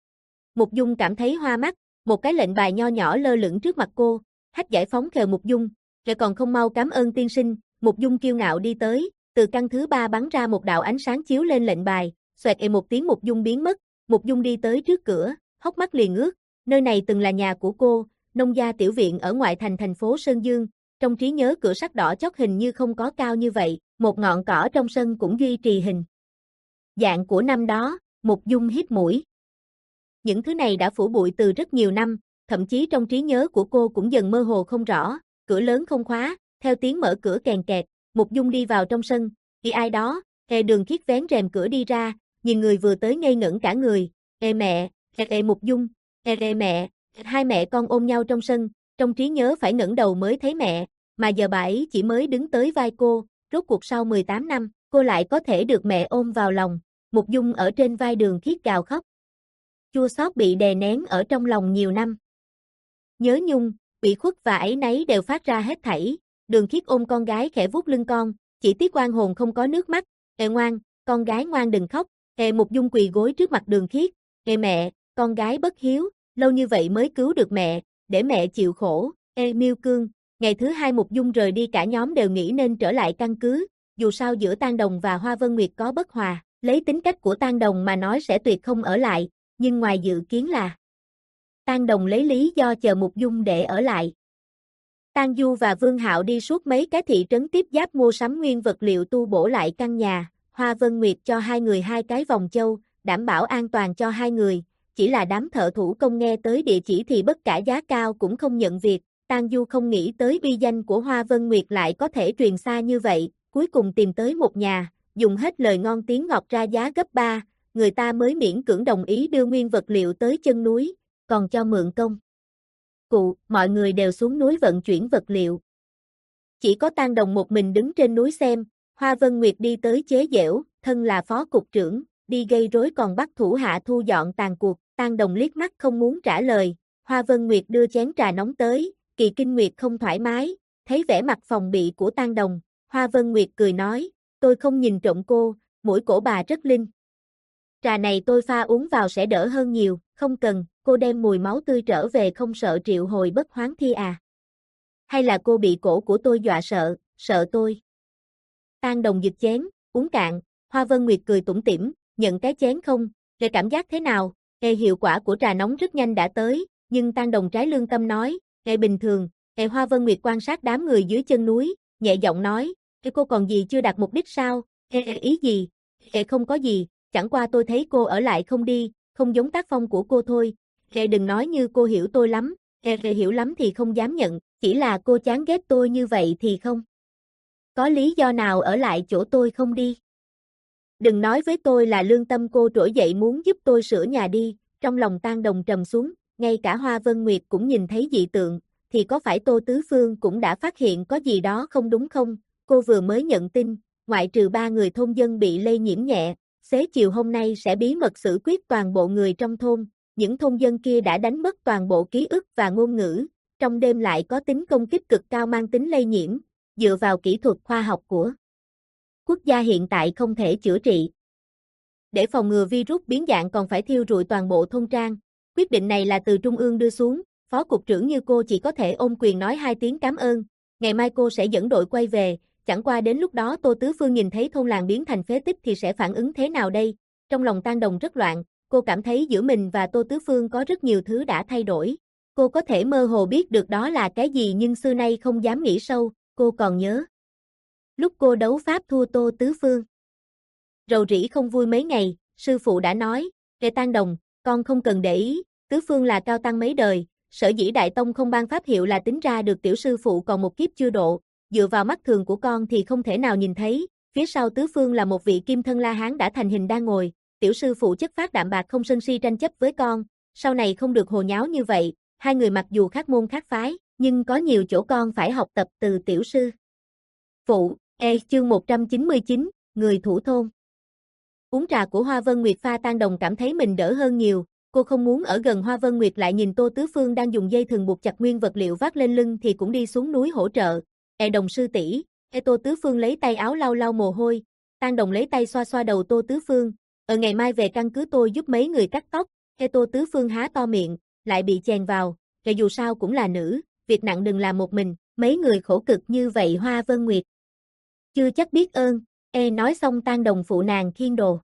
[SPEAKER 1] Mục Dung cảm thấy hoa mắt, một cái lệnh bài nho nhỏ lơ lửng trước mặt cô, Hách giải phóng khều Mục Dung, "Rồi còn không mau cảm ơn tiên sinh." Mục Dung kiêu ngạo đi tới, từ căn thứ ba bắn ra một đạo ánh sáng chiếu lên lệnh bài, xoẹt ề một tiếng Mục Dung biến mất, Mục Dung đi tới trước cửa, hốc mắt liền ướt, nơi này từng là nhà của cô, nông gia tiểu viện ở ngoại thành thành phố Sơn Dương, trong trí nhớ cửa sắt đỏ chót hình như không có cao như vậy, một ngọn cỏ trong sân cũng duy trì hình dạng của năm đó, Mục Dung hít mũi. Những thứ này đã phủ bụi từ rất nhiều năm, thậm chí trong trí nhớ của cô cũng dần mơ hồ không rõ, cửa lớn không khóa, theo tiếng mở cửa kèn kẹt, Mục Dung đi vào trong sân, "Thì ai đó?" Ê Đường Khiết vén rèm cửa đi ra, nhìn người vừa tới ngây ngẩn cả người, "Ê mẹ." Ê, ê Mục Dung, "Ê ê mẹ." Hai mẹ con ôm nhau trong sân, trong trí nhớ phải ngẩng đầu mới thấy mẹ, mà giờ bà ấy chỉ mới đứng tới vai cô, rốt cuộc sau mười tám năm, cô lại có thể được mẹ ôm vào lòng. Mục Dung ở trên vai Đường Khiết gào khóc. Chua xót bị đè nén ở trong lòng nhiều năm. Nhớ nhung, ủy khuất và áy náy đều phát ra hết thảy. Đường Khiết ôm con gái khẽ vuốt lưng con, chỉ tiếc oan hồn không có nước mắt. "Ê ngoan, con gái ngoan đừng khóc." Ê Mục Dung quỳ gối trước mặt Đường Khiết, "Ê mẹ, con gái bất hiếu, lâu như vậy mới cứu được mẹ, để mẹ chịu khổ." Ê Miêu Cương, ngày thứ hai Mục Dung rời đi cả nhóm đều nghĩ nên trở lại căn cứ, dù sao giữa Tang Đồng và Hoa Vân Nguyệt có bất hòa, lấy tính cách của Tang Đồng mà nói sẽ tuyệt không ở lại, nhưng ngoài dự kiến là Tang Đồng lấy lý do chờ Mục Dung để ở lại. Tang Du và Vương Hạo đi suốt mấy cái thị trấn tiếp giáp mua sắm nguyên vật liệu tu bổ lại căn nhà, Hoa Vân Nguyệt cho hai người hai cái vòng châu, đảm bảo an toàn cho hai người, chỉ là đám thợ thủ công nghe tới địa chỉ thì bất cả giá cao cũng không nhận việc, Tang Du không nghĩ tới uy danh của Hoa Vân Nguyệt lại có thể truyền xa như vậy, cuối cùng tìm tới một nhà, dùng hết lời ngon tiếng ngọt ra giá gấp ba, người ta mới miễn cưỡng đồng ý đưa nguyên vật liệu tới chân núi, còn cho mượn công cụ, mọi người đều xuống núi vận chuyển vật liệu. Chỉ có Tang Đồng một mình đứng trên núi xem, Hoa Vân Nguyệt đi tới chế giễu, thân là phó cục trưởng, đi gây rối còn bắt thủ hạ thu dọn tàn cuộc, Tang Đồng liếc mắt không muốn trả lời, Hoa Vân Nguyệt đưa chén trà nóng tới, Kỳ Kinh Nguyệt không thoải mái, thấy vẻ mặt phòng bị của Tang Đồng, Hoa Vân Nguyệt cười nói, "Tôi không nhìn trộm cô, mũi cổ bà rất linh. Trà này tôi pha uống vào sẽ đỡ hơn nhiều." "Không cần." Cô đem mùi máu tươi trở về không sợ triệu hồi bất hoán thi à? Hay là cô bị cổ của tôi dọa sợ, sợ tôi? Tang Đồng giật chén, uống cạn, Hoa Vân Nguyệt cười tủm tỉm, nhận cái chén không, "Để cảm giác thế nào?" Ê hiệu quả của trà nóng rất nhanh đã tới, nhưng Tang Đồng trái lương tâm nói, "Ê bình thường." Ê Hoa Vân Nguyệt quan sát đám người dưới chân núi, nhẹ giọng nói, "Ê cô còn gì chưa đạt mục đích sao?" Ê, ê ý gì? Ê không có gì, chẳng qua tôi thấy cô ở lại không đi, không giống tác phong của cô thôi. Ê đừng nói như cô hiểu tôi lắm, Ê, ê hiểu lắm thì không dám nhận, chỉ là cô chán ghét tôi như vậy thì không có lý do nào ở lại chỗ tôi không đi. Đừng nói với tôi là lương tâm cô trỗi dậy muốn giúp tôi sửa nhà đi, trong lòng Tang Đồng trầm xuống, ngay cả Hoa Vân Nguyệt cũng nhìn thấy dị tượng, thì có phải Tô Tứ Phương cũng đã phát hiện có gì đó không đúng không? Cô vừa mới nhận tin, ngoại trừ ba người thôn dân bị lây nhiễm nhẹ, xế chiều hôm nay sẽ bí mật xử quyết toàn bộ người trong thôn, những thôn dân kia đã đánh mất toàn bộ ký ức và ngôn ngữ, trong đêm lại có tính công kích cực cao mang tính lây nhiễm, dựa vào kỹ thuật khoa học của quốc gia hiện tại không thể chữa trị. Để phòng ngừa virus biến dạng còn phải thiêu rụi toàn bộ thôn trang, quyết định này là từ trung ương đưa xuống, phó cục trưởng như cô chỉ có thể ôm quyền nói hai tiếng cảm ơn, ngày mai cô sẽ dẫn đội quay về, chẳng qua đến lúc đó Tô Tứ Phương nhìn thấy thôn làng biến thành phế tích thì sẽ phản ứng thế nào đây? Trong lòng Tang Đồng rất loạn, cô cảm thấy giữa mình và Tô Tứ Phương có rất nhiều thứ đã thay đổi. Cô có thể mơ hồ biết được đó là cái gì nhưng xưa nay không dám nghĩ sâu, cô còn nhớ. Lúc cô đấu pháp thua Tô Tứ Phương. Rầu rĩ không vui mấy ngày, sư phụ đã nói, Kệ Tang Đồng, con không cần để ý, Tứ Phương là cao tăng mấy đời, sở dĩ Đại Tông không ban pháp hiệu là tính ra được tiểu sư phụ còn một kiếp chưa độ, dựa vào mắt thường của con thì không thể nào nhìn thấy, phía sau Tứ Phương là một vị kim thân La Hán đã thành hình đang ngồi, tiểu sư phụ chất phác đạm bạc không sân si tranh chấp với con, sau này không được hồ nháo như vậy, hai người mặc dù khác môn khác phái, nhưng có nhiều chỗ con phải học tập từ tiểu sư phụ. E chương một trăm chín mươi chín, người thủ thôn. Uống trà của Hoa Vân Nguyệt pha Tang Đồng cảm thấy mình đỡ hơn nhiều, cô không muốn ở gần Hoa Vân Nguyệt lại nhìn Tô Tứ Phương đang dùng dây thừng buộc chặt nguyên vật liệu vác lên lưng thì cũng đi xuống núi hỗ trợ. E Đồng sư tỷ, e Tô Tứ Phương lấy tay áo lau lau mồ hôi, Tang Đồng lấy tay xoa xoa đầu Tô Tứ Phương, ở ngày mai về căn cứ tôi giúp mấy người cắt tóc, e Tô Tứ Phương há to miệng, lại bị chèn vào, rồi dù sao cũng là nữ, việc nặng đừng làm một mình, mấy người khổ cực như vậy Hoa Vân Nguyệt chưa chắc biết ơn, e nói xong Tang Đồng phụ nàng khiêng đồ.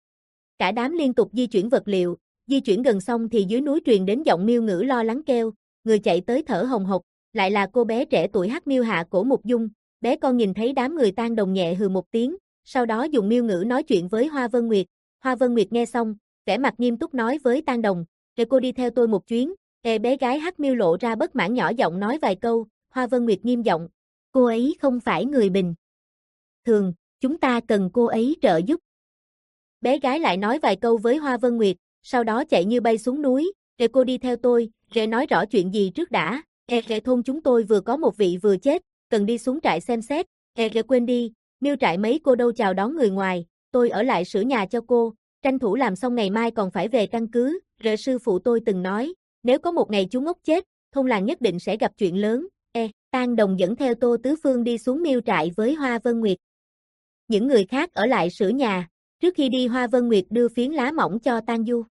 [SPEAKER 1] Cả đám liên tục di chuyển vật liệu, di chuyển gần xong thì dưới núi truyền đến giọng miêu ngữ lo lắng kêu, người chạy tới thở hồng hộc, lại là cô bé trẻ tuổi Hắc Miêu Hạ Cổ Mục Dung, bé con nhìn thấy đám người Tang Đồng nhẹ hừ một tiếng, sau đó dùng miêu ngữ nói chuyện với Hoa Vân Nguyệt, Hoa Vân Nguyệt nghe xong, vẻ mặt nghiêm túc nói với Tang Đồng, để cô đi theo tôi một chuyến, e bé gái Hắc Miêu lộ ra bất mãn nhỏ giọng nói vài câu, Hoa Vân Nguyệt nghiêm giọng, cô ấy không phải người bình thường, chúng ta cần cô ấy trợ giúp. Bé gái lại nói vài câu với Hoa Vân Nguyệt, sau đó chạy như bay xuống núi, để cô đi theo tôi, để nói rõ chuyện gì trước đã, e rệ thôn chúng tôi vừa có một vị vừa chết, cần đi xuống trại xem xét, e rệ quên đi, miêu trại mấy cô đâu chào đón người ngoài, tôi ở lại sửa nhà cho cô, tranh thủ làm xong ngày mai còn phải về căn cứ, rệ sư phụ tôi từng nói, nếu có một ngày chú ngốc chết, thôn làng nhất định sẽ gặp chuyện lớn, e, Tang Đồng dẫn theo Tô Tứ Phương đi xuống miêu trại với Hoa Vân Nguyệt. Những người khác ở lại sửa nhà, trước khi đi Hoa Vân Nguyệt đưa phiến lá mỏng cho Tang Du.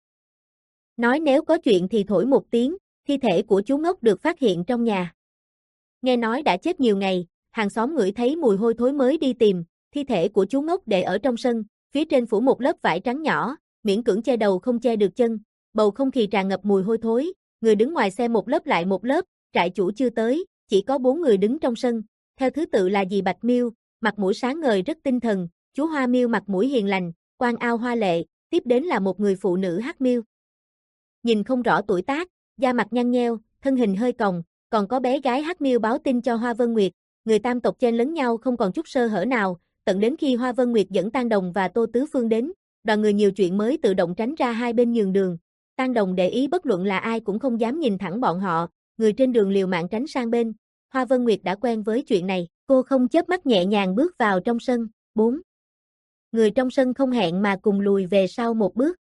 [SPEAKER 1] Nói nếu có chuyện thì thổi một tiếng, thi thể của chú ngốc được phát hiện trong nhà. Nghe nói đã chết nhiều ngày, hàng xóm ngửi thấy mùi hôi thối mới đi tìm, thi thể của chú ngốc để ở trong sân, phía trên phủ một lớp vải trắng nhỏ, miễn cưỡng che đầu không che được chân, bầu không khí tràn ngập mùi hôi thối, người đứng ngoài xem một lớp lại một lớp, trại chủ chưa tới, chỉ có bốn người đứng trong sân, theo thứ tự là dì Bạch Miêu, mặt mũi sáng ngời rất tinh thần, chú Hoa Miêu mặt mũi hiền lành, Quan Ao hoa lệ, tiếp đến là một người phụ nữ Hắc Miêu. Nhìn không rõ tuổi tác, da mặt nhăn nheo, thân hình hơi còng, còn có bé gái Hắc Miêu báo tin cho Hoa Vân Nguyệt, người tam tộc chen lấn nhau không còn chút sơ hở nào, tận đến khi Hoa Vân Nguyệt dẫn Tang Đồng và Tô Tứ Phương đến, đoàn người nhiều chuyện mới tự động tránh ra hai bên nhường đường. Tang Đồng để ý bất luận là ai cũng không dám nhìn thẳng bọn họ, người trên đường liều mạng tránh sang bên. Hoa Vân Nguyệt đã quen với chuyện này, cô không chớp mắt nhẹ nhàng bước vào trong sân. Bốn người trong sân không hẹn mà cùng lùi về sau một bước.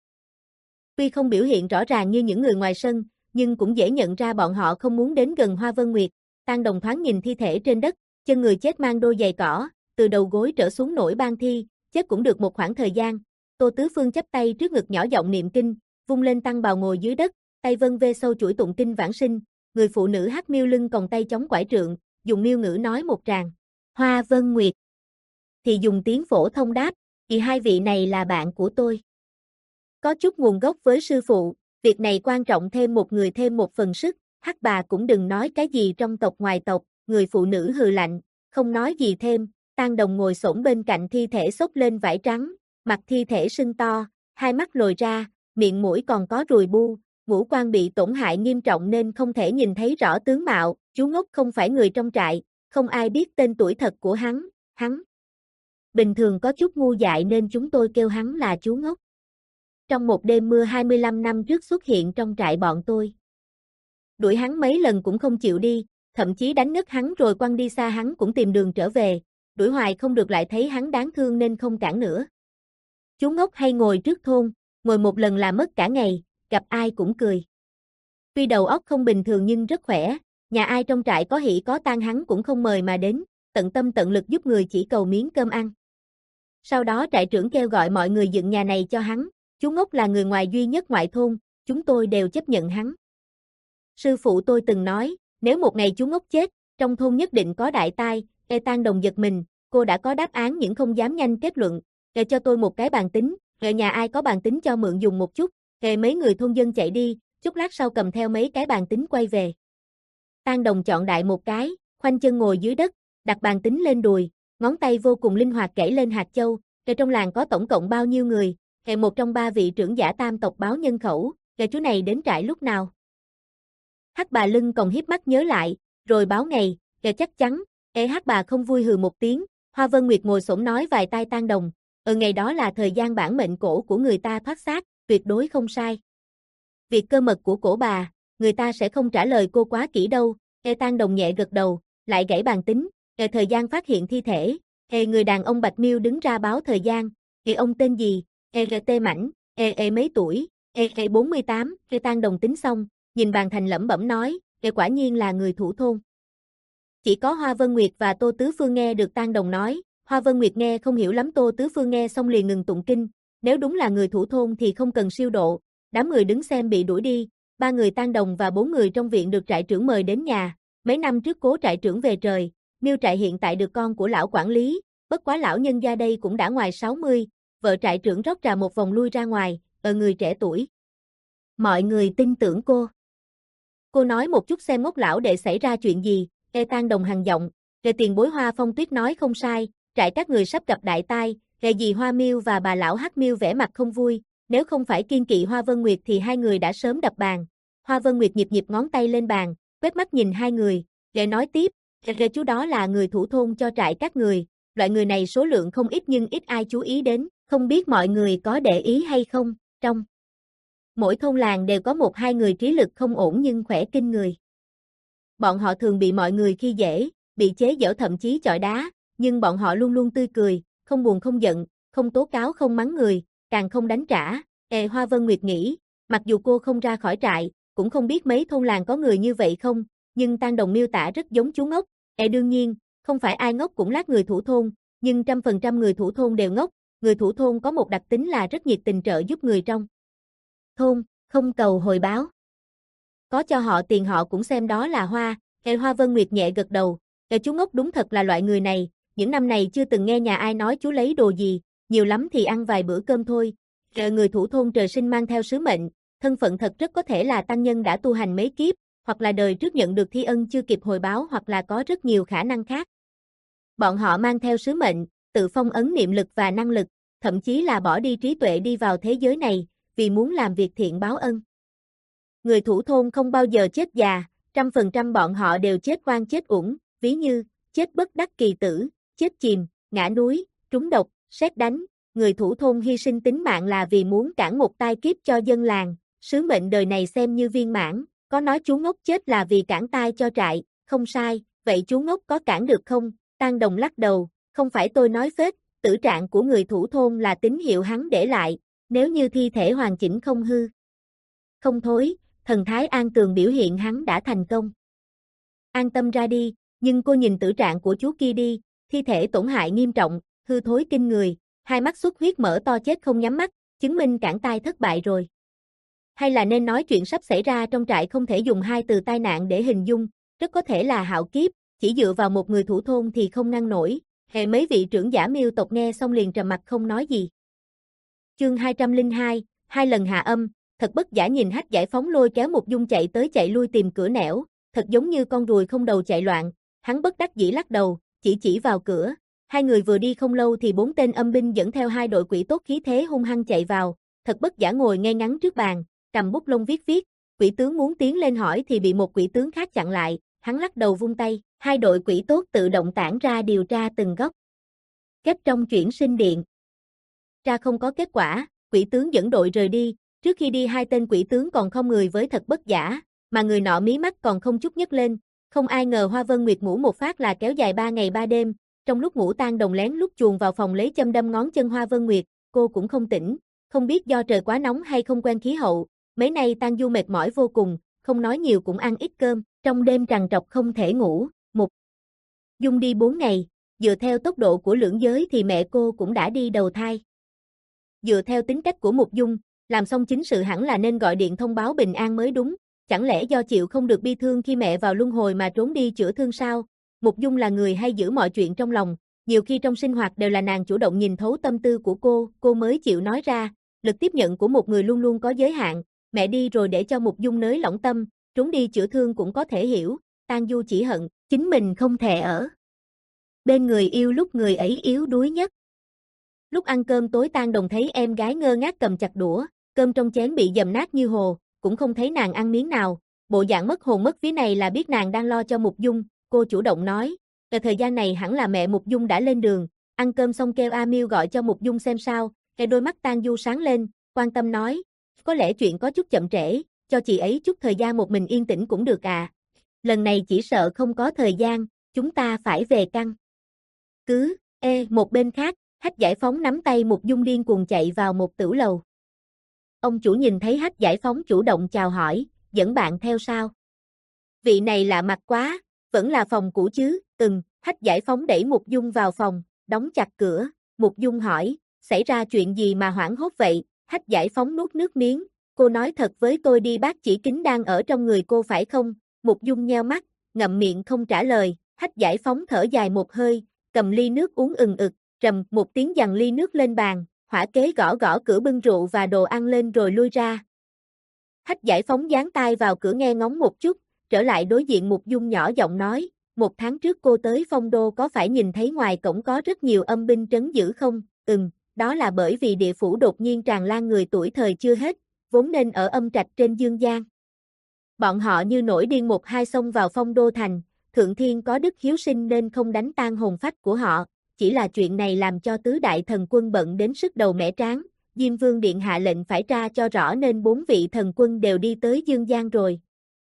[SPEAKER 1] Tuy không biểu hiện rõ ràng như những người ngoài sân, nhưng cũng dễ nhận ra bọn họ không muốn đến gần Hoa Vân Nguyệt. Tang Đồng thoáng nhìn thi thể trên đất, chân người chết mang đôi giày cỏ, từ đầu gối trở xuống nổi ban thi, chết cũng được một khoảng thời gian. Tô Tứ Phương chắp tay trước ngực nhỏ giọng niệm kinh, vung lên tăng bào ngồi dưới đất, tay vân vê sâu chuỗi tụng kinh vãng sinh. Người phụ nữ Hắc Miêu lưng còng tay chống quải trượng, dùng miêu ngữ nói một tràng. Hoa Vân Nguyệt thì dùng tiếng phổ thông đáp, thì hai vị này là bạn của tôi. Có chút nguồn gốc với sư phụ, việc này quan trọng thêm một người thêm một phần sức, Hắc bà cũng đừng nói cái gì trong tộc ngoài tộc, người phụ nữ hừ lạnh, không nói gì thêm. Tang Đồng ngồi xổm bên cạnh thi thể xốc lên vải trắng, mặt thi thể sưng to, hai mắt lồi ra, miệng mũi còn có ruồi bu, ngũ quan bị tổn hại nghiêm trọng nên không thể nhìn thấy rõ tướng mạo, chú ngốc không phải người trong trại, không ai biết tên tuổi thật của hắn, hắn bình thường có chút ngu dại nên chúng tôi kêu hắn là chú ngốc. Trong một đêm mưa hai mươi lăm năm trước xuất hiện trong trại bọn tôi. Đuổi hắn mấy lần cũng không chịu đi, thậm chí đánh ngất hắn rồi quăng đi xa hắn cũng tìm đường trở về, đuổi hoài không được lại thấy hắn đáng thương nên không cản nữa. Chú ngốc hay ngồi trước thôn, ngồi một lần là mất cả ngày, gặp ai cũng cười. Tuy đầu óc không bình thường nhưng rất khỏe, nhà ai trong trại có hỷ có tang hắn cũng không mời mà đến, tận tâm tận lực giúp người chỉ cầu miếng cơm ăn. Sau đó trại trưởng kêu gọi mọi người dựng nhà này cho hắn, chú ngốc là người ngoài duy nhất ngoại thôn, chúng tôi đều chấp nhận hắn. Sư phụ tôi từng nói, nếu một ngày chú ngốc chết, trong thôn nhất định có đại tai. Ê Tang Đồng giật mình, cô đã có đáp án nhưng không dám nhanh kết luận. Ê cho tôi một cái bàn tính, ê nhà ai có bàn tính cho mượn dùng một chút. Ê mấy người thôn dân chạy đi, chút lát sau cầm theo mấy cái bàn tính quay về. Tang Đồng chọn đại một cái, khoanh chân ngồi dưới đất, đặt bàn tính lên đùi, ngón tay vô cùng linh hoạt kể lên hạt châu. Ê trong làng có tổng cộng bao nhiêu người? Ê một trong ba vị trưởng giả tam tộc báo nhân khẩu. Ê chú này đến trại lúc nào? Hắc bà lưng còn hiếp mắt nhớ lại, rồi báo ngày. Ê chắc chắn. Ê hắc bà không vui hừ một tiếng, Hoa Vân Nguyệt ngồi xổm nói vài tai Tang Đồng, ở ngày đó là thời gian bản mệnh cổ của người ta thoát xác, tuyệt đối không sai. Việc cơ mật của cổ bà, người ta sẽ không trả lời cô quá kỹ đâu. Ê Tang Đồng nhẹ gật đầu, lại gãy bàn tính. Ê thời gian phát hiện thi thể. Ê người đàn ông Bạch Miêu đứng ra báo thời gian. Ê ông tên gì? Ê Tê Mảnh. Ê Ê mấy tuổi? Ê Ê bốn mươi tám. Ê Tang Đồng tính xong, nhìn bàn thành lẩm bẩm nói, Ê quả nhiên là người thủ thôn. Chỉ có Hoa Vân Nguyệt và Tô Tứ Phương nghe được Tang Đồng nói, Hoa Vân Nguyệt nghe không hiểu lắm, Tô Tứ Phương nghe xong liền ngừng tụng kinh, nếu đúng là người thủ thôn thì không cần siêu độ. Đám người đứng xem bị đuổi đi, ba người Tang Đồng và bốn người trong viện được trại trưởng mời đến nhà. Mấy năm trước cố trại trưởng về trời, Miêu trại hiện tại được con của lão quản lý, bất quá lão nhân gia đây cũng đã ngoài sáu mươi, vợ trại trưởng rót trà một vòng lui ra ngoài, ở người trẻ tuổi. Mọi người tin tưởng cô. Cô nói một chút xem Ngốc lão đệ xảy ra chuyện gì. Ê Tang Đồng hằn giọng, Ê tiền bối Hoa Phong Tuyết nói không sai, trại các người sắp gặp đại tai. Ê dì Hoa Miêu và bà lão Hắc Miêu vẻ mặt không vui, nếu không phải kiên kỵ Hoa Vân Nguyệt thì hai người đã sớm đập bàn. Hoa Vân Nguyệt nhịp nhịp ngón tay lên bàn, quét mắt nhìn hai người, Ê nói tiếp, Ê chú đó là người thủ thôn cho trại các người, loại người này số lượng không ít nhưng ít ai chú ý đến, không biết mọi người có để ý hay không, trong mỗi thôn làng đều có một hai người trí lực không ổn nhưng khỏe kinh người. Bọn họ thường bị mọi người khi dễ, bị chế giễu thậm chí chọi đá, nhưng bọn họ luôn luôn tươi cười, không buồn không giận, không tố cáo không mắng người, càng không đánh trả. Ê Hoa Vân Nguyệt nghĩ, mặc dù cô không ra khỏi trại, cũng không biết mấy thôn làng có người như vậy không, nhưng Tang Đồng miêu tả rất giống chú ngốc. Ê đương nhiên, không phải ai ngốc cũng lát người thủ thôn, nhưng trăm phần trăm người thủ thôn đều ngốc. Người thủ thôn có một đặc tính là rất nhiệt tình trợ giúp người trong thôn, không cầu hồi báo. Có cho họ tiền họ cũng xem đó là hoa. Ê Hoa Vân Nguyệt nhẹ gật đầu, Ê chú ngốc đúng thật là loại người này, những năm này chưa từng nghe nhà ai nói chú lấy đồ gì, nhiều lắm thì ăn vài bữa cơm thôi. Ê người thủ thôn trời sinh mang theo sứ mệnh, thân phận thật rất có thể là tăng nhân đã tu hành mấy kiếp, hoặc là đời trước nhận được thi ân chưa kịp hồi báo hoặc là có rất nhiều khả năng khác. Bọn họ mang theo sứ mệnh, tự phong ấn niệm lực và năng lực, thậm chí là bỏ đi trí tuệ đi vào thế giới này, vì muốn làm việc thiện báo ân. Người thủ thôn không bao giờ chết già, trăm phần trăm bọn họ đều chết oan chết uổng, ví như, chết bất đắc kỳ tử, chết chìm, ngã núi, trúng độc, sét đánh. Người thủ thôn hy sinh tính mạng là vì muốn cản một tai kiếp cho dân làng, sứ mệnh đời này xem như viên mãn. Có nói chú ngốc chết là vì cản tai cho trại, không sai, vậy chú ngốc có cản được không? Tang Đồng lắc đầu, không phải tôi nói phết, tử trạng của người thủ thôn là tín hiệu hắn để lại, nếu như thi thể hoàn chỉnh không hư, không thối, thần thái an tường biểu hiện hắn đã thành công. An tâm ra đi, nhưng cô nhìn tử trạng của chú kia đi, thi thể tổn hại nghiêm trọng, hư thối kinh người, hai mắt xuất huyết mở to chết không nhắm mắt, chứng minh cản tai thất bại rồi. Hay là nên nói chuyện sắp xảy ra trong trại không thể dùng hai từ tai nạn để hình dung, rất có thể là hạo kiếp, chỉ dựa vào một người thủ thôn thì không ngăn nổi. Hệ mấy vị trưởng giả Miêu tộc nghe xong liền trầm mặt không nói gì. Chương hai trăm lẻ hai, hai lần hạ âm, Thật Bất Giả nhìn Hách Giải Phóng lôi kéo Mục Dung chạy tới chạy lui tìm cửa nẻo, thật giống như con ruồi không đầu chạy loạn, hắn bất đắc dĩ lắc đầu, chỉ chỉ vào cửa. Hai người vừa đi không lâu thì bốn tên âm binh dẫn theo hai đội quỷ tốt khí thế hung hăng chạy vào. Thật Bất Giả ngồi ngay ngắn trước bàn, cầm bút lông viết viết, quỷ tướng muốn tiến lên hỏi thì bị một quỷ tướng khác chặn lại, hắn lắc đầu vung tay, hai đội quỷ tốt tự động tản ra điều tra từng góc. Kết trong chuyển sinh điện. Ra không có kết quả, quỷ tướng dẫn đội rời đi, trước khi đi hai tên quỷ tướng còn không người với Thật Bất Giả, mà người nọ mí mắt còn không chút nhấc lên, không ai ngờ Hoa Vân Nguyệt ngủ một phát là kéo dài ba ngày ba đêm, Trong lúc ngủ Tang Đồng lén lút chuồn vào phòng lấy châm đâm ngón chân Hoa Vân Nguyệt, cô cũng không tỉnh, không biết do trời quá nóng hay không quen khí hậu, mấy nay Tang Du mệt mỏi vô cùng, không nói nhiều cũng ăn ít cơm, trong đêm trằn trọc không thể ngủ. Mục Dung đi bốn ngày, dựa theo tốc độ của lưỡng giới thì mẹ cô cũng đã đi đầu thai. Dựa theo tính cách của Mục Dung, làm xong chính sự hẳn là nên gọi điện thông báo bình an mới đúng, chẳng lẽ do chịu không được bi thương khi mẹ vào luân hồi mà trốn đi chữa thương sao? Mục Dung là người hay giữ mọi chuyện trong lòng, nhiều khi trong sinh hoạt đều là nàng chủ động nhìn thấu tâm tư của cô, cô mới chịu nói ra, lực tiếp nhận của một người luôn luôn có giới hạn, mẹ đi rồi để cho Mục Dung nới lỏng tâm, trốn đi chữa thương cũng có thể hiểu, Tang Du chỉ hận, chính mình không thể ở bên người yêu lúc người ấy yếu đuối nhất. Lúc ăn cơm tối Tang Đồng thấy em gái ngơ ngác cầm chặt đũa, cơm trong chén bị dầm nát như hồ, cũng không thấy nàng ăn miếng nào, bộ dạng mất hồn mất vía này là biết nàng đang lo cho Mục Dung, cô chủ động nói, ở thời gian này hẳn là mẹ Mục Dung đã lên đường, ăn cơm xong kêu A Miêu gọi cho Mục Dung xem sao, cái đôi mắt Tang Du sáng lên, quan tâm nói, có lẽ chuyện có chút chậm trễ, cho chị ấy chút thời gian một mình yên tĩnh cũng được à, lần này chỉ sợ không có thời gian, chúng ta phải về căn cứ. Ê, một bên khác, Hách Giải Phóng nắm tay Mục Dung điên cuồng chạy vào một tửu lầu. Ông chủ nhìn thấy Hách Giải Phóng chủ động chào hỏi, dẫn bạn theo sao? Vị này lạ mặt quá, vẫn là phòng cũ chứ, ừm, Hách Giải Phóng đẩy Mục Dung vào phòng, đóng chặt cửa, Mục Dung hỏi, xảy ra chuyện gì mà hoảng hốt vậy? Hách Giải Phóng nuốt nước miếng, cô nói thật với tôi đi bác chỉ kính đang ở trong người cô phải không? Mục Dung nheo mắt, ngậm miệng không trả lời, Hách Giải Phóng thở dài một hơi, cầm ly nước uống ừng ực, trầm một tiếng dằn ly nước lên bàn, hỏa kế gõ gõ cửa bưng rượu và đồ ăn lên rồi lui ra. Hách Giải Phóng dán tai vào cửa nghe ngóng một chút, trở lại đối diện Mục Dung nhỏ giọng nói, một tháng trước cô tới Phong Đô có phải nhìn thấy ngoài cổng có rất nhiều âm binh trấn giữ không? Ừm, đó là bởi vì địa phủ đột nhiên tràn lan người tuổi thời chưa hết, vốn nên ở âm trạch trên Dương Giang. Bọn họ như nổi điên một hai xông vào Phong Đô thành, Thượng Thiên có đức hiếu sinh nên không đánh tan hồn phách của họ, chỉ là chuyện này làm cho tứ đại thần quân bận đến sức đầu mẻ trán, Diêm Vương Điện hạ lệnh phải tra cho rõ nên bốn vị thần quân đều đi tới Dương Giang rồi.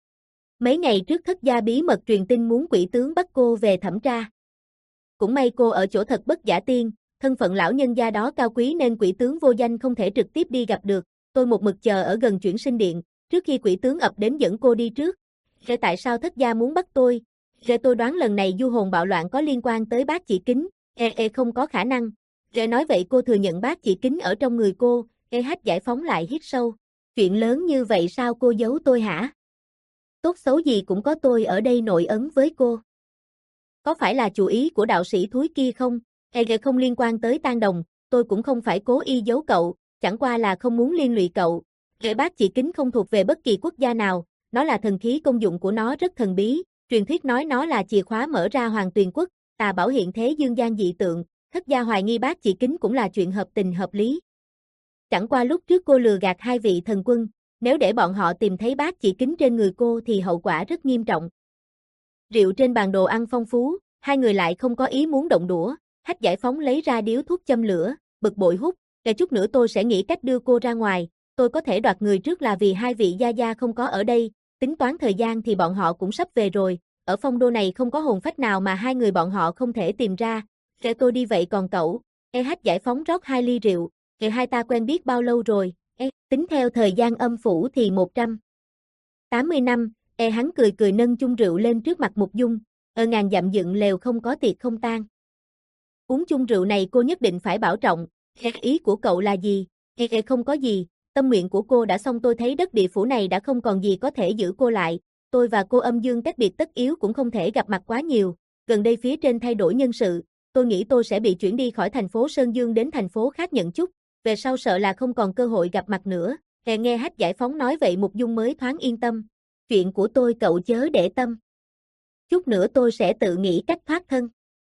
[SPEAKER 1] Mấy ngày trước thất gia bí mật truyền tin muốn quỷ tướng bắt cô về thẩm tra. Cũng may cô ở chỗ thật bất giả tiên, thân phận lão nhân gia đó cao quý nên quỷ tướng vô danh không thể trực tiếp đi gặp được, tôi một mực chờ ở gần chuyển sinh điện, trước khi quỷ tướng ập đến dẫn cô đi trước. Rồi tại sao thất gia muốn bắt tôi? Rồi tôi đoán lần này du hồn bạo loạn có liên quan tới bác chỉ kính, ê ê không có khả năng. Rồi nói vậy cô thừa nhận bác chỉ kính ở trong người cô, ê Hách Giải Phóng lại hít sâu. Chuyện lớn như vậy sao cô giấu tôi hả? Tốt xấu gì cũng có tôi ở đây nội ấn với cô. Có phải là chủ ý của đạo sĩ thúi kia không? Ê ghê không liên quan tới Tang Đồng, tôi cũng không phải cố ý giấu cậu, chẳng qua là không muốn liên lụy cậu. Ghê bác chỉ kính không thuộc về bất kỳ quốc gia nào, nó là thần khí, công dụng của nó rất thần bí, truyền thuyết nói nó là chìa khóa mở ra Hoàng Tuyền Quốc, tà bảo hiện thế dương gian dị tượng, thất gia hoài nghi bác chỉ kính cũng là chuyện hợp tình hợp lý. Chẳng qua lúc trước cô lừa gạt hai vị thần quân, nếu để bọn họ tìm thấy bác chỉ kính trên người cô thì hậu quả rất nghiêm trọng. Rượu trên bàn đồ ăn phong phú, hai người lại không có ý muốn động đũa, Hách Giải Phóng lấy ra điếu thuốc châm lửa, bực bội hút, để chút nữa tôi sẽ nghĩ cách đưa cô ra ngoài, tôi có thể đoạt người trước là vì hai vị gia gia không có ở đây, tính toán thời gian thì bọn họ cũng sắp về rồi, ở Phong Đô này không có hồn phách nào mà hai người bọn họ không thể tìm ra, để tôi đi vậy còn cậu, e Hách Giải Phóng rót hai ly rượu, người hai ta quen biết bao lâu rồi, e, tính theo thời gian âm phủ thì một trăm tám mươi năm, e hắn cười cười nâng chung rượu lên trước mặt Mục Dung, ở ngàn dặm dựng lều không có tiệc không tan. Uống chung rượu này cô nhất định phải bảo trọng, e, ý của cậu là gì, e, e không có gì, tâm nguyện của cô đã xong tôi thấy đất địa phủ này đã không còn gì có thể giữ cô lại, tôi và cô âm dương cách biệt tất yếu cũng không thể gặp mặt quá nhiều, gần đây phía trên thay đổi nhân sự, tôi nghĩ tôi sẽ bị chuyển đi khỏi thành phố Sơn Dương đến thành phố khác nhận chức, về sau sợ là không còn cơ hội gặp mặt nữa, e nghe Hách Giải Phóng nói vậy Mục Dung mới thoáng yên tâm, chuyện của tôi cậu chớ để tâm. Chút nữa tôi sẽ tự nghĩ cách thoát thân.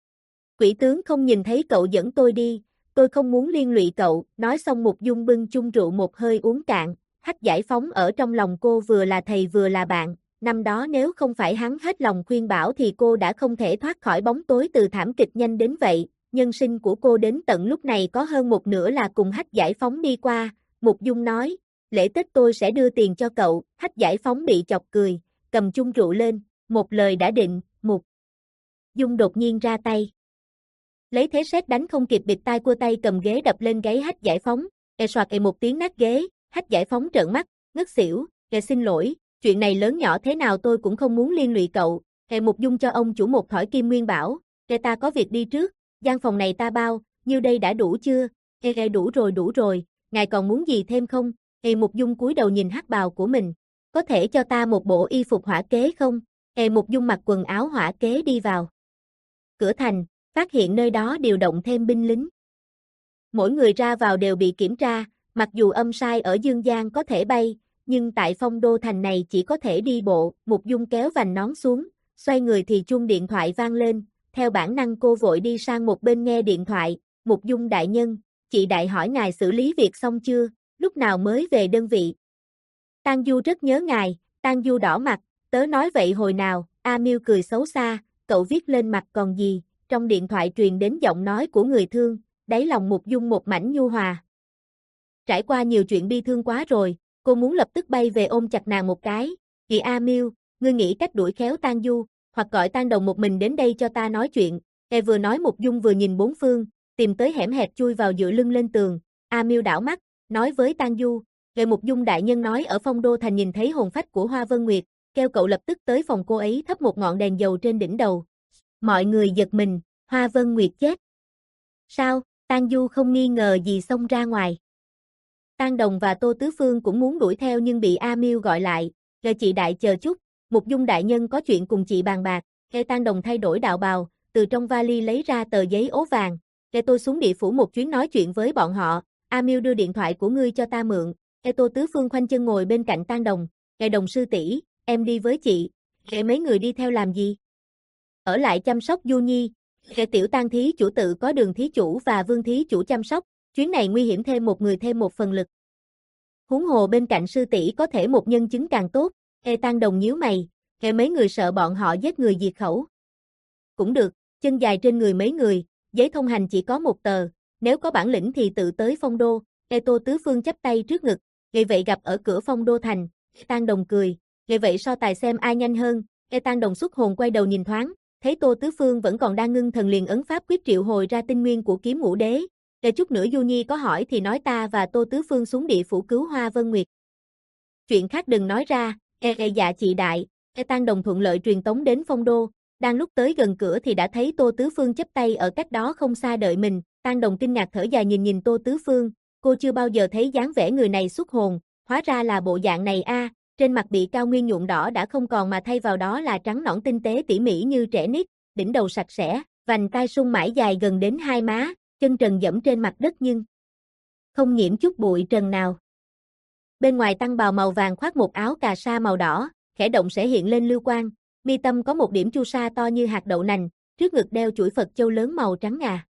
[SPEAKER 1] Quỷ tướng không nhìn thấy cậu dẫn tôi đi, tôi không muốn liên lụy cậu, nói xong Mục Dung bưng chung rượu một hơi uống cạn, Hách Giải Phóng ở trong lòng cô vừa là thầy vừa là bạn, năm đó nếu không phải hắn hết lòng khuyên bảo thì cô đã không thể thoát khỏi bóng tối từ thảm kịch nhanh đến vậy, nhân sinh của cô đến tận lúc này có hơn một nửa là cùng Hách Giải Phóng đi qua, Mục Dung nói, lễ Tết tôi sẽ đưa tiền cho cậu, Hách Giải Phóng bị chọc cười, cầm chung rượu lên, một lời đã định, Mục Dung đột nhiên ra tay. Lấy thế sét đánh không kịp bịt tai cua tay cầm ghế đập lên gáy Hách Giải Phóng, ề soạt ề một tiếng nát ghế, Hách Giải Phóng trợn mắt, ngất xỉu, ề xin lỗi, chuyện này lớn nhỏ thế nào tôi cũng không muốn liên lụy cậu, ề Mục Dung cho ông chủ một thỏi kim nguyên bảo, ề ta có việc đi trước, gian phòng này ta bao, như đây đã đủ chưa, ề ề đủ rồi đủ rồi, ngài còn muốn gì thêm không, ề Mục Dung cúi đầu nhìn hắc bào của mình, có thể cho ta một bộ y phục hỏa kế không, ề Mục Dung mặc quần áo hỏa kế đi vào cửa thành, phát hiện nơi đó điều động thêm binh lính. Mỗi người ra vào đều bị kiểm tra, mặc dù âm sai ở Dương Giang có thể bay, nhưng tại Phong Đô thành này chỉ có thể đi bộ, Mục Dung kéo vành nón xuống, xoay người thì chuông điện thoại vang lên, theo bản năng cô vội đi sang một bên nghe điện thoại, Mục Dung đại nhân, chị đại hỏi ngài xử lý việc xong chưa, lúc nào mới về đơn vị. Tang Du rất nhớ ngài, Tang Du đỏ mặt, tớ nói vậy hồi nào, A Miêu cười xấu xa, cậu viết lên mặt còn gì, trong điện thoại truyền đến giọng nói của người thương, đáy lòng Mục Dung một mảnh nhu hòa. Trải qua nhiều chuyện bi thương quá rồi, cô muốn lập tức bay về ôm chặt nàng một cái, "Kìa A Miêu, ngươi nghĩ cách đuổi khéo Tang Du, hoặc gọi Tang Đồng một mình đến đây cho ta nói chuyện." E vừa nói Mục Dung vừa nhìn bốn phương, tìm tới hẻm hẹp chui vào dựa lưng lên tường, A Miêu đảo mắt, nói với Tang Du, "Về Mục Dung đại nhân nói ở Phong Đô thành nhìn thấy hồn phách của Hoa Vân Nguyệt, kêu cậu lập tức tới phòng cô ấy thắp một ngọn đèn dầu trên đỉnh đầu." Mọi người giật mình, Hoa Vân Nguyệt chết. Sao? Tang Du không nghi ngờ gì xông ra ngoài. Tang Đồng và Tô Tứ Phương cũng muốn đuổi theo nhưng bị A Miêu gọi lại, "Rồi chị đại chờ chút, Mục Dung đại nhân có chuyện cùng chị bàn bạc." Nghe Tang Đồng thay đổi đạo bào, từ trong vali lấy ra tờ giấy ố vàng, "Để tôi xuống địa phủ một chuyến nói chuyện với bọn họ, A Miêu đưa điện thoại của ngươi cho ta mượn." Nghe Tô Tứ Phương khoanh chân ngồi bên cạnh Tang Đồng, "Nghe Đồng sư tỷ, em đi với chị." "Nghe mấy người đi theo làm gì?" "Ở lại chăm sóc Du Nhi." "Nghe tiểu Tang thí chủ tự có Đường thí chủ và Vương thí chủ chăm sóc, chuyến này nguy hiểm thêm một người thêm một phần lực. Huống hồ bên cạnh sư tỷ có thể một nhân chứng càng tốt." Ê Tang Đồng nhíu mày, "Nghe mấy người sợ bọn họ giết người diệt khẩu." "Cũng được, chân dài trên người mấy người, giấy thông hành chỉ có một tờ, nếu có bản lĩnh thì tự tới Phong Đô." Ê Tô Tứ Phương chắp tay trước ngực, "Vậy vậy gặp ở cửa Phong Đô thành." Tang Đồng cười, "Vậy vậy so tài xem ai nhanh hơn." Ê Tang Đồng xuất hồn quay đầu nhìn thoáng, thấy Tô Tứ Phương vẫn còn đang ngưng thần liền ấn pháp quyết triệu hồi ra tinh nguyên của kiếm ngũ đế. "Để chút nữa Du Nhi có hỏi thì nói ta và Tô Tứ Phương xuống địa phủ cứu Hoa Vân Nguyệt. Chuyện khác đừng nói ra." "Ê ê dạ chị đại." Ê Tang Đồng thuận lợi truyền tống đến Phong Đô, đang lúc tới gần cửa thì đã thấy Tô Tứ Phương chắp tay ở cách đó không xa đợi mình. Tang Đồng kinh ngạc thở dài nhìn nhìn Tô Tứ Phương, cô chưa bao giờ thấy dáng vẻ người này xuất hồn, hóa ra là bộ dạng này a, trên mặt bị cao nguyên nhuộm đỏ đã không còn mà thay vào đó là trắng nõn tinh tế tỉ mỉ như trẻ nít, đỉnh đầu sạch sẽ, vành tai sung mãi dài gần đến hai má, chân trần dẫm trên mặt đất nhưng không nhiễm chút bụi trần nào. Bên ngoài tăng bào màu vàng khoác một áo cà sa màu đỏ, khẽ động sẽ hiện lên lưu quang, mi tâm có một điểm chu sa to như hạt đậu nành, trước ngực đeo chuỗi Phật châu lớn màu trắng ngà.